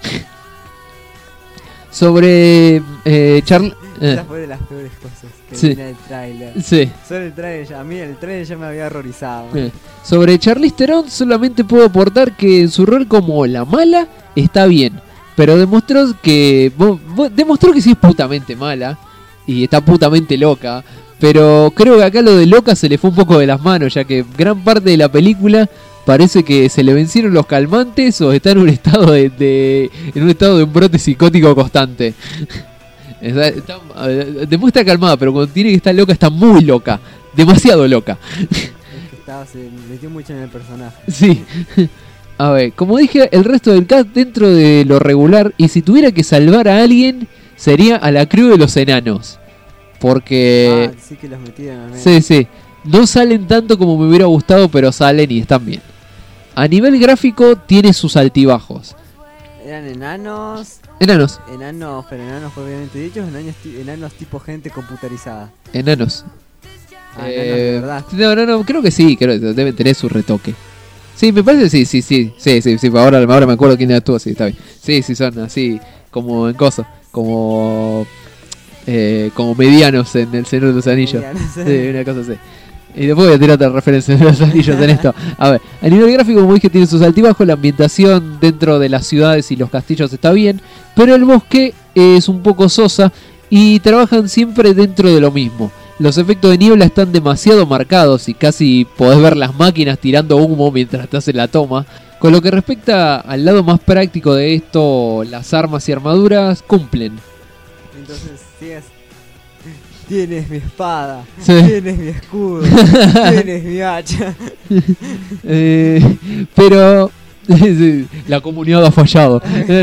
Sobre eh, Charlie... Esa fue de las peores cosas que sí. vi en el tráiler. Sí. Solo el tráiler, a mí el tráiler ya me había horrorizado. Eh. Sobre Charlize Theron solamente puedo aportar que en su rol como la mala está bien. Pero demostró que bo, bo, demostró que sí es putamente mala. Y está putamente loca. Pero creo que acá lo de loca se le fue un poco de las manos, ya que gran parte de la película parece que se le vencieron los calmantes o está en un estado de, de en un estado de un brote psicótico constante. Está, está, demuestra calmada, pero cuando tiene que estar loca está muy loca, demasiado loca. Es que estaba, se metió mucho en el personaje. Sí. A ver, como dije, el resto del cast dentro de lo regular, y si tuviera que salvar a alguien sería a la crew de los enanos. Porque... Ah, sí que los metieron. Sí, sí. No salen tanto como me hubiera gustado, pero salen y están bien. A nivel gráfico tiene sus altibajos. Eran enanos. Enanos. Enanos, pero enanos propiamente dichos, enanos, enanos tipo gente computarizada. Enanos. Ah, eh, enanos de verdad. No, no, no, creo que sí, creo que deben tener su retoque. Sí, me parece sí, sí, sí, sí, sí, sí, ahora, ahora me acuerdo quién actúa, sí, está bien. Sí, sí, son así, como en cosas, como... Eh, como medianos en El Señor de los Anillos. Sí, una cosa así. Y después voy a tirar otra referencia de los anillos en esto. A ver, a nivel gráfico, como dije, tiene sus altibajos. La ambientación dentro de las ciudades y los castillos está bien, pero el bosque es un poco sosa y trabajan siempre dentro de lo mismo. Los efectos de niebla están demasiado marcados y casi podés ver las máquinas tirando humo mientras te hacen la toma. Con lo que respecta al lado más práctico de esto, las armas y armaduras cumplen. Entonces, sí es... Tienes mi espada, sí. Tienes mi escudo, tienes mi hacha. Eh, pero la comunidad ha fallado.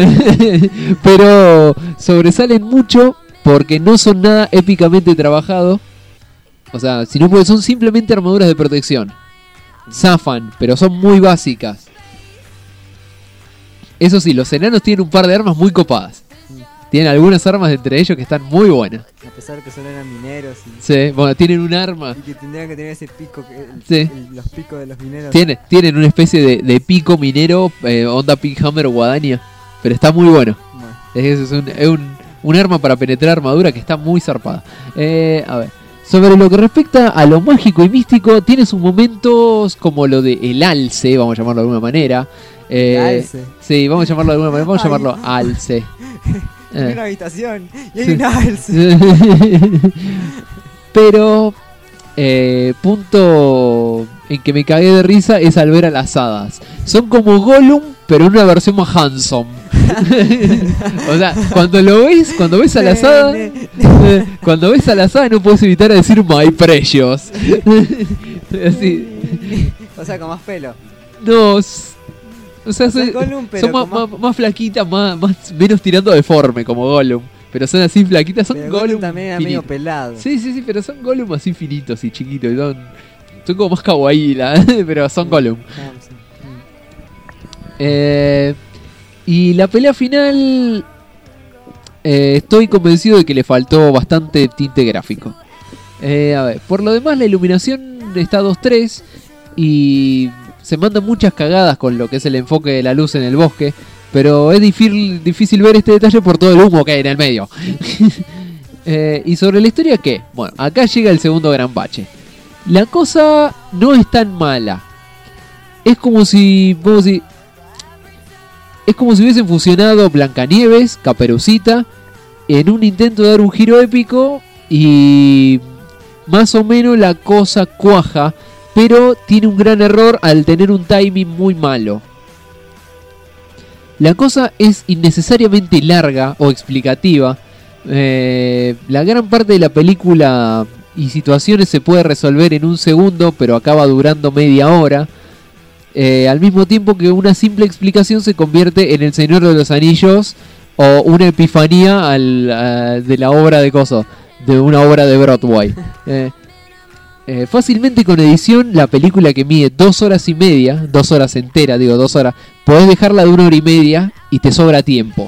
Pero sobresalen mucho porque no son nada épicamente trabajados. O sea, sino porque son simplemente armaduras de protección. Zafan, pero son muy básicas. Eso sí, los enanos tienen un par de armas muy copadas. Tienen algunas armas entre ellos que están muy buenas. A pesar de que solo eran mineros. Y... Sí, bueno, tienen un arma. Y que tendrían que tener ese pico, que el, sí. el, los picos de los mineros. Tienen, tienen una especie de, de pico minero, eh, onda Pink Hammer o Guadaña. Pero está muy bueno. bueno. Es, es, un, es un, un arma para penetrar armadura que está muy zarpada. Eh, a ver. Sobre lo que respecta a lo mágico y místico, tiene sus momentos como lo de el alce, vamos a llamarlo de alguna manera. Eh, alce. Sí, vamos a llamarlo de alguna manera. Vamos a llamarlo alce. Hay una habitación y hay sí. una alce. Pero eh, punto en que me cagué de risa es al ver a las hadas. Son como Gollum, pero en una versión más handsome. O sea, cuando lo ves, cuando ves a las hadas, eh, cuando ves a las hadas no puedes evitar a decir my precious. Así. O sea, con más pelo. No. O sea, o sea son, Gollum, pero son más, más... más, más flaquitas, más, más menos tirando deforme como Gollum. Pero son así flaquitas, son pero Gollum, Gollum también era medio pelado. Sí, sí, sí, pero son Gollum así finitos y chiquitos. Y son, son como más kawaii, pero son Gollum. Eh, y la pelea final... Eh, estoy convencido de que le faltó bastante tinte gráfico. Eh, a ver, por lo demás la iluminación está dos tres y... Se mandan muchas cagadas con lo que es el enfoque de la luz en el bosque, pero es difícil, difícil ver este detalle por todo el humo que hay en el medio. eh, y sobre la historia, ¿qué? Bueno, acá llega el segundo gran bache. La cosa no es tan mala. Es como si... Vamos a decir, es como si hubiesen fusionado Blancanieves, Caperucita, en un intento de dar un giro épico y... Más o menos la cosa cuaja pero tiene un gran error al tener un timing muy malo. La cosa es innecesariamente larga o explicativa. Eh, la gran parte de la película y situaciones se puede resolver en un segundo, pero acaba durando media hora. Eh, al mismo tiempo que una simple explicación se convierte en El Señor de los Anillos o una epifanía al, a, de la obra de coso, de una obra de Broadway. Eh, eh, fácilmente con edición, la película que mide dos horas y media, dos horas enteras, digo dos horas, podés dejarla de una hora y media y te sobra tiempo.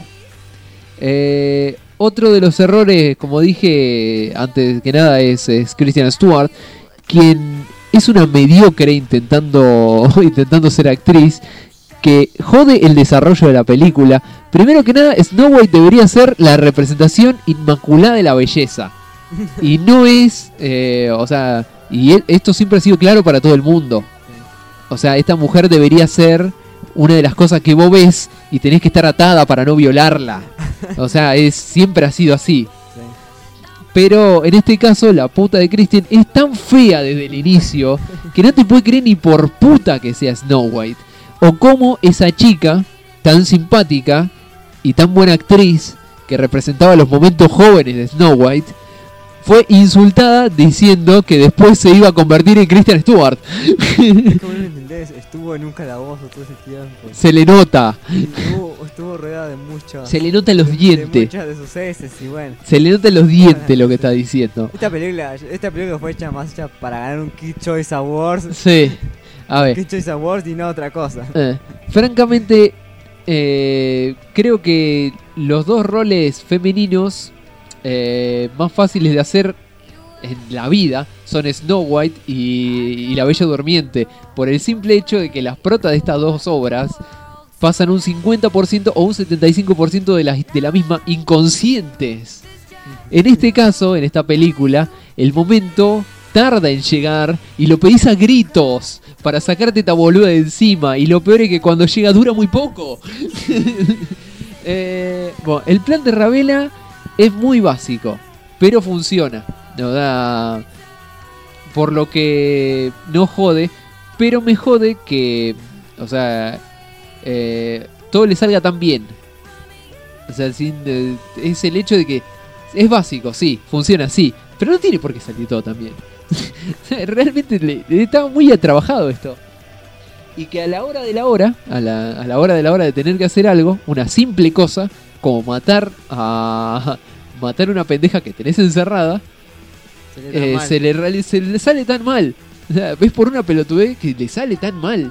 Eh, otro de los errores, como dije antes que nada, es, es Kristen Stewart, quien es una mediocre intentando, intentando ser actriz, que jode el desarrollo de la película. Primero que nada, Snow White debería ser la representación inmaculada de la belleza. Y no es, eh, o sea, y esto siempre ha sido claro para todo el mundo. O sea, esta mujer debería ser una de las cosas que vos ves y tenés que estar atada para no violarla. O sea, es siempre ha sido así. Pero en este caso la puta de Kristen es tan fea desde el inicio que no te puede creer ni por puta que sea Snow White. O como esa chica tan simpática y tan buena actriz que representaba los momentos jóvenes de Snow White fue insultada diciendo que después se iba a convertir en Kristen Stewart. ¿Cómo no entendés? Estuvo en un calabozo todo ese tiempo. Se le nota. Estuvo, estuvo rodeada de muchos. Se le nota los de, dientes. De muchas de sus heces y bueno. Se le nota los dientes lo que está diciendo. Esta película, esta película fue hecha más hecha para ganar un Kid Choice Awards. Sí. A ver. Kid Choice Awards y no otra cosa. Eh, francamente, eh, creo que los dos roles femeninos eh, más fáciles de hacer en la vida son Snow White y, y La Bella Durmiente, por el simple hecho de que las protas de estas dos obras pasan un cincuenta por ciento o un setenta y cinco por ciento de la, de la misma inconscientes. En este caso, en esta película, el momento tarda en llegar y lo pedís a gritos para sacarte esta boluda de encima, y lo peor es que cuando llega dura muy poco. eh, bueno, el plan de Ravela es muy básico, pero funciona. No da, por lo que no jode, pero me jode que, o sea, eh, todo le salga tan bien. O sea, sin, eh, es el hecho de que es básico, sí, funciona, sí, pero no tiene por qué salir todo tan bien. Realmente le, le estaba muy trabajado esto. Y que a la hora de la hora, a la, a la hora de la hora de tener que hacer algo, una simple cosa, como matar a matar una pendeja que tenés encerrada, se le, eh, se, le, se le sale tan mal. O sea, ves por una pelotudez que le sale tan mal.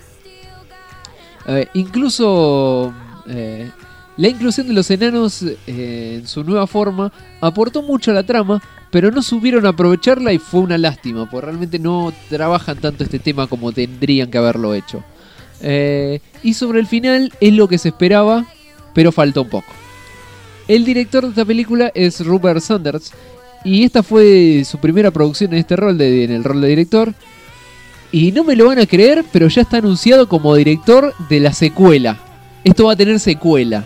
A ver, incluso eh, la inclusión de los enanos eh, en su nueva forma aportó mucho a la trama, pero no supieron aprovecharla y fue una lástima, porque realmente no trabajan tanto este tema como tendrían que haberlo hecho. Eh, y sobre el final es lo que se esperaba, pero falta un poco. El director de esta película es Rupert Sanders, y esta fue su primera producción en este rol, de, en el rol de director. Y no me lo van a creer, pero ya está anunciado como director de la secuela. Esto va a tener secuela.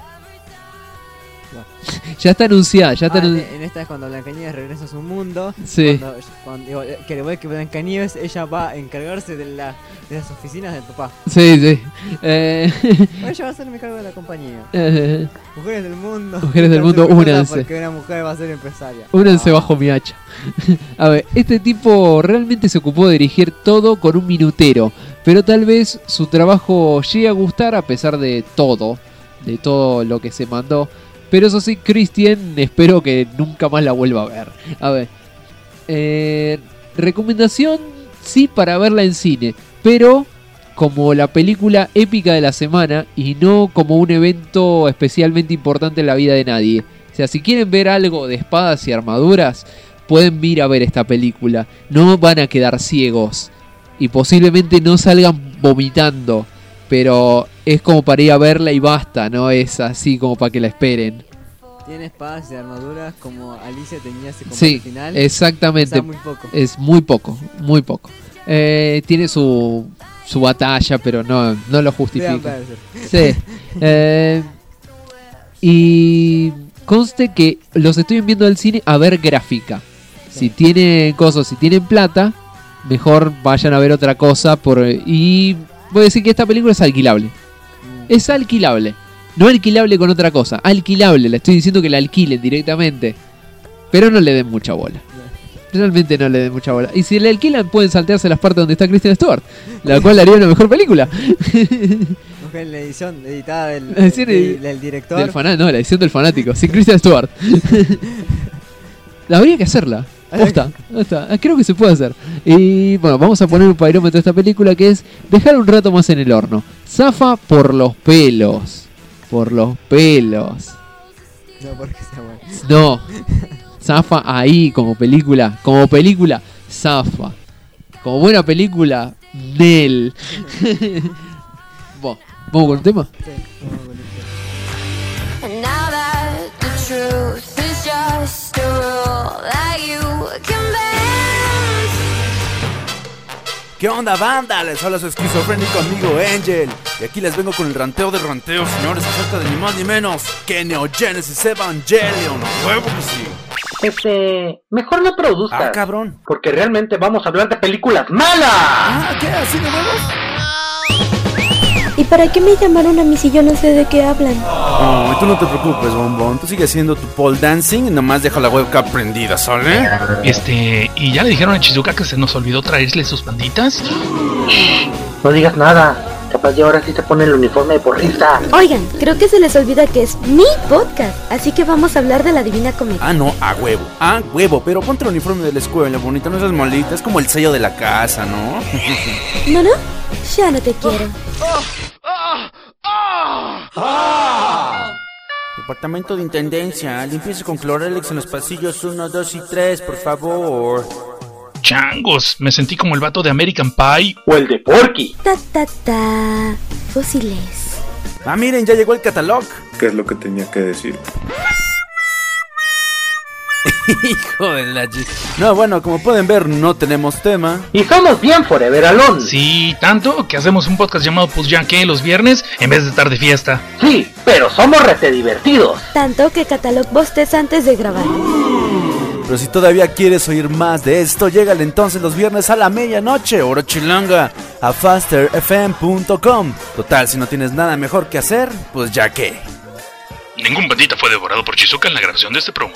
Ya está anunciada, ya está ah, anun... en esta es cuando Blancanieves regresa a su mundo. Sí. Cuando, cuando, digo, que le voy que Blancanieves ella va a encargarse de, la, de las oficinas del papá. Sí, sí. Eh... Ella va a hacerme cargo de la compañía. Eh... Mujeres del mundo. Mujeres del mundo, únanse. Porque una mujer va a ser empresaria. Únanse ah. bajo mi hacha. A ver, este tipo realmente se ocupó de dirigir todo con un minutero, pero tal vez su trabajo llegue a gustar a pesar de todo, de todo lo que se mandó. Pero eso sí, Kristen, espero que nunca más la vuelva a ver. A ver, eh, recomendación, sí, para verla en cine, pero como la película épica de la semana y no como un evento especialmente importante en la vida de nadie. O sea, si quieren ver algo de espadas y armaduras, pueden ir a ver esta película. No van a quedar ciegos y posiblemente no salgan vomitando, pero es como para ir a verla y basta, no es así como para que la esperen. Tiene espadas y armaduras como Alicia tenía ese combate sí, final. Exactamente. O sea, muy poco. Es muy poco, muy poco. Eh, tiene su su batalla, pero no, no lo justifica. Sí. Eh, y conste que los estoy enviando al cine a ver gráfica. Sí. Si tienen cosas, si tienen plata, mejor vayan a ver otra cosa. Por y voy a decir que esta película es alquilable. Es alquilable. No alquilable con otra cosa. Alquilable. Le estoy diciendo que la alquilen directamente. Pero no le den mucha bola. Realmente no le den mucha bola. Y si le alquilan pueden saltearse las partes donde está Kristen Stewart, la cual haría una mejor película. La edición editada del, la edición del, del director. Del fanático, no, la edición del fanático. Sin Kristen Stewart. La habría que hacerla. Posta, posta. Creo que se puede hacer. Y bueno, vamos a poner un pairómetro a esta película, que es dejar un rato más en el horno. Zafa por los pelos. Por los pelos. No, porque sea bueno. No. Zafa ahí como película. Como película, zafa. Como buena película, Nel. Bueno, ¿vamos con un tema? Sí, vamos con un tema. And now that the truth is just a rule that you can bend. ¿Qué onda, banda? Les habla su esquizofrénico amigo Angel. Y aquí les vengo con el ranteo de ranteos, señores, acerca de ni más ni menos que Neo Genesis Evangelion. ¡Huevo que sí! Este, mejor no produzcas. Ah, cabrón. Porque realmente vamos a hablar de películas malas. Ah, ¿qué? ¿Así de huevos? ¿Y para qué me llamaron a mí si yo no sé de qué hablan? Oh, y tú no te preocupes, bombón. Tú sigues haciendo tu pole dancing y nomás deja la webcam prendida, ¿sale? Este, ¿y ya le dijeron a Shizuka que se nos olvidó traerle sus panditas? No digas nada. Capaz de ahora sí se pone el uniforme de porrista. Oigan, creo que se les olvida que es mi podcast, así que vamos a hablar de la Divina Comedia. Ah, no, a huevo, a huevo, pero ponte el uniforme de la escuela, bonita, no seas maldita, es como el sello de la casa, ¿no? ¿No, no? Ya no te quiero. Departamento de Intendencia, limpieza con Cloralex en los pasillos uno, dos y tres, por favor. Changos, me sentí como el vato de American Pie. O el de Porky. Ta, ta, ta. Fósiles. Ah, miren, ya llegó el catálogo. ¿Qué es lo que tenía que decir? Hijo de la ch... No, bueno, como pueden ver, no tenemos tema. Y somos bien Forever Alone. Sí, tanto que hacemos un podcast llamado Pues Ya Que los viernes en vez de estar de fiesta. Sí, pero somos rete divertidos. Tanto que Catalog bosteza antes de grabar. Pero si todavía quieres oír más de esto, llégale entonces los viernes a la medianoche, hora chilanga, a faster f m punto com. Total, si no tienes nada mejor que hacer, pues ya que. Ningún bandita fue devorado por Shizuka en la grabación de este promo.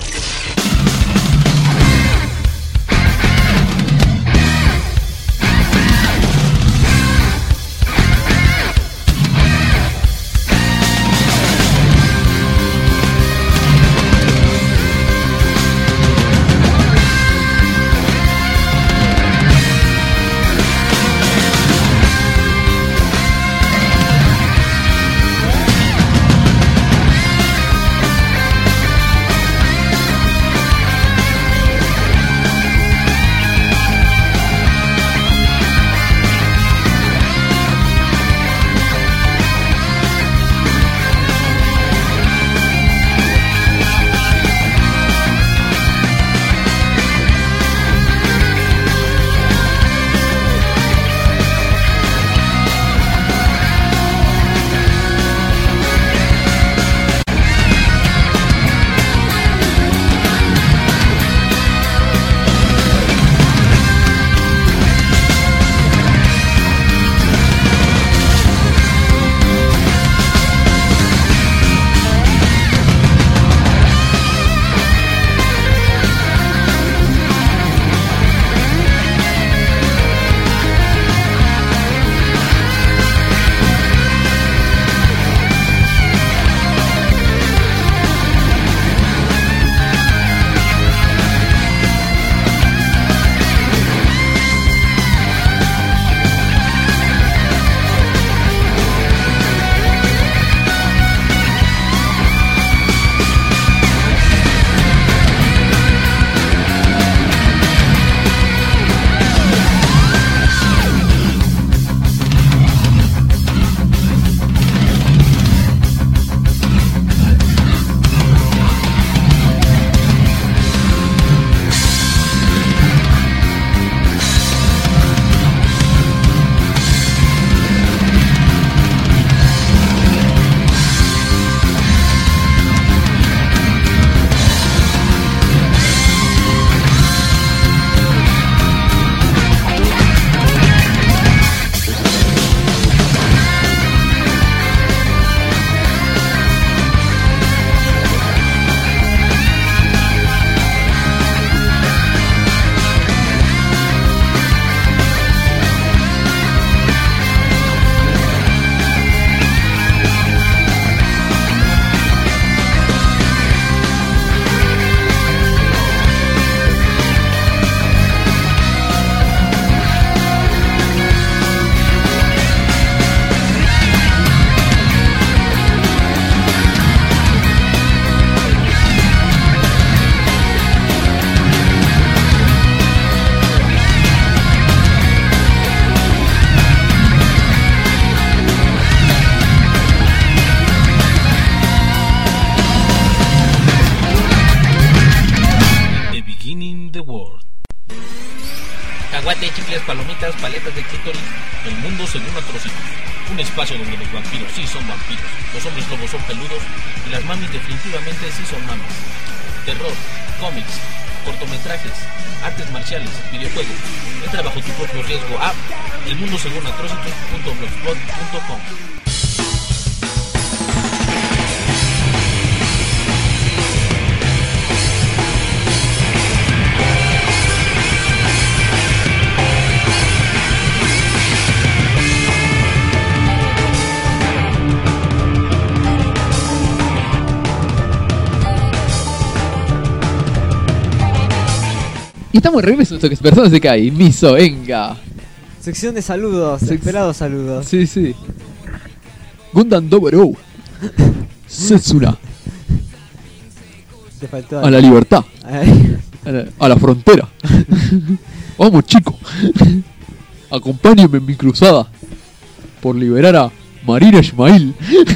Caguate, chicles, palomitas, paletas de clítoris. El mundo según Atrocito. Un espacio donde los vampiros sí son vampiros, los hombres lobos son peludos y las mamis definitivamente sí son mamis. Terror, cómics, cortometrajes, artes marciales, videojuegos. Entra bajo tu propio riesgo a el mundo según atrocitos punto blogspot punto com. Y estamos re esto que personas se caen. Miso, venga. Sección de saludos, Sec- esperados saludos. Sí, sí. Gundam Dobro. Setsuna. Te faltó A la algo. libertad. Ay. A la, a la frontera. Vamos, chicos. Acompáñenme en mi cruzada por liberar a Marina Ismail.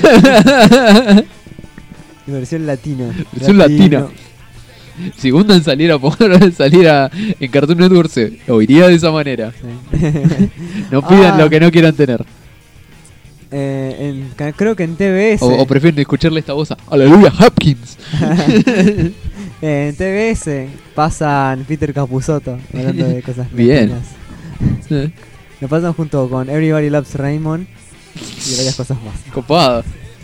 Versión latina. Versión latina. Si Gundam saliera por saliera en Cartoon Network, se oiría de esa manera. Sí. No pidan Ah. lo que no quieran tener. Eh, en, ca- creo que en T V S. O, o prefieren escucharle esta voz a Aleluya Hopkins. Eh, en T V S pasan Peter Capusotto hablando de cosas Bien. latinas. Sí. Lo pasan junto con Everybody Loves Raymond y varias cosas más. Copado.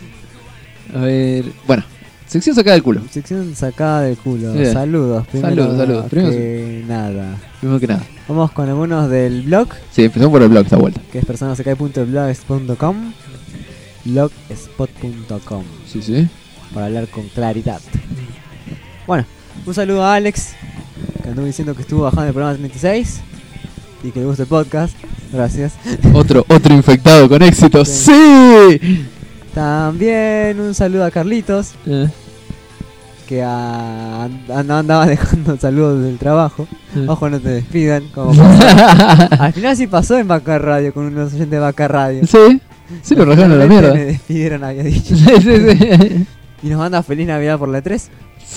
A ver. Bueno, sección sacada del culo. Sección sacada del culo. Bien. Saludos. Primero Saludos, saludos. Primero- que nada. Primero que nada. Vamos con algunos del blog, Sí, empezamos por el blog esta vuelta. que es personasacai punto blogspot punto com. blogspot punto com. Sí, sí. Para hablar con claridad. Bueno, un saludo a Alex, que anduvo diciendo que estuvo bajando el programa treinta y seis y que le gusta el podcast. Gracias. Otro, otro infectado con éxito. Sí. ¡Sí! También un saludo a Carlitos, Eh, que a- and- andaba dejando saludos del trabajo. eh. Ojo, no te despidan. Como pasó. Al final sí pasó en Vaca Radio con unos oyentes de Vaca Radio. Sí, sí lo rajaron a la Finalmente mierda. Me despidieron, había dicho. Sí, sí, sí. Y nos manda feliz Navidad por la E tres.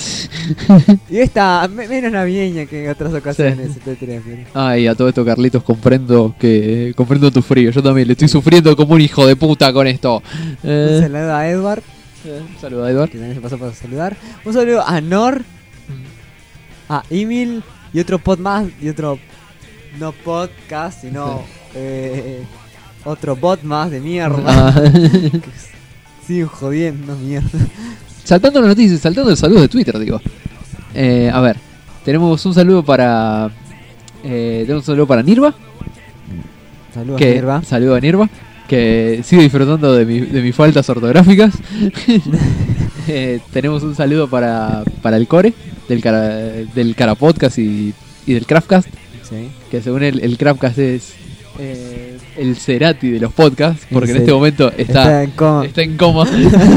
Y esta me- menos navideña que en otras ocasiones. Sí. E tres, pero- Ay, a todo esto, Carlitos, comprendo que comprendo tu frío. Yo también le estoy sufriendo como un hijo de puta con esto. Un Eh, saludo a Edward, un saludo a Edward. que también se pasó para saludar. Un saludo a Nor, a Emil y otro pod más, y otro no podcast, sino eh, otro bot más de mierda. Ah. Que siguen jodiendo mierda. Saltando las noticias, saltando el saludo de Twitter, digo. Eh, a ver, tenemos un saludo para. Eh, tenemos un saludo para Nirva. Saludos que, Nirva. Saludo a Nirva. Que sigue disfrutando de, mi, de mis faltas ortográficas. Eh, tenemos un saludo para, para el Core, del cara, del cara Podcast y, y del Craftcast. Sí. Que según el, el Craftcast es eh, el Cerati de los podcasts, porque El en este Cer- momento está, está en coma. está en coma.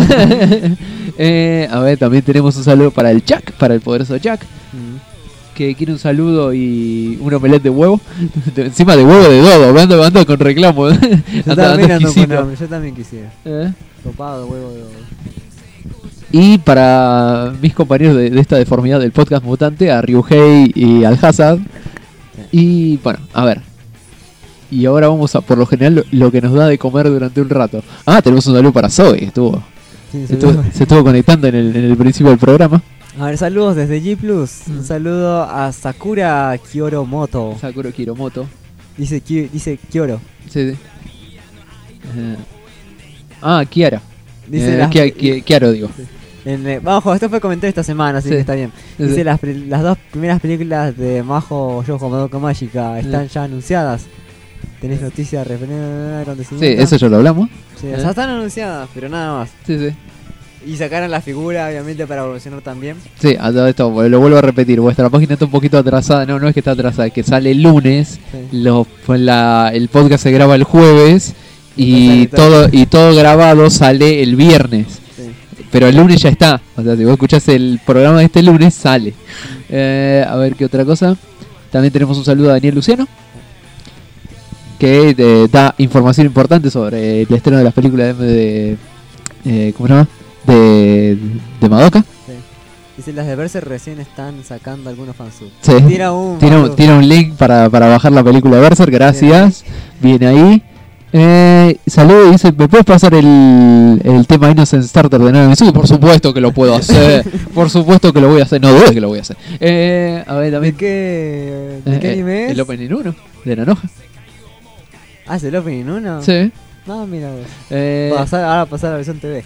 Eh, a ver, también tenemos un saludo para el Jack, para el poderoso Jack, Mm. que quiere un saludo y un omelette de huevo. De- encima de huevo de dodo, ando, ando con reclamo. Yo Ando- también ando ando con exquisito. hambre, yo también quisiera. Eh. Topado, huevo de oro. Y para mis compañeros de, de esta deformidad del podcast mutante, a Ryuhei y al Hazard. Y bueno, a ver. Y ahora vamos a, por lo general, lo, lo que nos da de comer durante un rato. Ah, tenemos un saludo para Zoe, estuvo, Sí, estuvo- saludos. se estuvo conectando en el, en el principio del programa. A ver, saludos desde G Plus. Un saludo a Sakura Kioro Moto. Sakura Kiromoto. Dice, Ki- dice Kioro. Sí, sí. Eh, ah, Kiara. Dice Eh, las- Kia- Ki- Kiaro, digo. En, eh, Majo, esto fue comentario esta semana, así Sí. que está bien. Sí, Dice sí. las, pri- las dos primeras películas de Majo Yojo Madoka Mágica están Sí. ya anunciadas. ¿Tenés noticias referentes? Sí, eso ya lo hablamos. Sí, Eh. o sea, están anunciadas, pero nada más. Sí, sí. Y sacaron la figura, obviamente, para evolucionar también. Sí, a todo esto, lo vuelvo a repetir, vuestra página está un poquito atrasada, no, no es que está atrasada, es que sale el lunes, Sí. lo, pues la, el podcast se graba el jueves y Entonces, sale todo y todo grabado sale el viernes, Sí. pero el lunes ya está, o sea, si vos escuchás el programa de este lunes, sale. Eh, a ver qué otra cosa, también tenemos un saludo a Daniel Luciano, que eh, da información importante sobre el estreno de las películas de, de eh, ¿cómo se llama? De, de Madoka. Sí. Dice, las de Berserk recién están sacando algunos fansubs. Sí. Tira un, tira un, tira un link para, para bajar la película de Berserk, gracias. Bien ahí. Eh, saludo y dice, ¿me puedes pasar el, el tema Innocent Starter de nueve? Sí, por supuesto que lo puedo hacer. Por supuesto que lo voy a hacer. No dudes que lo voy a hacer. Eh, a ver, también. ¿De qué, de eh, qué anime es? El Opening uno de Nanoja. Ah, ¿es el Opening uno? Sí. No, mira vos. Eh... Pasar, ahora pasar a la versión T V.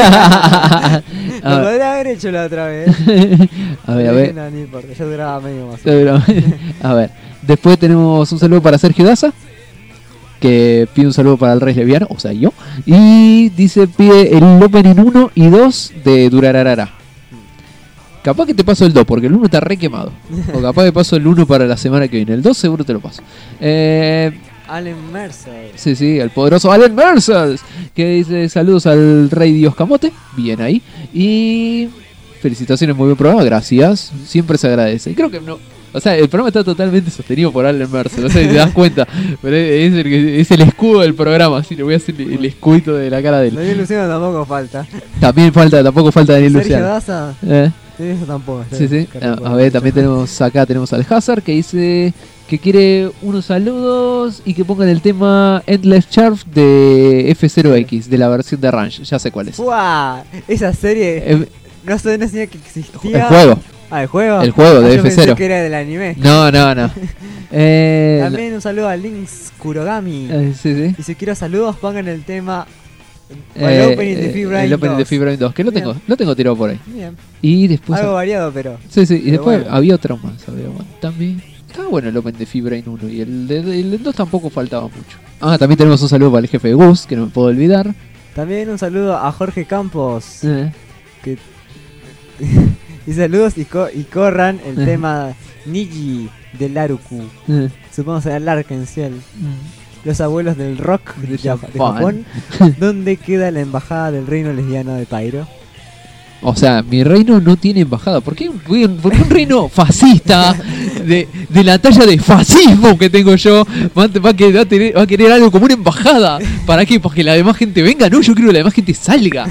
Lo ver. podría haber hecho la otra vez. A ver, a ver. No, no importa, ya duraba medio más. A ver, después tenemos un saludo para Sergio Daza, que pide un saludo para el Rey Leviano, o sea, yo. Y dice, pide el Opening uno y dos de Durararara. Capaz que te paso el dos, porque el uno está re quemado. O capaz que paso el uno para la semana que viene. El dos seguro te lo paso. Eh... Allen Mercer. Sí, sí, el poderoso Allen Mercer, que dice saludos al Rey Dios Camote. Bien ahí. Y felicitaciones, muy buen programa, gracias. Siempre se agradece. Creo que no. O sea, el programa está totalmente sostenido por Allen Mercer. No sé si te das cuenta. Pero es el, es el escudo del programa. Así le voy a hacer el escudito de la cara de él. Daniel Luciano tampoco falta. También falta, tampoco falta Daniel Sergio Luciano. Daza. ¿Eh? Sí, eso tampoco. Sí, sí. A, a ver, también tenemos acá tenemos al Hazard que dice que quiere unos saludos y que pongan el tema Endless Charge de F cero X, de la versión de Range. Ya sé cuál es. ¡Wow! Esa serie. Eh, no sé, no sabía que existía. El juego. Ah, el juego. El juego de ah, F cero. Pensé que era del anime. No, no, no. eh, También un saludo a Links Kurogami. Eh, sí, sí. Y si quiero saludos, pongan el tema. Eh, el Opening de Fibra El Opening de Fibra dos, que lo tengo, lo tengo tirado por ahí. Bien. Y después. Algo variado, pero. Sí, sí. Y pero después bueno. había otro más. Había bueno, también. Estaba bueno el Open de Fibra uno. Y el de, el de dos tampoco faltaba mucho. Ah, también tenemos un saludo para el jefe de Gus, que no me puedo olvidar. También un saludo a Jorge Campos. Eh. Que. Y saludos y, co y corran el Eh. tema Niji de Laruku. Eh. Supongo que será Larkensiel. Mm. Los abuelos del rock de, Jap- de Japón. Japón. ¿Dónde queda la embajada del reino lesbiano de Pyro? O sea, mi reino no tiene embajada. ¿Por qué un, por qué un reino fascista de, de la talla de fascismo que tengo yo va, va, a querer, va, a tener, va a querer algo como una embajada? ¿Para qué? ¿Para que la demás gente venga? No, yo quiero que la demás gente salga.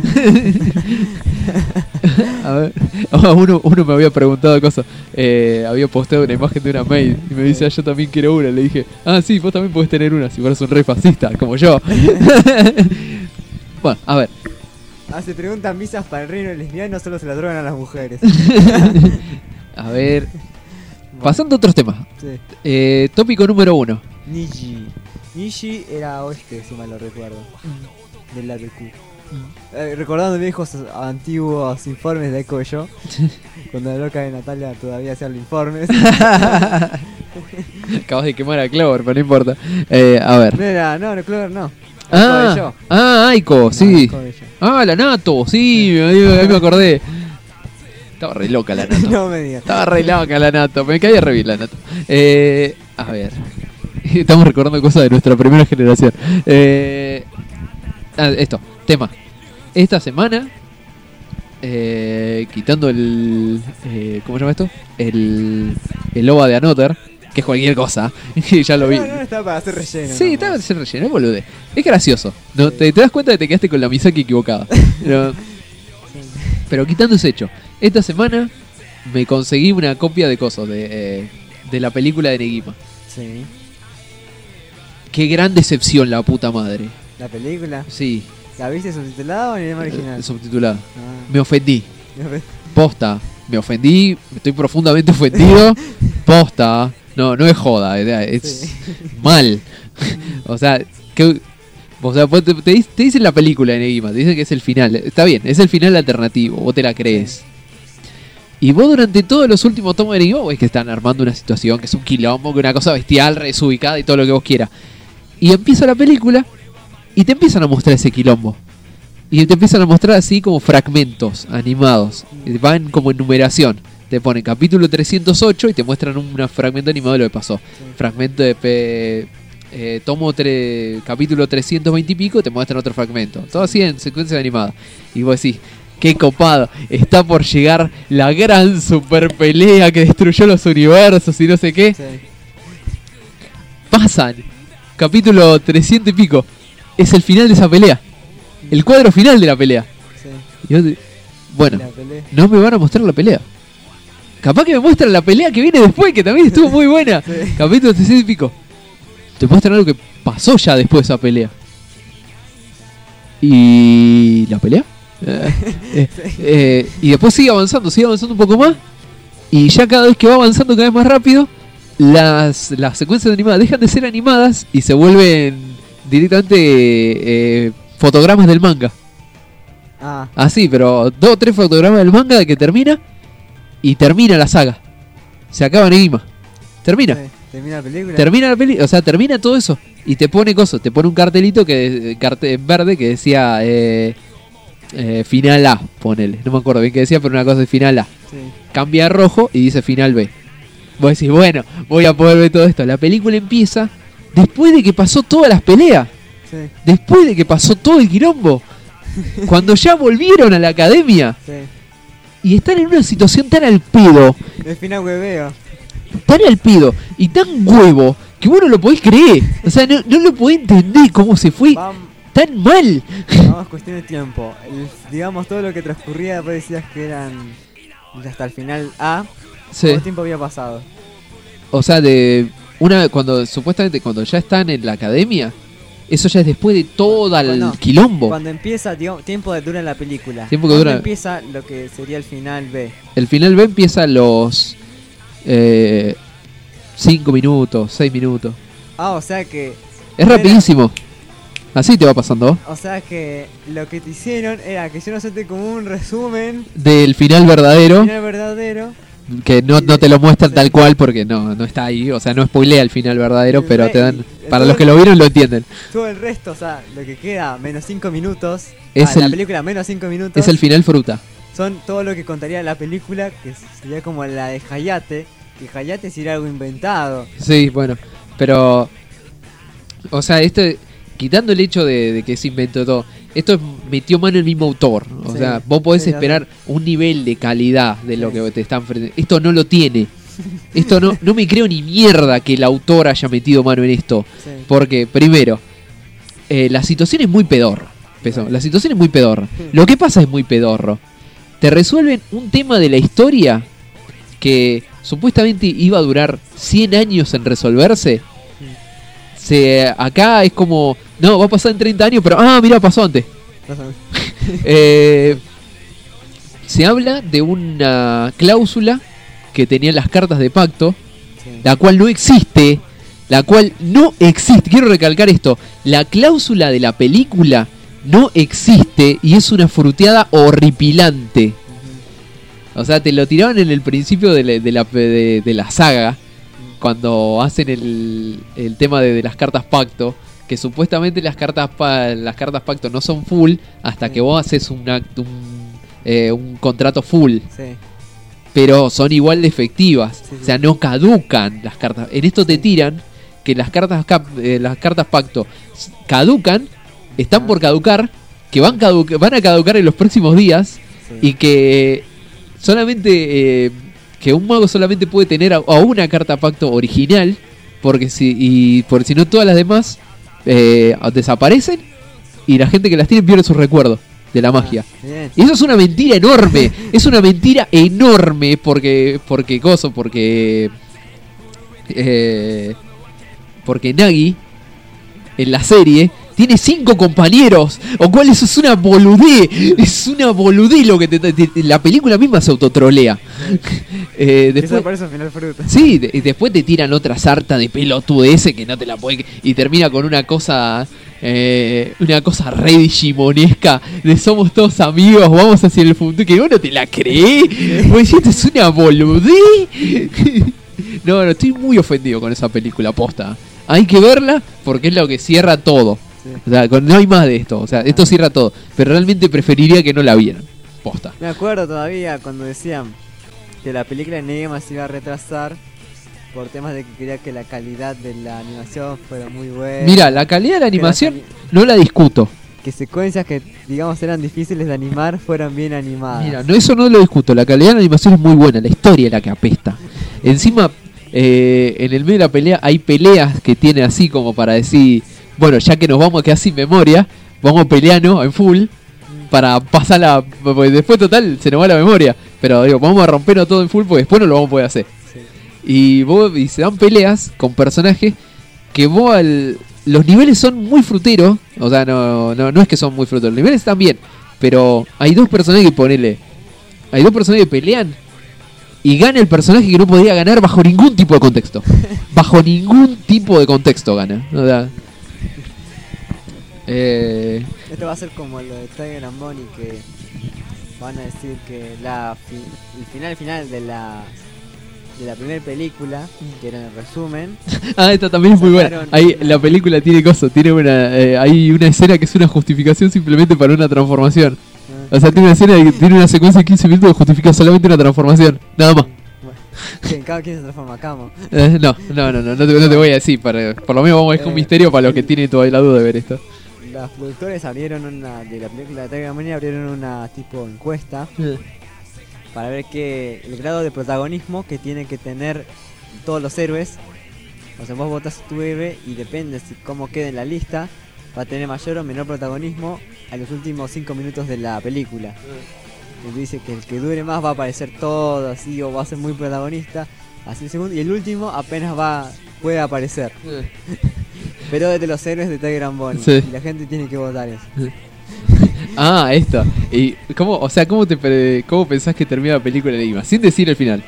A ver, uno, uno me había preguntado cosas. Eh, había posteado una imagen de una maid y me dice, ah, yo también quiero una. Le dije, ah, sí, vos también podés tener una si fueras un rey fascista, como yo. Bueno, a ver. Ah, se preguntan visas para el reino lesbiano, solo se la drogan a las mujeres. A ver. Pasando a otros temas. Sí. Eh, tópico número uno. Niji. Niji era oeste, si mal lo recuerdo. Mm. Del R Q. Mm. Eh, recordando viejos antiguos informes de Echo y yo. Cuando la loca de Natalia todavía hacía los informes. Acabas de quemar a Clover, pero no importa. Eh, a ver. No era, no, no, Clover no. Ah, ah, Aiko, sí. No, ah, la Nato, sí, ahí me acordé. Estaba re loca la Nato. No me digas. Estaba re loca la Nato, me caía re bien la Nato. Eh, a ver. Estamos recordando cosas de nuestra primera generación. Eh, ah, esto, tema. Esta semana, eh, quitando el... Eh, ¿Cómo se llama esto? El, el O V A de Another, que es cualquier cosa. Ya lo vi. No, no, estaba para hacer relleno. Sí, no, estaba para hacer relleno, bolude. Es gracioso. ¿No? Sí. Te, te das cuenta de que te quedaste con la Misaki equivocada. Pero, pero quitando ese hecho, esta semana me conseguí una copia de cosas de, eh, de la película de Negima. Sí. Qué gran decepción, la puta madre. ¿La película? Sí. ¿La viste subtitulada o en idioma original? Eh, subtitulada. Ah. Me ofendí. Me ofendí. Posta. Me ofendí. Estoy profundamente ofendido. Posta. No, no es joda. Es sí. mal. O sea, que, o sea te, te, te dicen la película de Negima. Te dicen que es el final. Está bien, es el final alternativo. Vos te la crees. Sí. Y vos durante todos los últimos tomos de Negima ves que están armando una situación que es un quilombo, que una cosa bestial, desubicada y todo lo que vos quieras. Y empieza la película y te empiezan a mostrar ese quilombo. Y te empiezan a mostrar así como fragmentos animados. Van como en numeración. Te ponen capítulo trescientos ocho y te muestran un fragmento animado de lo que pasó. Sí. Fragmento de pe, eh, tomo tre, capítulo trescientos veinte y pico, te muestran otro fragmento. Todo así en secuencia animada. Y vos decís, qué copado, está por llegar la gran super pelea que destruyó los universos y no sé qué. Sí. Pasan. Capítulo trescientos y pico. Es el final de esa pelea. El cuadro final de la pelea. Sí. Y, vos, Bueno, La pelea. no me van a mostrar la pelea. Capaz que me muestran la pelea que viene después, que también estuvo muy buena. Sí. Capítulo trescientos y pico. Te muestran algo que pasó ya después de esa pelea. ¿Y la pelea? Eh, eh, eh, y después sigue avanzando, sigue avanzando un poco más. Y ya cada vez que va avanzando cada vez más rápido, las, las secuencias animadas dejan de ser animadas y se vuelven directamente eh, fotogramas del manga. Ah. Así, pero dos o tres fotogramas del manga de que termina. Y termina la saga. Se acaba Enigma. Termina. Sí, termina la película. Termina la película, o sea, termina todo eso. Y te pone cosas, te pone un cartelito que carte, en verde que decía eh, eh, final A, ponele. No me acuerdo bien qué decía, pero una cosa de final A. Sí. Cambia a rojo y dice final B. Vos decís, bueno, voy a poder ver todo esto. La película empieza después de que pasó todas las peleas. Sí. Después de que pasó todo el quilombo. Cuando ya volvieron a la academia. Sí. Y están en una situación tan al pedo. El final hueveo. Tan al pedo y tan huevo que vos no lo podés creer. O sea, no, no lo podés entender cómo se fue Vamos, tan mal. vamos, cuestión de tiempo. El- digamos, todo lo que transcurría, después decías que eran hasta el final A. Sí. ¿Cuánto tiempo había pasado? O sea, de una cuando supuestamente cuando ya están en la academia, eso ya es después de todo el Cuando- quilombo. Cuando empieza, digamos, tiempo que dura la película. Tiempo que Cuando dura- empieza lo que sería el final B. El final B empieza a los eh, cinco minutos, seis minutos. Ah, o sea que... Es era- rapidísimo. Así te va pasando. O sea que lo que te hicieron era que yo no sé como un resumen Del final verdadero. final verdadero. Que no, no te lo muestran tal cual porque no, no está ahí. O sea, no spoilea el final verdadero, El pero re- te dan... el- Para todo los que el- lo vieron lo entienden. Todo el resto, o sea, lo que queda, menos cinco minutos. Es ah, la el- película menos cinco minutos. Es el final fruta. Son todo lo que contaría la película, que sería como la de Hayate. Que Hayate sería algo inventado. Sí, bueno. Pero... O sea, esto... Quitando el hecho de, de que se inventó todo, esto es- metió mano el mismo autor. O Sí, sea, vos podés sí, ya esperar un nivel de calidad de lo que te están frente. Esto no lo tiene. Esto no, no me creo ni mierda que el autor haya metido mano en esto. Sí. Porque, primero, eh, la situación es muy pedorra. Peso, La situación es muy pedorra. Lo que pasa es muy pedorro. Te resuelven un tema de la historia que supuestamente iba a durar cien años en resolverse. Se, acá es como, no, va a pasar en treinta años, pero, ah, mira, pasó antes. Eh, se habla de una cláusula que tenían las cartas de pacto, la cual no existe, la cual no existe. Quiero recalcar esto, la cláusula de la película no existe y es una fruteada horripilante. O sea, te lo tiraron en el principio de la, de la, de, de la saga, cuando hacen el, el tema de, de las cartas pacto, que supuestamente las cartas pa, las cartas pacto no son full hasta que vos haces un, act- un, eh, un contrato full. Sí. Pero son igual de efectivas, o sea, no caducan las cartas. En esto te tiran que las cartas cap- eh, las cartas pacto s- caducan, están por caducar, que van, caduc- van a caducar en los próximos días y que solamente... Eh, que un mago solamente puede tener a, a una carta pacto original, porque si y por si no todas las demás eh, desaparecen y la gente que las tiene pierde sus recuerdos de la magia. bien. Y eso es una mentira enorme, es una mentira enorme porque porque coso, porque eh, porque Nagi en la serie tiene cinco compañeros, o cual eso es una boludez, es una boludez lo que te, te- te- la película misma se autotrolea. eh, Eso después, parece al final fruta. sí, de- y después te tiran otra sarta de pelotudeces que no te la puede y termina con una cosa eh, una cosa re digimonesca de somos todos amigos, vamos hacia el futuro, que vos no te la creés, vos decís, esto es una boludez. No, no, estoy muy ofendido con esa película, posta. Hay que verla porque es lo que cierra todo. O sea, con- no hay más de esto. O sea, esto cierra todo. Pero realmente preferiría que no la vieran. Posta. Me acuerdo todavía cuando decían que la película de Enigma se iba a retrasar por temas de que quería que la calidad de la animación fuera muy buena. Mira, la calidad de la que animación las ani- no la discuto. Que secuencias que, digamos, eran difíciles de animar fueran bien animadas. Mira, no, eso no lo discuto. La calidad de la animación es muy buena. La historia es la que apesta. Encima, eh, en el medio de la pelea hay peleas que tiene así como para decir, bueno, ya que nos vamos a quedar sin memoria, vamos a pelearnos en full. para pasarla, porque después total se nos va la memoria. Pero digo, vamos a romperlo todo en full porque después no lo vamos a poder hacer. Sí. Y vos y se dan peleas con personajes que vos al, los niveles son muy fruteros. O sea, no, no, no es que son muy fruteros, los niveles están bien. Pero hay dos personajes que ponele. Hay dos personajes que pelean y gana el personaje que no podría ganar bajo ningún tipo de contexto. Bajo ningún tipo de contexto gana. O sea, eh... Esto va a ser como lo de Tiger and Bonnie, que van a decir que la fi el final final de la de la primera película, que era el resumen. Ah, esta también es muy buena. Ahí la película tiene cosas, tiene una eh, hay una escena que es una justificación simplemente para una transformación. Ah. O sea, tiene una escena que tiene una secuencia de quince minutos que justifica solamente una transformación, nada más. Bueno, cada quien se transforma a Camo. Eh, no, no, no, no, no te, no te voy a decir, para, por lo menos vamos a dejar un misterio para los que tienen todavía la duda de ver esto. Los productores abrieron una, de la película de Tiger and Bonnie, abrieron una tipo encuesta sí. para ver que el grado de protagonismo que tienen que tener todos los héroes. O sea, vos votás tu héroe y depende si cómo quede en la lista, va a tener mayor o menor protagonismo a los últimos cinco minutos de la película. Sí. Y dice que el que dure más va a aparecer todo así o va a ser muy protagonista. Así el segundo, y el último apenas va puede aparecer. Sí. Pero desde los héroes de Tiger and Bonnie. Sí. Y la gente tiene que votar eso. Ah, esto. ¿Y cómo, o sea, cómo te cómo pensás que termina la película de Lima? Sin decir el final.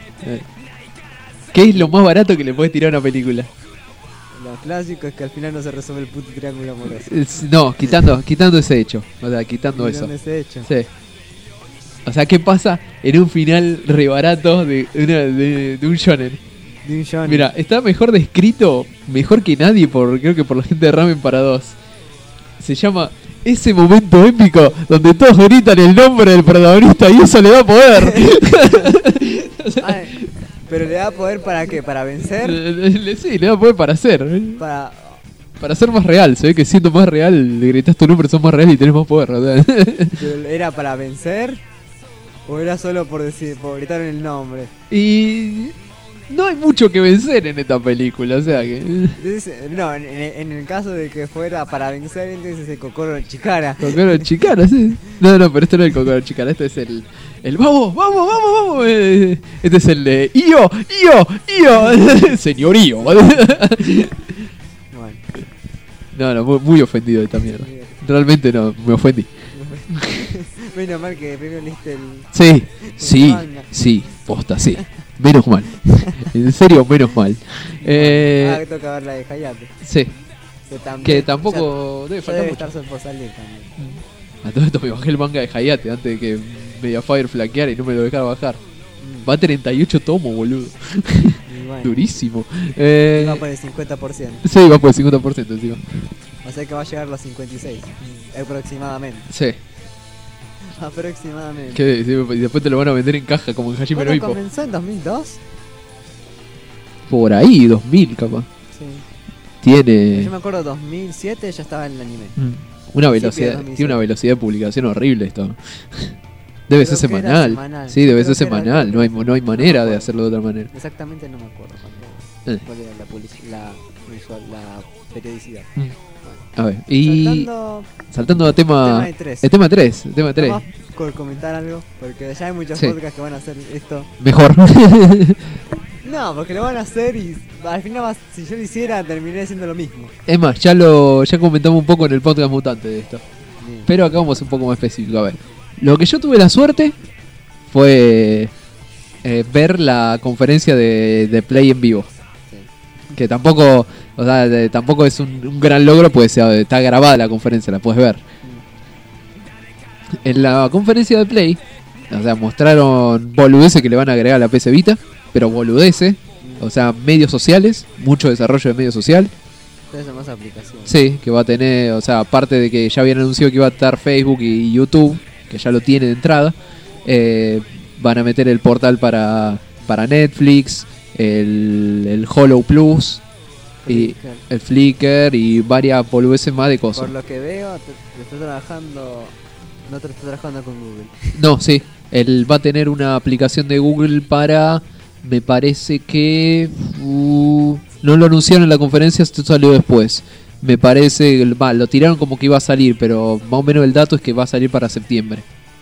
¿Qué es lo más barato que le puedes tirar a una película? Lo clásico es que al final no se resuelve el puto triángulo amoroso. No, quitando, quitando ese hecho. O sea, quitando eso. Ese hecho. Sí. O sea, ¿qué pasa en un final re barato de, una, de, de un shonen? Mira, está mejor descrito, mejor que nadie, por creo que por la gente de Ramen para dos. Se llama ese momento épico donde todos gritan el nombre del protagonista y eso le da poder. O sea, ay, pero le da poder para qué, para vencer. Sí, le da poder para hacer. Para para ser más real, se ve que siendo más real, le gritas tu nombre, sos más real y tenés más poder. Pero ¿era para vencer? ¿O era solo por decir, por gritar el nombre? Y no hay mucho que vencer en esta película, o sea que... No, en, en el caso de que fuera para vencer, entonces el Kokoro Chikara. Kokoro Chikara, sí. No, no, pero esto no es el Kokoro Chikara, esto es el... El vamos, vamos, vamos, vamos. Este es el de Io, Io, Io. Señor Io. Bueno. No, no, muy, muy ofendido de esta mierda. Realmente no, me ofendí. Menos mal que primero leíste el... Sí, el sí, manga. sí, posta, sí. Menos mal. En serio, menos mal. Eh, ah, que toca ver la de Hayate. Sí. Que, también, que tampoco ya, debe ya faltar debe mucho. estar por salir también. A todo esto me bajé el manga de Hayate antes de que Mediafire flaqueara y no me lo dejara bajar. Mm. Va a treinta y ocho tomos, boludo. Bueno. Durísimo. Eh, va por el cincuenta por ciento. Sí, va por el cincuenta por ciento encima. O sea que va a llegar a los cincuenta y seis. Mm. Aproximadamente. Sí. Aproximadamente. ¿Qué? Y después te lo van a vender en caja como en Hajime no Ippo. ¿Comenzó en dos mil dos? Por ahí, dos mil capaz. Sí. Tiene... Yo me acuerdo dos mil siete ya estaba en el anime. Mm. Una velocidad, tiene una velocidad de publicación horrible esto. Debe ser semanal. semanal. Sí, debe ser semanal. No hay, no hay manera no de hacerlo de otra manera. Exactamente no me acuerdo cuando, eh. cuál era la, public- la, visual, la periodicidad. Mm. Bueno. A ver, y saltando, saltando a tema... El tema tres. El tema tres. Vamos a comentar algo, porque ya hay muchos sí. podcasts que van a hacer esto. Mejor. No, porque lo van a hacer y al final, va, si yo lo hiciera, terminaría haciendo lo mismo. Es más, ya lo ya comentamos un poco en el podcast mutante de esto. Bien. Pero acá vamos un poco más específico. A ver, lo que yo tuve la suerte fue eh, ver la conferencia de, de Play en vivo. Sí. Que tampoco, o sea, de, tampoco es un, un gran logro, pues está grabada la conferencia, la puedes ver. Mm. En la conferencia de Play, o sea, mostraron boludeces que le van a agregar a la P S Vita. Pero boludeces, o sea, medios sociales, mucho desarrollo de medios social. Entonces más aplicaciones. Sí, que va a tener, o sea, aparte de que ya habían anunciado que iba a estar Facebook y YouTube, que ya lo tiene de entrada, eh, van a meter el portal para, para Netflix, el, el Holo Plus, y el Flickr y varias boludeces más de cosas. Por lo que veo, te, te está trabajando, no te está trabajando con Google. No, sí, él va a tener una aplicación de Google para... Me parece que uh, no lo anunciaron en la conferencia, esto salió después. Me parece, va, lo tiraron como que iba a salir, pero más o menos el dato es que va a salir para septiembre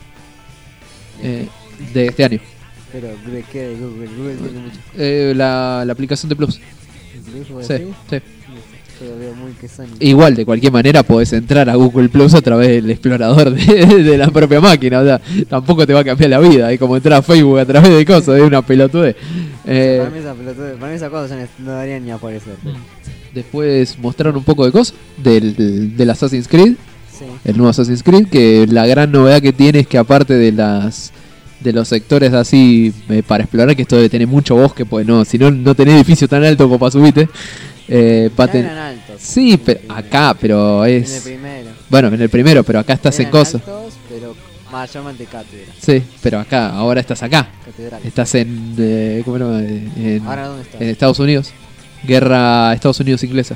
eh, de este año. Pero, ¿de qué? ¿De Google? Google tiene mucho. Eh, la, la aplicación de Plus. ¿Plus? Sí, sí. Yo lo veo muy que son. Igual, de cualquier manera, podés entrar a Google Plus a través del explorador de, de la propia máquina. O sea, tampoco te va a cambiar la vida. Es como entrar a Facebook a través de cosas, es una pelotudez. Eh, para, mí esa pelotudez, para mí esas cosas no darían ni a aparecer. Después mostraron un poco de cosas del, del, del Assassin's Creed. Sí. El nuevo Assassin's Creed, que la gran novedad que tiene es que aparte de las de los sectores así eh, para explorar, que esto debe tener mucho bosque, pues no, si no, no tenés edificio tan alto como para subirte. Eh, pa ten... altos, sí, pero acá, pero es... En el primero. Bueno, en el primero, pero acá estás eran en cosas. Altos, pero mayormente cátedra. Sí, pero acá, ahora estás acá. Catedral. Estás en... Eh, ¿cómo era? En, ¿Ahora dónde estás? En Estados Unidos. Guerra Estados Unidos-inglesa.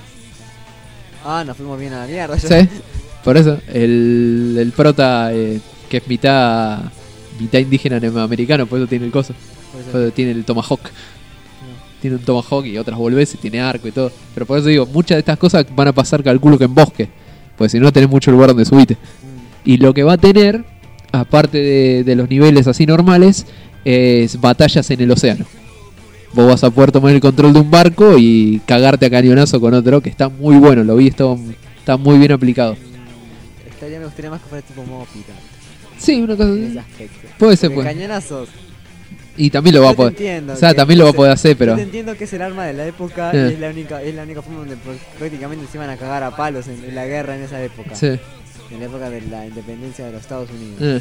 Ah, nos fuimos bien a la mierda. Sí, por eso. El, el prota, eh, que es mitad mitad indígena americano, por eso tiene el coso. Por eso tiene el Tomahawk. Tiene un Tomahawk y otras boludeces, tiene arco y todo. Pero por eso digo, muchas de estas cosas van a pasar, calculo que en bosque. Porque si no tenés mucho lugar donde subirte. Mm. Y lo que va a tener, aparte de, de los niveles así normales, es batallas en el océano. Vos vas a poder tomar el control de un barco y cagarte a cañonazo con otro, que está muy bueno, lo vi, está, está muy bien aplicado. Estaría, me gustaría más que fuera tipo modo pirata. Sí, una cosa así. Puede Puede ser, puede. Cañonazos. Y también lo va a poder. Entiendo, o sea, también lo va a poder hacer, pero. Yo te entiendo que es el arma de la época eh. y es la única, es la única forma donde prácticamente se iban a cagar a palos en, en la guerra en esa época. Sí. En la época de la independencia de los Estados Unidos. Eh.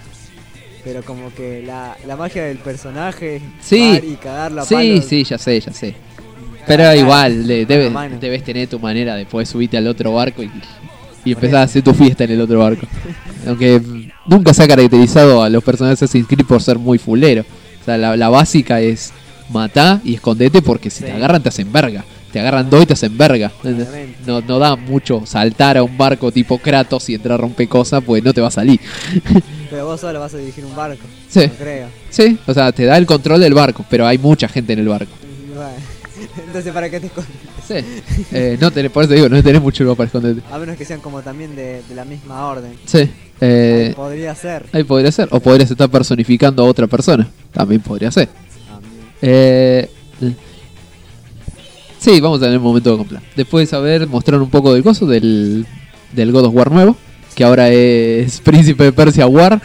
Pero como que la, la magia del personaje, sí, y cagarlo a sí, palos. Sí, ya sé, ya sé. Pero ah, igual, de, debes, debes tener tu manera de poder subirte al otro barco y, y empezar a hacer tu fiesta en el otro barco. Aunque nunca se ha caracterizado a los personajes de Assassin's Creed por ser muy fulero. O sea, la, la básica es matá y escondete, porque si sí. te agarran te hacen verga. Te agarran dos y te hacen verga. No, no da mucho saltar a un barco tipo Kratos y entrar a romper cosas, pues no te va a salir. Pero vos solo vas a dirigir un barco. Sí. No creo. Sí, o sea, te da el control del barco, pero hay mucha gente en el barco. Bueno, entonces, ¿para qué te escondes? Sí. Eh, no tenés, por eso digo, no tenés mucho lugar para esconderte. A menos que sean como también de, de la misma orden. Sí. Eh, ahí podría ser. Ahí podría ser. O podrías estar personificando a otra persona. También podría ser. Eh, sí, vamos a tener un momento de comprar. Después de saber, mostrar un poco del gozo del, del God of War nuevo, que ahora es Príncipe de Persia War.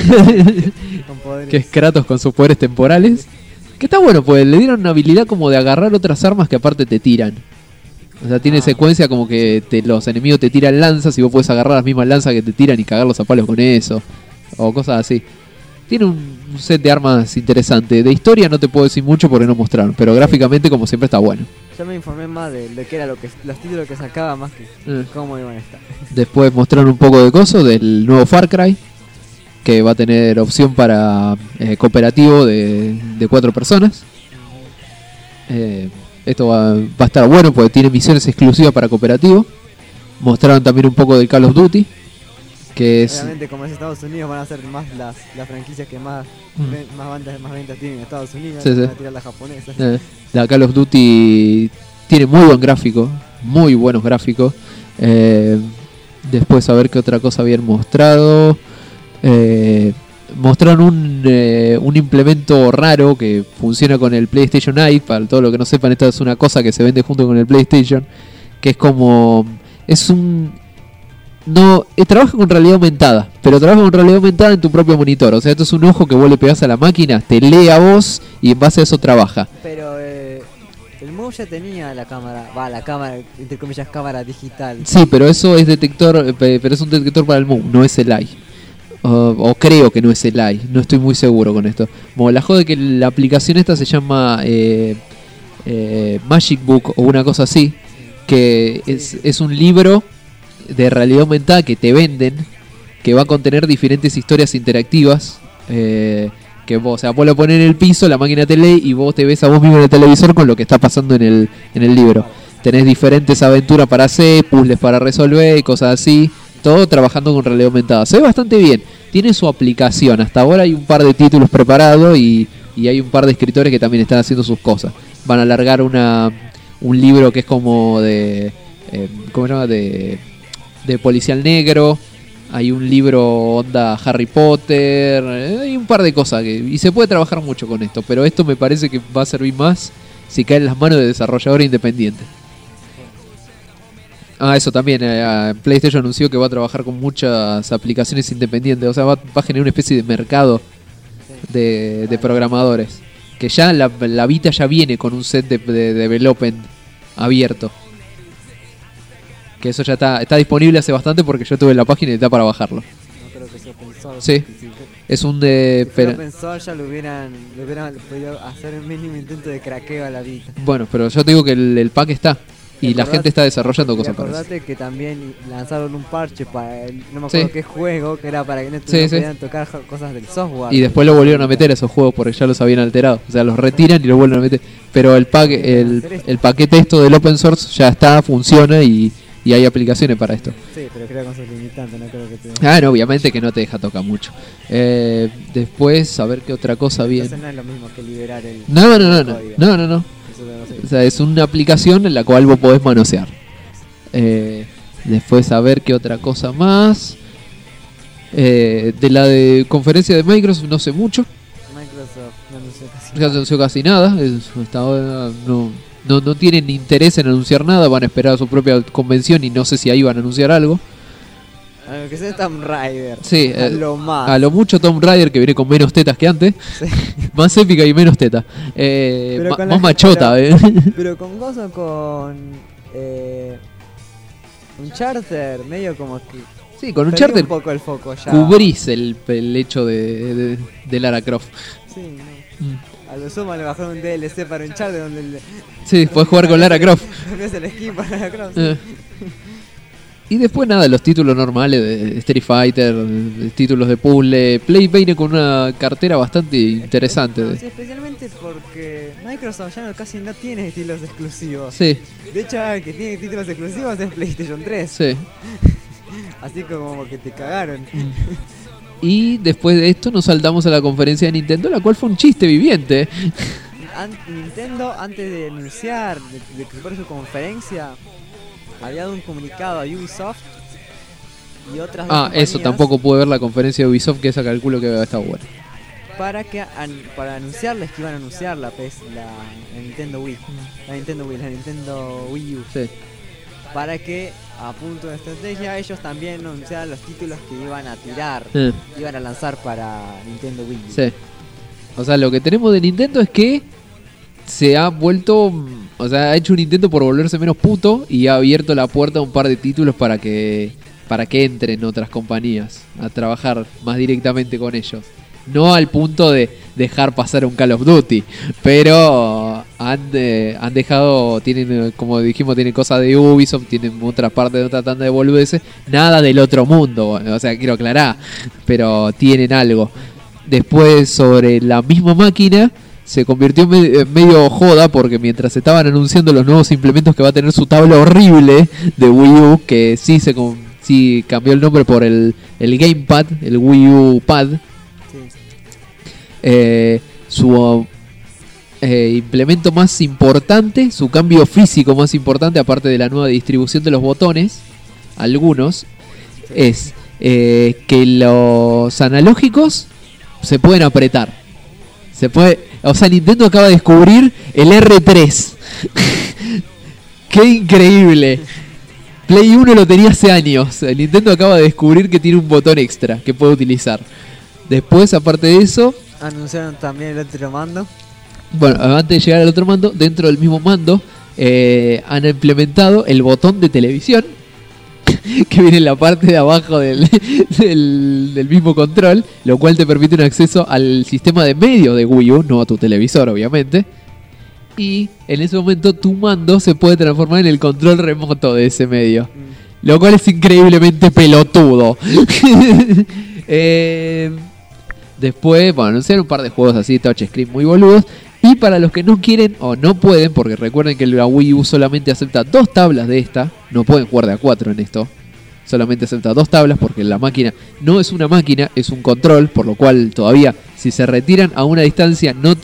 Que es Kratos con sus poderes temporales. Que está bueno, pues le dieron una habilidad como de agarrar otras armas que aparte te tiran. O sea, tiene ah. secuencia como que te, los enemigos te tiran lanzas y vos podés agarrar las mismas lanzas que te tiran y cagarlos a palos con eso. O cosas así. Tiene un set de armas interesante. De historia no te puedo decir mucho porque no mostraron, pero gráficamente como siempre está bueno. Yo me informé más de, de qué era lo que los títulos que sacaba más que eh. cómo iban a estar. Después mostraron un poco de coso del nuevo Far Cry, que va a tener opción para eh, cooperativo de, de cuatro personas. Eh, esto va, va a estar bueno porque tiene misiones exclusivas para cooperativo. Mostraron también un poco del Call of Duty, que es... Obviamente, como es Estados Unidos, van a ser más las, las franquicias que más, mm. ven, más, bandas, más ventas tienen en Estados Unidos. Sí, sí. Van a tirar las japonesas. Eh, la Call of Duty tiene muy buen gráfico, muy buenos gráficos. Eh, después a ver qué otra cosa habían mostrado. Eh, mostraron un, eh, un implemento raro que funciona con el PlayStation Eye. Para todo lo que no sepan, esta es una cosa que se vende junto con el PlayStation, que es como... es un... No, eh, trabaja con realidad aumentada, pero trabaja con realidad aumentada en tu propio monitor. O sea, esto es un ojo que vos le pegás a la máquina, te lee a vos y en base a eso trabaja. Pero eh, el Move ya tenía la cámara, va, la cámara, entre comillas, cámara digital. Sí, pero eso es detector, pero es un detector para el Move, no es el Eye. Uh, o creo que no es el Eye, no estoy muy seguro con esto. Bueno, la joda de que la aplicación esta se llama eh, eh, Magic Book o una cosa así, que es, es un libro de realidad aumentada que te venden, que va a contener diferentes historias interactivas, eh, que vos, o sea, vos lo pones en el piso, la máquina te lee y vos te ves a vos mismo en el televisor con lo que está pasando en el, en el libro. Tenés diferentes aventuras para hacer, puzzles para resolver y cosas así, todo trabajando con realidad aumentada. Se ve bastante bien, tiene su aplicación. Hasta ahora hay un par de títulos preparados y, y hay un par de escritores que también están haciendo sus cosas. Van a largar una, un libro que es como de... eh, ¿cómo se llama? De, de policial negro. Hay un libro onda Harry Potter. eh, Hay un par de cosas que, y se puede trabajar mucho con esto. Pero esto me parece que va a servir más si cae en las manos de desarrolladores independientes. Ah, eso también. Eh, PlayStation anunció que va a trabajar con muchas aplicaciones independientes. O sea, va, va a generar una especie de mercado de, de programadores. Que ya la, la Vita ya viene con un set de, de, de development abierto. Que eso ya está, está disponible hace bastante porque yo tuve la página y está para bajarlo. No creo que sea open source. Sí. Es un de... Si fuera pero- open source ya lo hubieran, lo hubieran podido hacer un mínimo intento de craqueo a la Vita. Bueno, pero yo te digo que el, el pack está. Y la acordate- gente está desarrollando y cosas para eso. acordate que también lanzaron un parche para el, no me acuerdo Sí. qué juego, que era para que no, Sí, no sí. pudieran tocar jo- cosas del software. Y después lo volvieron a meter esos juegos porque ya los habían alterado. O sea, los retiran y los vuelven a meter. Pero el pack, el, el paquete esto del open source ya está, funciona y, y hay aplicaciones para esto. Sí, pero creo con sus limitantes, no creo que te... Ah, no, obviamente que no te deja tocar mucho. Eh, después, a ver qué otra cosa bien. Entonces no es lo mismo que liberar el... No, no, no, el no, código. no, no, no. Eso no sé. O sea, es una aplicación en la cual vos podés manosear. Eh, después, a ver qué otra cosa más. Eh, de la de conferencia de Microsoft no sé mucho. Microsoft no anunció casi No anunció casi nada. Es- hasta ahora no, no, no tienen interés en anunciar nada. Van a esperar a su propia convención y no sé si ahí van a anunciar algo. A lo que sea Tomb Raider. Sí, a eh, lo más. a lo mucho Tomb Raider, que viene con menos tetas que antes. Sí. Más épica y menos teta. Eh, Pero ma- con más la- machota, pero, eh. pero con gozo con eh, un charter medio como que Sí, con un perdí charter un poco el foco ya. cubrís el, el hecho de, de, de Lara Croft. Sí, no. A lo sumo le bajaron un D L C para un charter donde le, Sí, podés jugar con Lara Croft. cambias el skin para Lara Croft. Eh. Y después nada, los títulos normales de Street Fighter, de títulos de puzzle. Play viene con una cartera bastante interesante. de- Sí, especialmente porque Microsoft ya no, casi no tiene títulos exclusivos. Sí. De hecho, el que tiene títulos exclusivos es PlayStation tres. Sí. Así como que te cagaron. Y después de esto nos saltamos a la conferencia de Nintendo, la cual fue un chiste viviente. An- Nintendo, antes de anunciar, de, de que fuera su conferencia, había dado un comunicado a Ubisoft y otras dos Ah, eso, compañías tampoco pude ver la conferencia de Ubisoft, que esa calculo que había estado buena. para que an- para anunciarles que iban a anunciar la P S, la, la Nintendo Wii, la Nintendo Wii, la Nintendo Wii U. Sí. Para que a punto de estrategia ellos también anunciaran los títulos que iban a tirar, Eh. iban a lanzar para Nintendo Wii U. Sí. O sea, lo que tenemos de Nintendo es que se ha vuelto, o sea, ha hecho un intento por volverse menos puto y ha abierto la puerta a un par de títulos para que para que entren otras compañías a trabajar más directamente con ellos. No al punto de dejar pasar un Call of Duty, pero han, eh, han dejado, tienen, eh, como dijimos, tienen cosas de Ubisoft, tienen otra parte de otra tanda de boludeces, nada del otro mundo, o sea, quiero aclarar, pero tienen algo. Después, sobre la misma máquina, se convirtió en me- en medio joda porque mientras estaban anunciando los nuevos implementos que va a tener su tabla horrible de Wii U, que sí se con- sí cambió el nombre por el, el Gamepad, el Wii U Pad, eh, su eh, implemento más importante, su cambio físico más importante, aparte de la nueva distribución de los botones, algunos, es eh, que los analógicos se pueden apretar. Se puede, o sea, Nintendo acaba de descubrir el R tres. ¡Qué increíble! Play uno lo tenía hace años. El Nintendo acaba de descubrir que tiene un botón extra que puede utilizar. Después, aparte de eso, Anunciaron también el otro mando. bueno, antes de llegar al otro mando, dentro del mismo mando, eh, han implementado el botón de televisión que viene en la parte de abajo del, del, del mismo control, lo cual te permite un acceso al sistema de medio de Wii U, no a tu televisor, obviamente. Y en ese momento tu mando se puede transformar en el control remoto de ese medio, lo cual es increíblemente pelotudo. eh, después, bueno, anunciaron un par de juegos así, touchscreen muy boludos. Y para los que no quieren o no pueden, porque recuerden que la Wii U solamente acepta dos tablas de esta, no pueden jugar de a cuatro en esto, solamente acepta dos tablas porque la máquina no es una máquina, es un control, por lo cual todavía si se retiran a una distancia no tan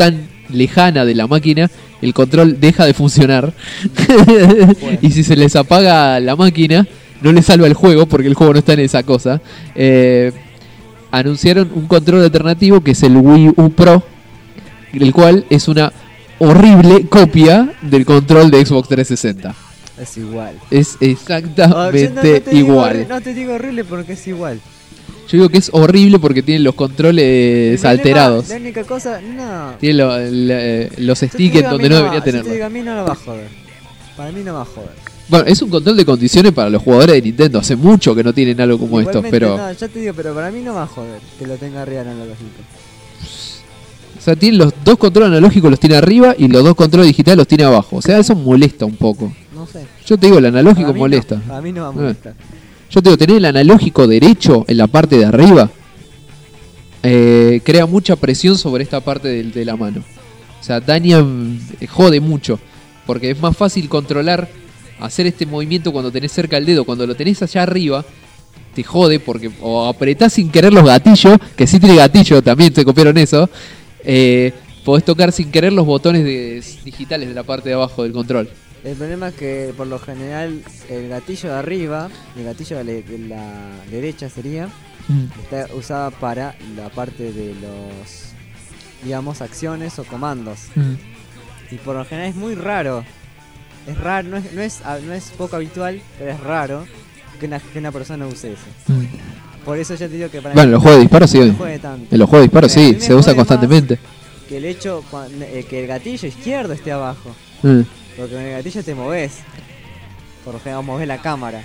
lejana de la máquina, el control deja de funcionar. Y si se les apaga la máquina, no les salva el juego porque el juego no está en esa cosa. Eh, anunciaron un control alternativo que es el Wii U Pro, el cual es una horrible copia del control de Xbox trescientos sesenta. Es igual. Es exactamente no, no te igual. Digo, no te digo horrible porque es igual. Yo digo que es horrible porque tiene los controles alterados. La única cosa, no. Tiene lo, la, los stickers donde no debería tenerlo. Yo te digo, a mí no lo va a joder. Para mí no va a joder. Bueno, es un control de condiciones para los jugadores de Nintendo. Hace mucho que no tienen algo como Igualmente, esto, pero... No, ya te digo, pero para mí no va a joder que lo tenga arriba analógico. O sea, tiene los dos controles analógicos los tiene arriba y los dos controles digitales los tiene abajo. O sea, eso molesta un poco. No sé. Yo te digo, el analógico para molesta. No, para mí no va a molestar. Eh. Yo te digo, tener el analógico derecho en la parte de arriba eh, crea mucha presión sobre esta parte de, de la mano. O sea, daña, eh, jode mucho. Porque es más fácil controlar, hacer este movimiento cuando tenés cerca el dedo. Cuando lo tenés allá arriba, te jode porque o apretás sin querer los gatillos, que sí tiene gatillo, también se copiaron eso. Eh, podés tocar sin querer los botones de, digitales de la parte de abajo del control. El problema es que por lo general el gatillo de arriba, el gatillo de la, de la derecha sería, mm. está usada para la parte de los, digamos, acciones o comandos. Mm. Y por lo general es muy raro, es raro, no es, no es, no es poco habitual, pero es raro que una, que una persona use eso. Mm. Por eso ya te digo que para bueno, en los juegos de disparo sí. En los juegos de disparo sí, se usa constantemente. Que el hecho, eh, que el gatillo izquierdo esté abajo. Mm. Porque con el gatillo te moves. Por lo general moves la cámara.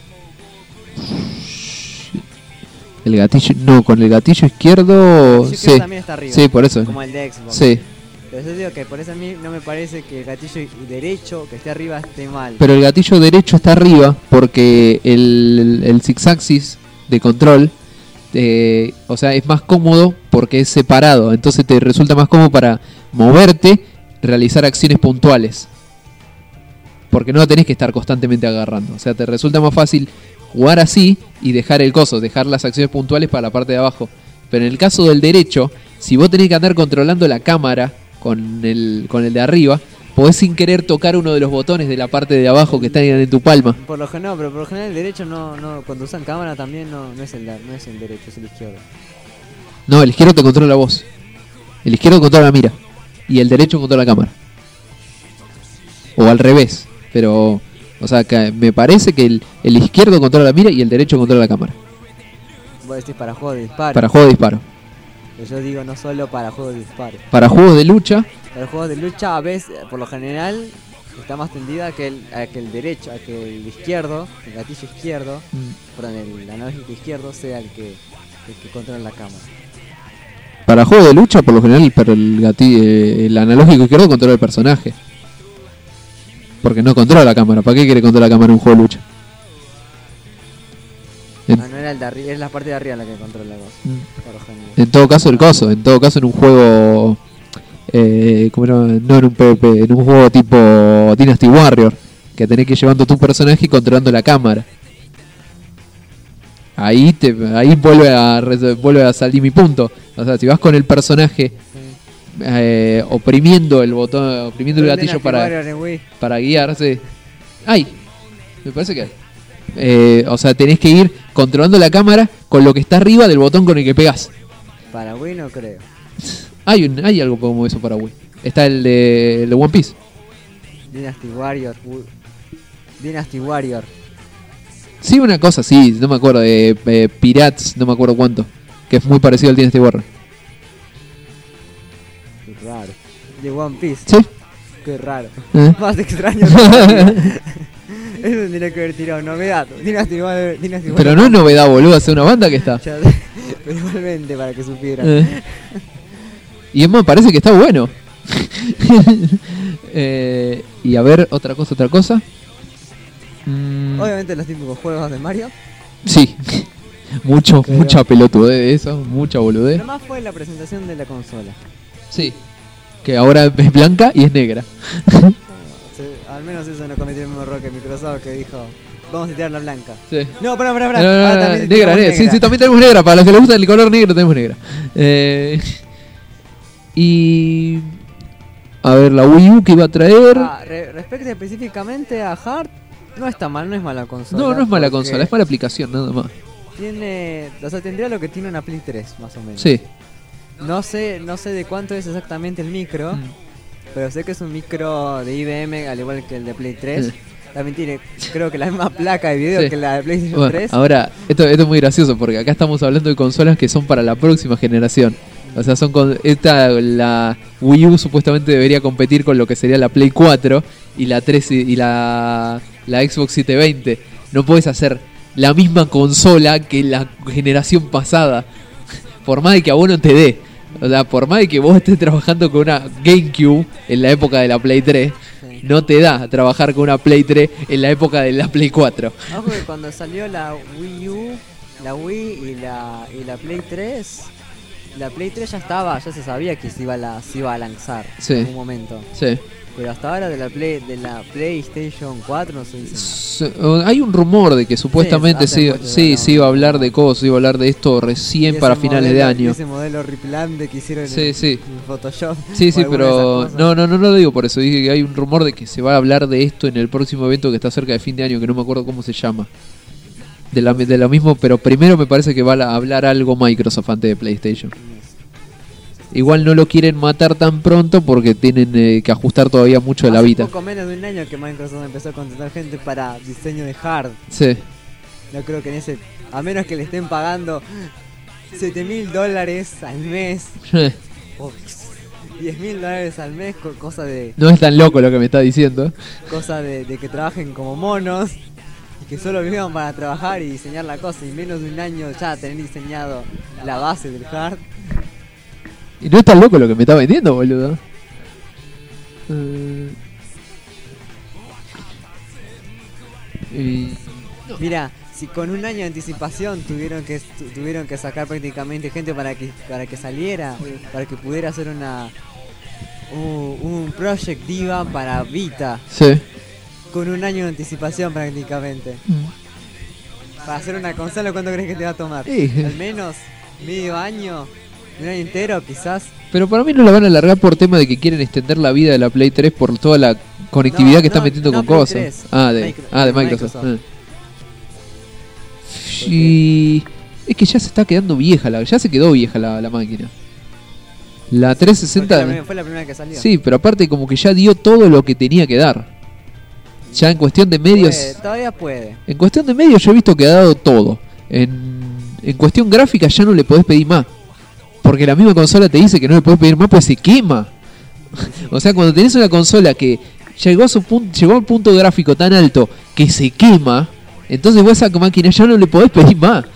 El gatillo, no, con el gatillo izquierdo. El gatillo sí, también está arriba, sí, por eso. Como el de Xbox. Sí. Pero yo digo que por eso a mí no me parece que el gatillo derecho que esté arriba esté mal. Pero el gatillo derecho está arriba porque el, el, el six axis de control, eh, o sea, es más cómodo porque es separado. Entonces te resulta más cómodo para moverte, realizar acciones puntuales. Porque no tenés que estar constantemente agarrando. O sea, te resulta más fácil jugar así y dejar el coso, dejar las acciones puntuales para la parte de abajo. Pero en el caso del derecho, si vos tenés que andar controlando la cámara con el, con el de arriba, podés sin querer tocar uno de los botones de la parte de abajo que están en tu palma. Por lo general, no, pero por lo general el derecho no, no, cuando usan cámara también no, no es el no es el derecho, es el izquierdo. No, el izquierdo te controla vos. El izquierdo controla la mira. Y el derecho controla la cámara. O al revés. Pero, o sea, que me parece que el, el izquierdo controla la mira y el derecho controla la cámara. Vos decís para juegos de disparo. Para juegos de disparo. Yo digo no solo para juegos de disparo. Para juegos de lucha. Para juegos de lucha a veces, por lo general, está más tendida a que el, a que el derecho, a que el izquierdo, el gatillo izquierdo, mm. perdón, el analógico izquierdo sea el que, el que controla la cámara. Para juegos de lucha, por lo general, pero el gatillo, el analógico izquierdo controla el personaje. Porque no controla la cámara. ¿Para qué quiere controlar la cámara en un juego de lucha? En, no, no era el de arriba, es la parte de arriba la que controla la cosa. Mm. En todo caso, el coso. En todo caso, en un juego. Eh, ¿cómo era? No en un PvP, en un juego tipo Dynasty Warrior. Que tenés que ir llevando tu personaje y controlando la cámara. Ahí te ahí vuelve a, vuelve a salir mi punto. O sea, si vas con el personaje. Eh, oprimiendo el botón, oprimiendo el gatillo para, para guiar, sí. Ay, me parece que eh, o sea, tenés que ir controlando la cámara con lo que está arriba del botón con el que pegás. Para Wii no creo. Hay un, hay algo como eso para Wii. Está el de, el de One Piece. Dynasty Warrior. Dynasty Warrior. Sí, una cosa, sí, no me acuerdo de eh, Pirates, no me acuerdo cuánto, que es muy parecido al Dynasty Warrior. Raro. De One Piece. Sí. Qué raro. ¿Eh? Más extraño. Eso tendría que haber tirado novedad. Dynasty Warrior, Dynasty Warrior. Pero no es novedad, boludo, hacer una banda que está. Pero igualmente para que supieran. ¿Eh? Y es más, parece que está bueno. eh, y a ver, otra cosa, otra cosa. Mm. Obviamente los típicos juegos de Mario. Sí. Mucho, pero mucha pelotudez de eso, mucha boludez. Nomás fue la presentación de la consola. Sí, que ahora es blanca y es negra. No, sí, al menos eso no cometió el mismo error que Microsoft, que dijo, vamos a tirar la blanca. Sí. No, pará, pará, pará. No, no, no, ah, también negra, negra. negra. Sí, sí, también tenemos negra. Para los que les gusta el color negro tenemos negra. Eh, y A ver, la Wii U que iba a traer... Ah, re- respecto específicamente a Hard, no está mal, no es mala consola. No, no es mala porque consola, es mala aplicación, nada más. Tiene, o sea, tendría lo que tiene una Play tres, más o menos. Sí. No sé, no sé de cuánto es exactamente el micro, mm. pero sé que es un micro de I B M, al igual que el de Play tres. Sí. También tiene, creo que la misma placa de video sí. que la de PlayStation bueno, tres. Ahora, esto, esto es muy gracioso porque acá estamos hablando de consolas que son para la próxima generación. O sea, son con esta la Wii U supuestamente debería competir con lo que sería la Play cuatro y la tres y la la Xbox setecientos veinte. No puedes hacer la misma consola que la generación pasada. Por más de que a vos no te dé. O sea, por más de que vos estés trabajando con una GameCube en la época de la Play tres, sí. no te da trabajar con una Play tres en la época de la Play cuatro. Ojo que cuando salió la Wii U, la Wii y la y la Play tres, la Play tres ya estaba, ya se sabía que se iba a, la, se iba a lanzar sí. en algún momento. Sí. Pero hasta ahora de la Play, de la PlayStation cuatro no se dice nada. So, hay un rumor de que supuestamente sí, sí, sí, se iba a hablar de cosas, se iba a hablar de esto recién para finales modelo, de año. Ese modelo replante que hicieron sí, en, sí. en Photoshop. Sí, sí, pero no, no, no, no lo digo por eso. Dije que hay un rumor de que se va a hablar de esto en el próximo evento que está cerca de fin de año, que no me acuerdo cómo se llama. De, la, de lo mismo, pero primero me parece que va a hablar algo Microsoft antes de PlayStation. Igual no lo quieren matar tan pronto porque tienen eh, que ajustar todavía mucho de la vida. Hace poco menos de un año que Microsoft empezó a contratar gente para diseño de hard. Sí. No creo que en ese... A menos que le estén pagando siete mil dólares al mes. o diez mil dólares al mes, cosa de... No es tan loco lo que me está diciendo. Cosa de, de que trabajen como monos. Y que solo vivan para trabajar y diseñar la cosa. Y menos de un año ya tener diseñado la base del hard. Y no es tan loco lo que me está vendiendo, boludo. Uh... Y... Mira, si con un año de anticipación tuvieron que tu, tuvieron que sacar prácticamente gente para que para que saliera, para que pudiera hacer una un, un Project Diva para Vita. Sí. Con un año de anticipación prácticamente. Mm. Para hacer una consola, ¿cuánto crees que te va a tomar? Sí. Al menos medio año. Un año entero, quizás. Pero para mí no la van a alargar por tema de que quieren extender la vida de la Play tres por toda la conectividad no, que están no, metiendo no con Play cosas. tres. Ah, de, Micro, ah, de Microsoft. Microsoft. Ah. Y es que ya se está quedando vieja, la, ya se quedó vieja la, la máquina. La trescientos sesenta... La, fue la primera que salió. Sí, pero aparte como que ya dio todo lo que tenía que dar. Ya en cuestión de medios... Puede, todavía puede. En cuestión de medios yo he visto que ha dado todo. En, en cuestión gráfica ya no le podés pedir más. Porque la misma consola te dice que no le podés pedir más, pues se quema. O sea, cuando tenés una consola que llegó a su punto, llegó a un punto gráfico tan alto que se quema, entonces vos a esa máquina ya no le podés pedir más.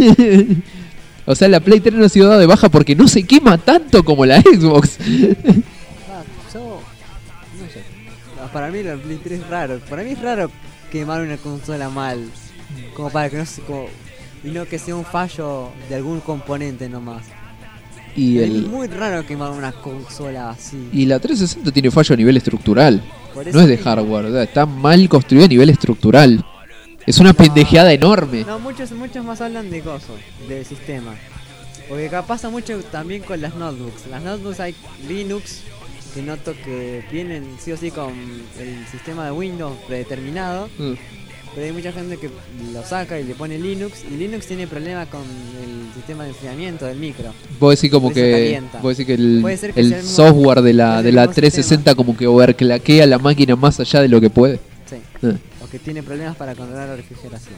O sea, la Play tres no ha sido dada de baja porque no se quema tanto como la Xbox. Ah, yo, no sé. Para mí la Play tres es raro. Para mí es raro quemar una consola mal. Como para que no se... Como, y no que sea un fallo de algún componente nomás. Y es el... muy raro quemar una consola así. Y la trescientos sesenta tiene fallo a nivel estructural. No es de hardware, o sea, está mal construida a nivel estructural. Es una no, pendejeada enorme. No, muchos muchos más hablan de cosas, del sistema. Porque acá pasa mucho también con las notebooks. Las notebooks hay Linux, que noto que vienen sí o sí con el sistema de Windows predeterminado. Mm. Pero hay mucha gente que lo saca y le pone Linux. Y Linux tiene problemas con el sistema de enfriamiento del micro. Vos decís como que, vos decís que el, que el software de la, de la trescientos sesenta como que overclaquea la máquina más allá de lo que puede. Sí. Ah. O que tiene problemas para controlar la refrigeración.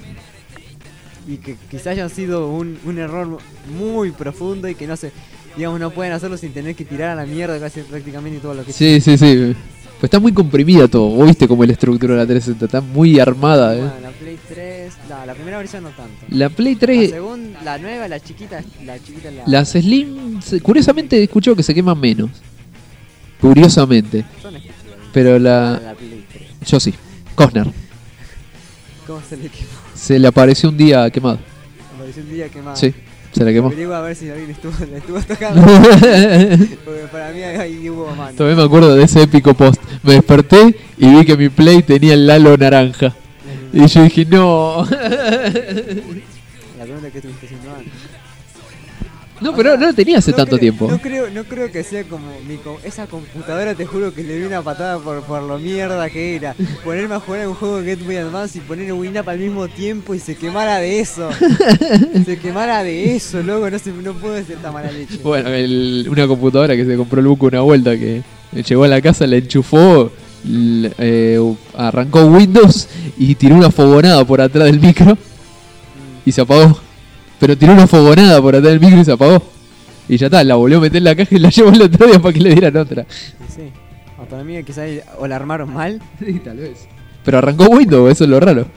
Mm. Y que quizás haya sido un, un error muy profundo y que no se, digamos, no pueden hacerlo sin tener que tirar a la mierda casi prácticamente todo lo que Sí, tiene. sí, sí. Pues está muy comprimida todo. Vos viste como la estructura de la trescientos sesenta está muy armada, bueno, eh. la Play tres, no, la primera versión no tanto. La Play tres, la segunda, la nueva, la chiquita, la chiquita la... Las Slim, curiosamente he escuchado que se queman menos. Curiosamente. Pero la, la Play tres. Yo sí. Costner. ¿Cómo se le quemó? Se le apareció un día quemado. Apareció un día quemado. Sí. Se la quemó. Averigua a ver si alguien estuvo, le estuvo tocando. Porque para mí ahí hubo mano. Todavía me acuerdo de ese épico post. Me desperté y vi que mi Play tenía el halo naranja. Y yo dije, no. La pregunta que estuviste haciendo antes. No, pero no lo tenía hace no tanto creo, tiempo. No creo, no creo que sea como mi co- esa computadora, te juro que le di una patada por, por lo mierda que era. Ponerme a jugar a un juego de Game Boy Advance y poner Winamp al mismo tiempo y se quemara de eso. Se quemara de eso, loco, no, se, no puedo ser tan mala leche. Bueno, el, una computadora que se compró el buco una vuelta, que llegó a la casa, la enchufó, l- eh, arrancó Windows y tiró una fogonada por atrás del micro y se apagó. Pero tiró una fogonada por atrás del micro y se apagó. Y ya está, la volvió a meter en la caja y la llevó el otro día para que le dieran otra. Sí, o para mí quizás o la armaron mal. Sí, tal vez. Pero arrancó Windows, eso es lo raro.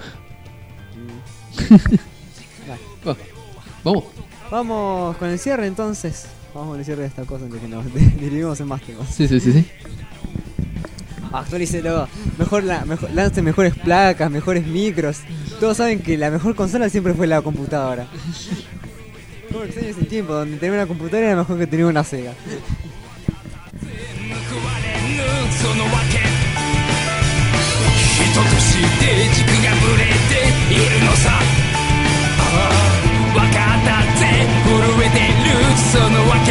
Va, Vamos. Vamos con el cierre entonces. Vamos con el cierre de esta cosa antes que nos derivemos en más temas. Sí, sí, sí, sí. Actualícelo. Mejor, la, mejor lance mejores placas, mejores micros. Todos saben que la mejor consola siempre fue la computadora. ¿Cómo extraño ese tiempo donde tener una computadora era mejor que tener una Sega? 人として軸がぶれているのさああ分かったぜ震えてるそのわけ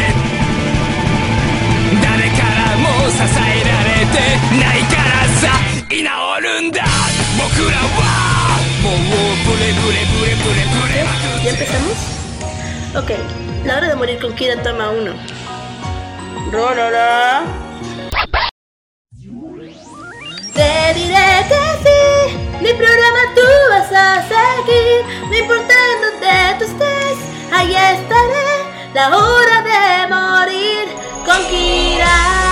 誰からも支えられてないからさ居直るんだ僕らはもうブレブレブレブレブレまくって ¿Ya empezamos? Ok, la hora de morir con Kira toma uno. Rorora. Te diré que sí, mi programa tú vas a seguir. No importa en donde tú estés, ahí estaré. La hora de morir con Kira.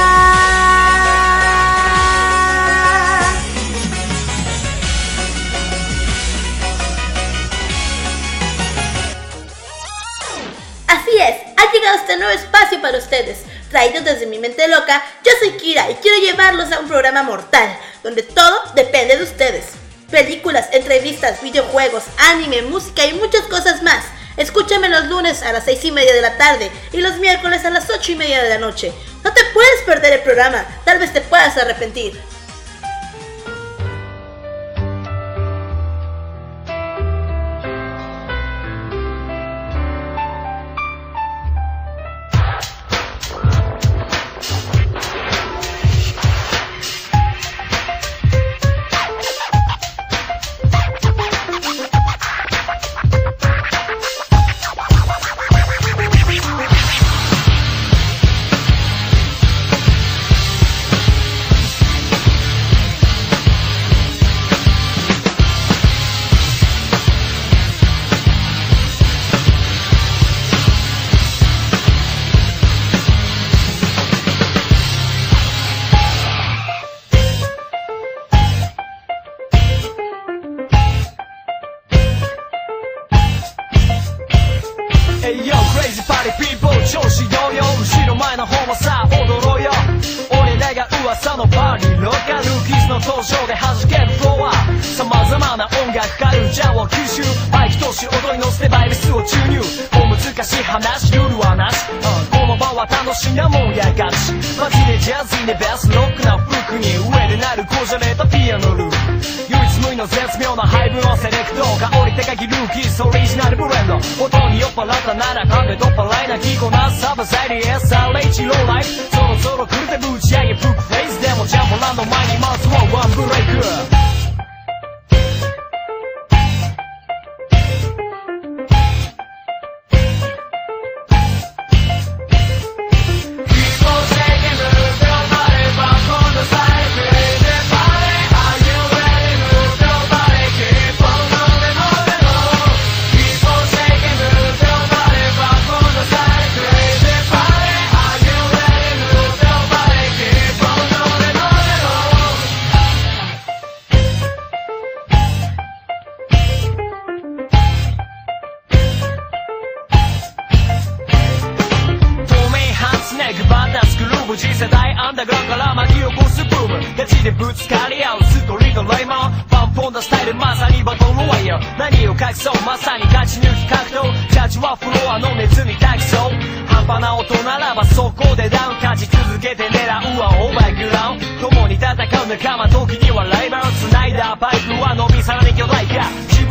Así es, ha llegado este nuevo espacio para ustedes. Traído desde mi mente loca, yo soy Kira y quiero llevarlos a un programa mortal, donde todo depende de ustedes. Películas, entrevistas, videojuegos, anime, música y muchas cosas más. Escúchame los lunes a las seis y media de la tarde y los miércoles a las ocho y media de la noche. No te puedes perder el programa, tal vez te puedas arrepentir.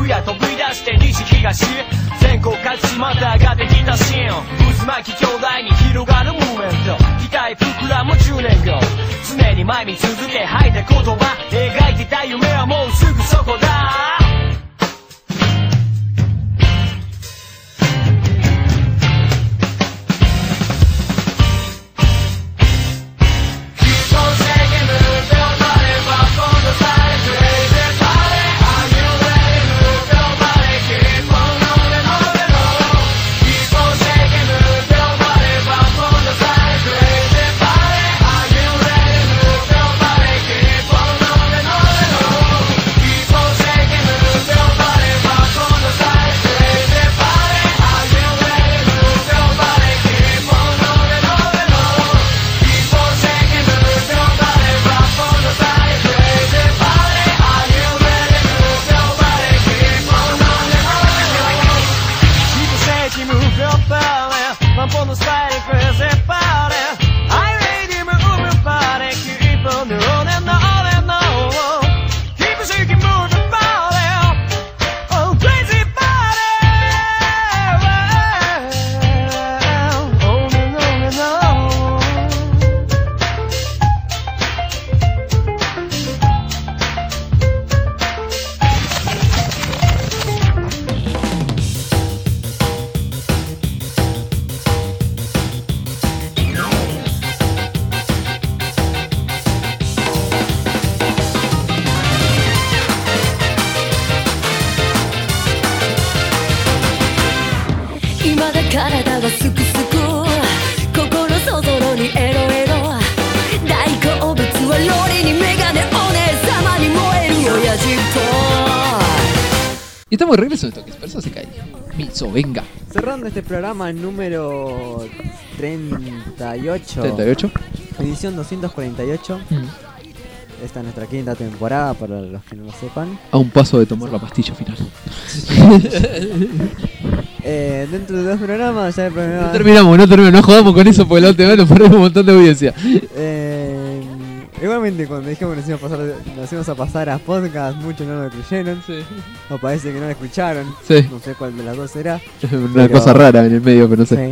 や飛び出して西東全国各地またができたシーン渦巻き兄弟に広がるムーブメント期待膨らむじゅうねんご常に前見続け吐いた言葉描いてた夢はもうすぐそこだ Y estamos de regreso en esto que es Persona se cae. Miso, venga. Cerrando este programa número treinta y ocho. ¿treinta y ocho? Edición doscientos cuarenta y ocho. Mm. Esta es nuestra quinta temporada, para los que no lo sepan. A un paso de tomar la pastilla final. eh, dentro de dos programas ya el programa... No terminamos, no terminamos, no jodamos con eso porque la última vez nos perdemos un montón de audiencia. Eh, igualmente cuando dijimos que nos íbamos a pasar, nos íbamos a, pasar a podcast, muchos no lo creyeron. Sí. O parece que no lo escucharon. Sí. No sé cuál de las dos será. Una pero... cosa rara en el medio, pero no sé. Sí.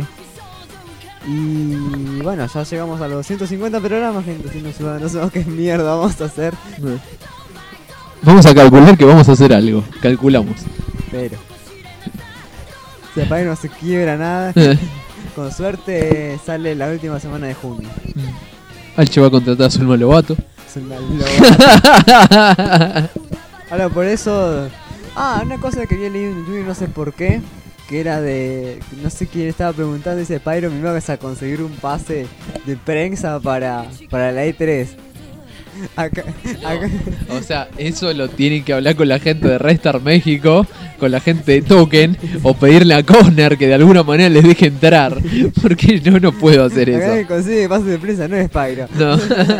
Y bueno, ya llegamos a los ciento cincuenta programas, gente. Si no, no sabemos qué mierda vamos a hacer. Vamos a calcular que vamos a hacer algo. Calculamos. Pero si el país no se quiebra nada, con suerte sale la última semana de junio. Alche va a contratar a Zulma Lobato. Zulma Lobato. Ahora por eso. Ah, una cosa que había leído en Twitter, no sé por qué. Que era de... No sé quién estaba preguntando. Dice Pyro, me vas a conseguir un pase de prensa para, para la E tres. Acá, acá. O sea, eso lo tienen que hablar con la gente de Restar México, con la gente de Token, o pedirle a Cosner que de alguna manera les deje entrar. Porque yo no puedo hacer acá eso. El que consigue pase de prensa no es Pyro. No.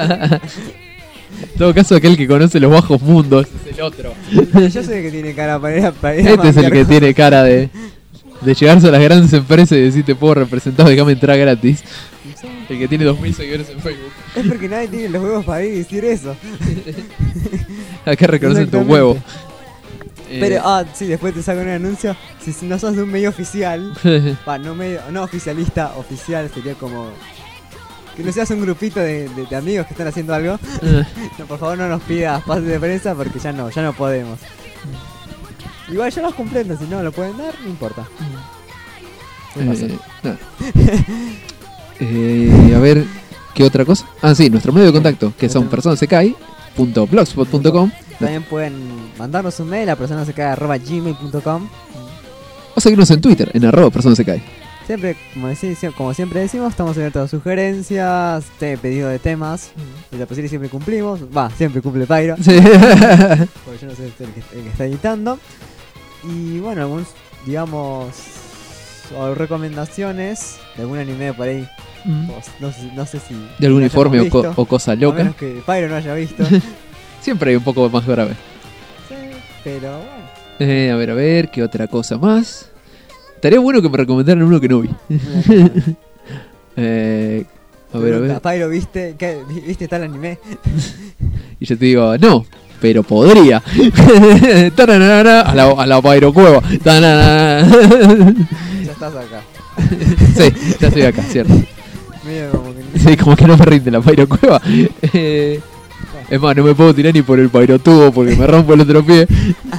En todo caso, aquel que conoce los bajos mundos es el otro. Yo sé que tiene cara para ir a, para ir a Este es el que cosas. Tiene cara de... De llegarse a las grandes empresas y decir te puedo representar, déjame entrar gratis. El que tiene dos mil seguidores en Facebook. Es porque nadie tiene los huevos para ir y decir eso. Acá reconocen tu huevo. Pero, eh... ah, sí, después te sacan un anuncio. Si, si no sos de un medio oficial, va, no medio, no oficialista, oficial sería como... Que no seas un grupito de, de, de amigos que están haciendo algo. No, por favor no nos pidas pases de prensa porque ya no, ya no podemos. Igual ya los comprendo, si no lo pueden dar, no importa. Eh, no. eh, a ver, ¿qué otra cosa? Ah, sí, nuestro medio de contacto, que son persona se cae punto blogspot punto com. También pueden mandarnos un mail a persona se cae arroba gmail punto com. O seguirnos en Twitter, en arroba persona se cae. Siempre, como, decís, como siempre decimos, estamos abiertos a sugerencias, te pedido de temas. Y la posible siempre cumplimos. Va, siempre cumple Pyro. Sí. Porque yo no soy el que, el que está editando. Y bueno, algunos, digamos, o recomendaciones de algún anime por ahí. Mm. O, no, sé, no sé si... De algún informe o, co o cosa loca. A menos que Pyro no haya visto. Siempre hay un poco más grave. Sí, pero bueno. Eh, a ver, a ver, ¿qué otra cosa más? Estaría bueno que me recomendaran uno que no vi. eh, a ver, a ver. Pyro, ¿viste, qué, ¿viste tal anime? Y yo te digo, no. pero podría. Taranana, a la, a la Pairocueva. Taranana. Ya estás acá. Sí, ya estoy acá, cierto. Medio como que... Sí, como que no me rinde la Pairocueva. Eh, es más, no me puedo tirar ni por el Pairotubo porque me rompo el otro pie.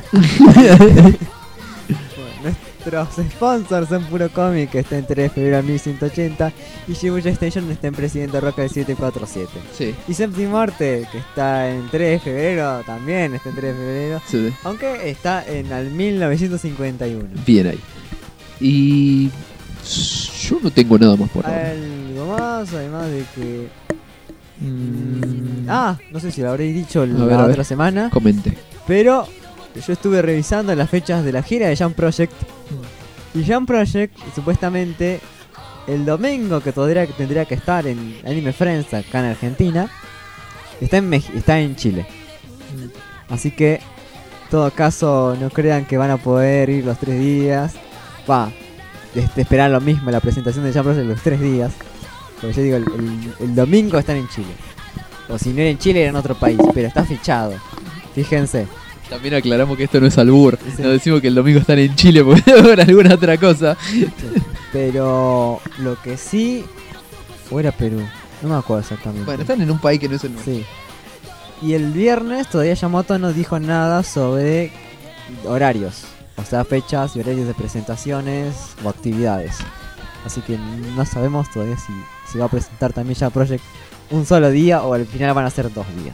Nuestros sponsors son Puro Comic, que está en tres de febrero de mil ciento ochenta, y Shibuya Station está en Presidente Roca del siete cuatro siete. Sí. Y Séptimo Morte, que está en tres de febrero, también está en tres de febrero, Sí. aunque está en al mil novecientos cincuenta y uno. Bien ahí. Y yo no tengo nada más por ahora. Algo más, además de que... Mm, ah, no sé si lo habréis dicho A la ver, a otra ver. semana, Comente. pero yo estuve revisando las fechas de la gira de Jam Project. Y Jam Project, supuestamente, el domingo que tendría, tendría que estar en Anime Friends acá en Argentina, está en, Mex- está en Chile. Así que, en todo caso, no crean que van a poder ir los tres días. Va, este, esperar lo mismo, la presentación de Jam Project los tres días. Porque yo digo, el, el- el domingo están en Chile. O si no era en Chile, era en otro país, pero está fichado. Fíjense. También aclaramos que esto no es albur. Sí. No decimos que el domingo están en Chile porque por alguna otra cosa. Pero lo que sí... O era Perú, no me acuerdo exactamente. Bueno, están en un país que no es el nuestro. Sí. Y el viernes todavía Yamato no dijo nada sobre horarios. O sea, fechas y horarios de presentaciones o actividades. Así que no sabemos todavía si se va a presentar también ya Project un solo día o al final van a ser dos días.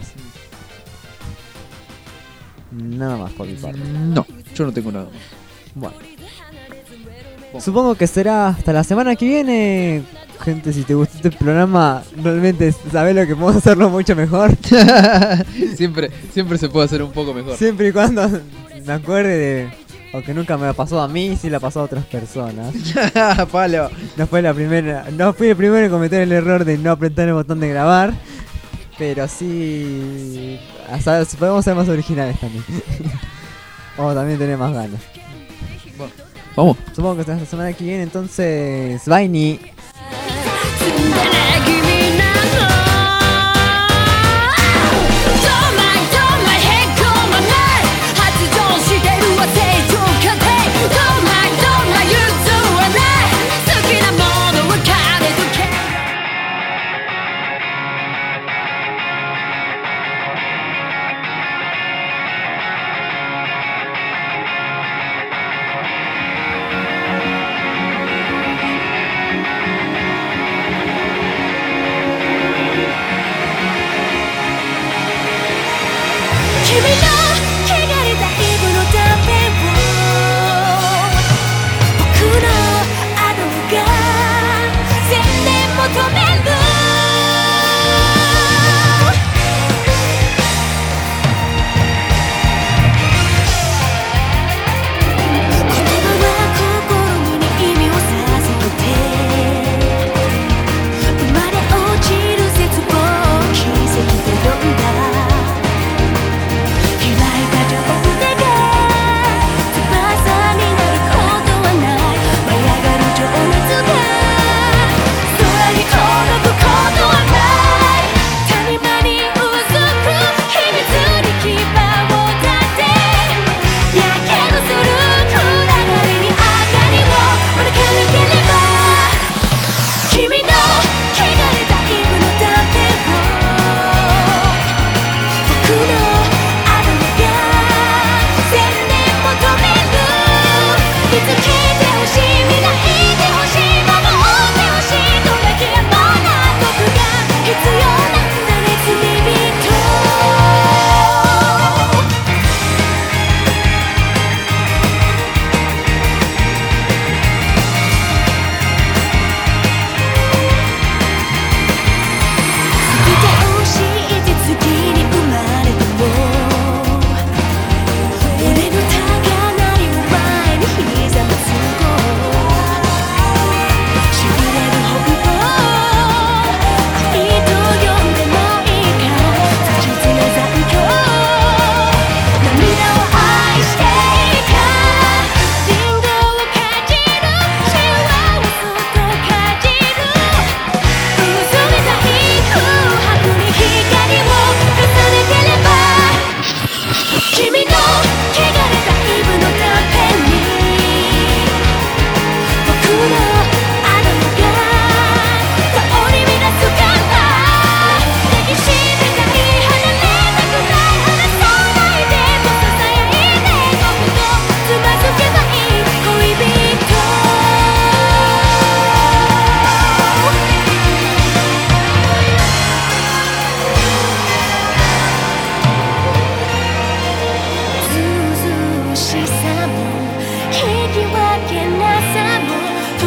Nada más por mi parte. No, yo no tengo nada más. Bueno. Supongo que será hasta la semana que viene. Gente, si te gustó este programa, realmente sabés lo que podemos hacerlo mucho mejor. siempre, siempre se puede hacer un poco mejor. Siempre y cuando me acuerde de... Aunque nunca me ha pasado a mí, sí le ha pasado a otras personas. Palo. No fue la primera, no fui el primero en cometer el error de no apretar el botón de grabar. Pero sí... hasta podemos ser más originales también. O también tener más ganas. Bueno, vamos. Supongo que hasta la semana que viene, entonces... Vaini.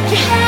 your head.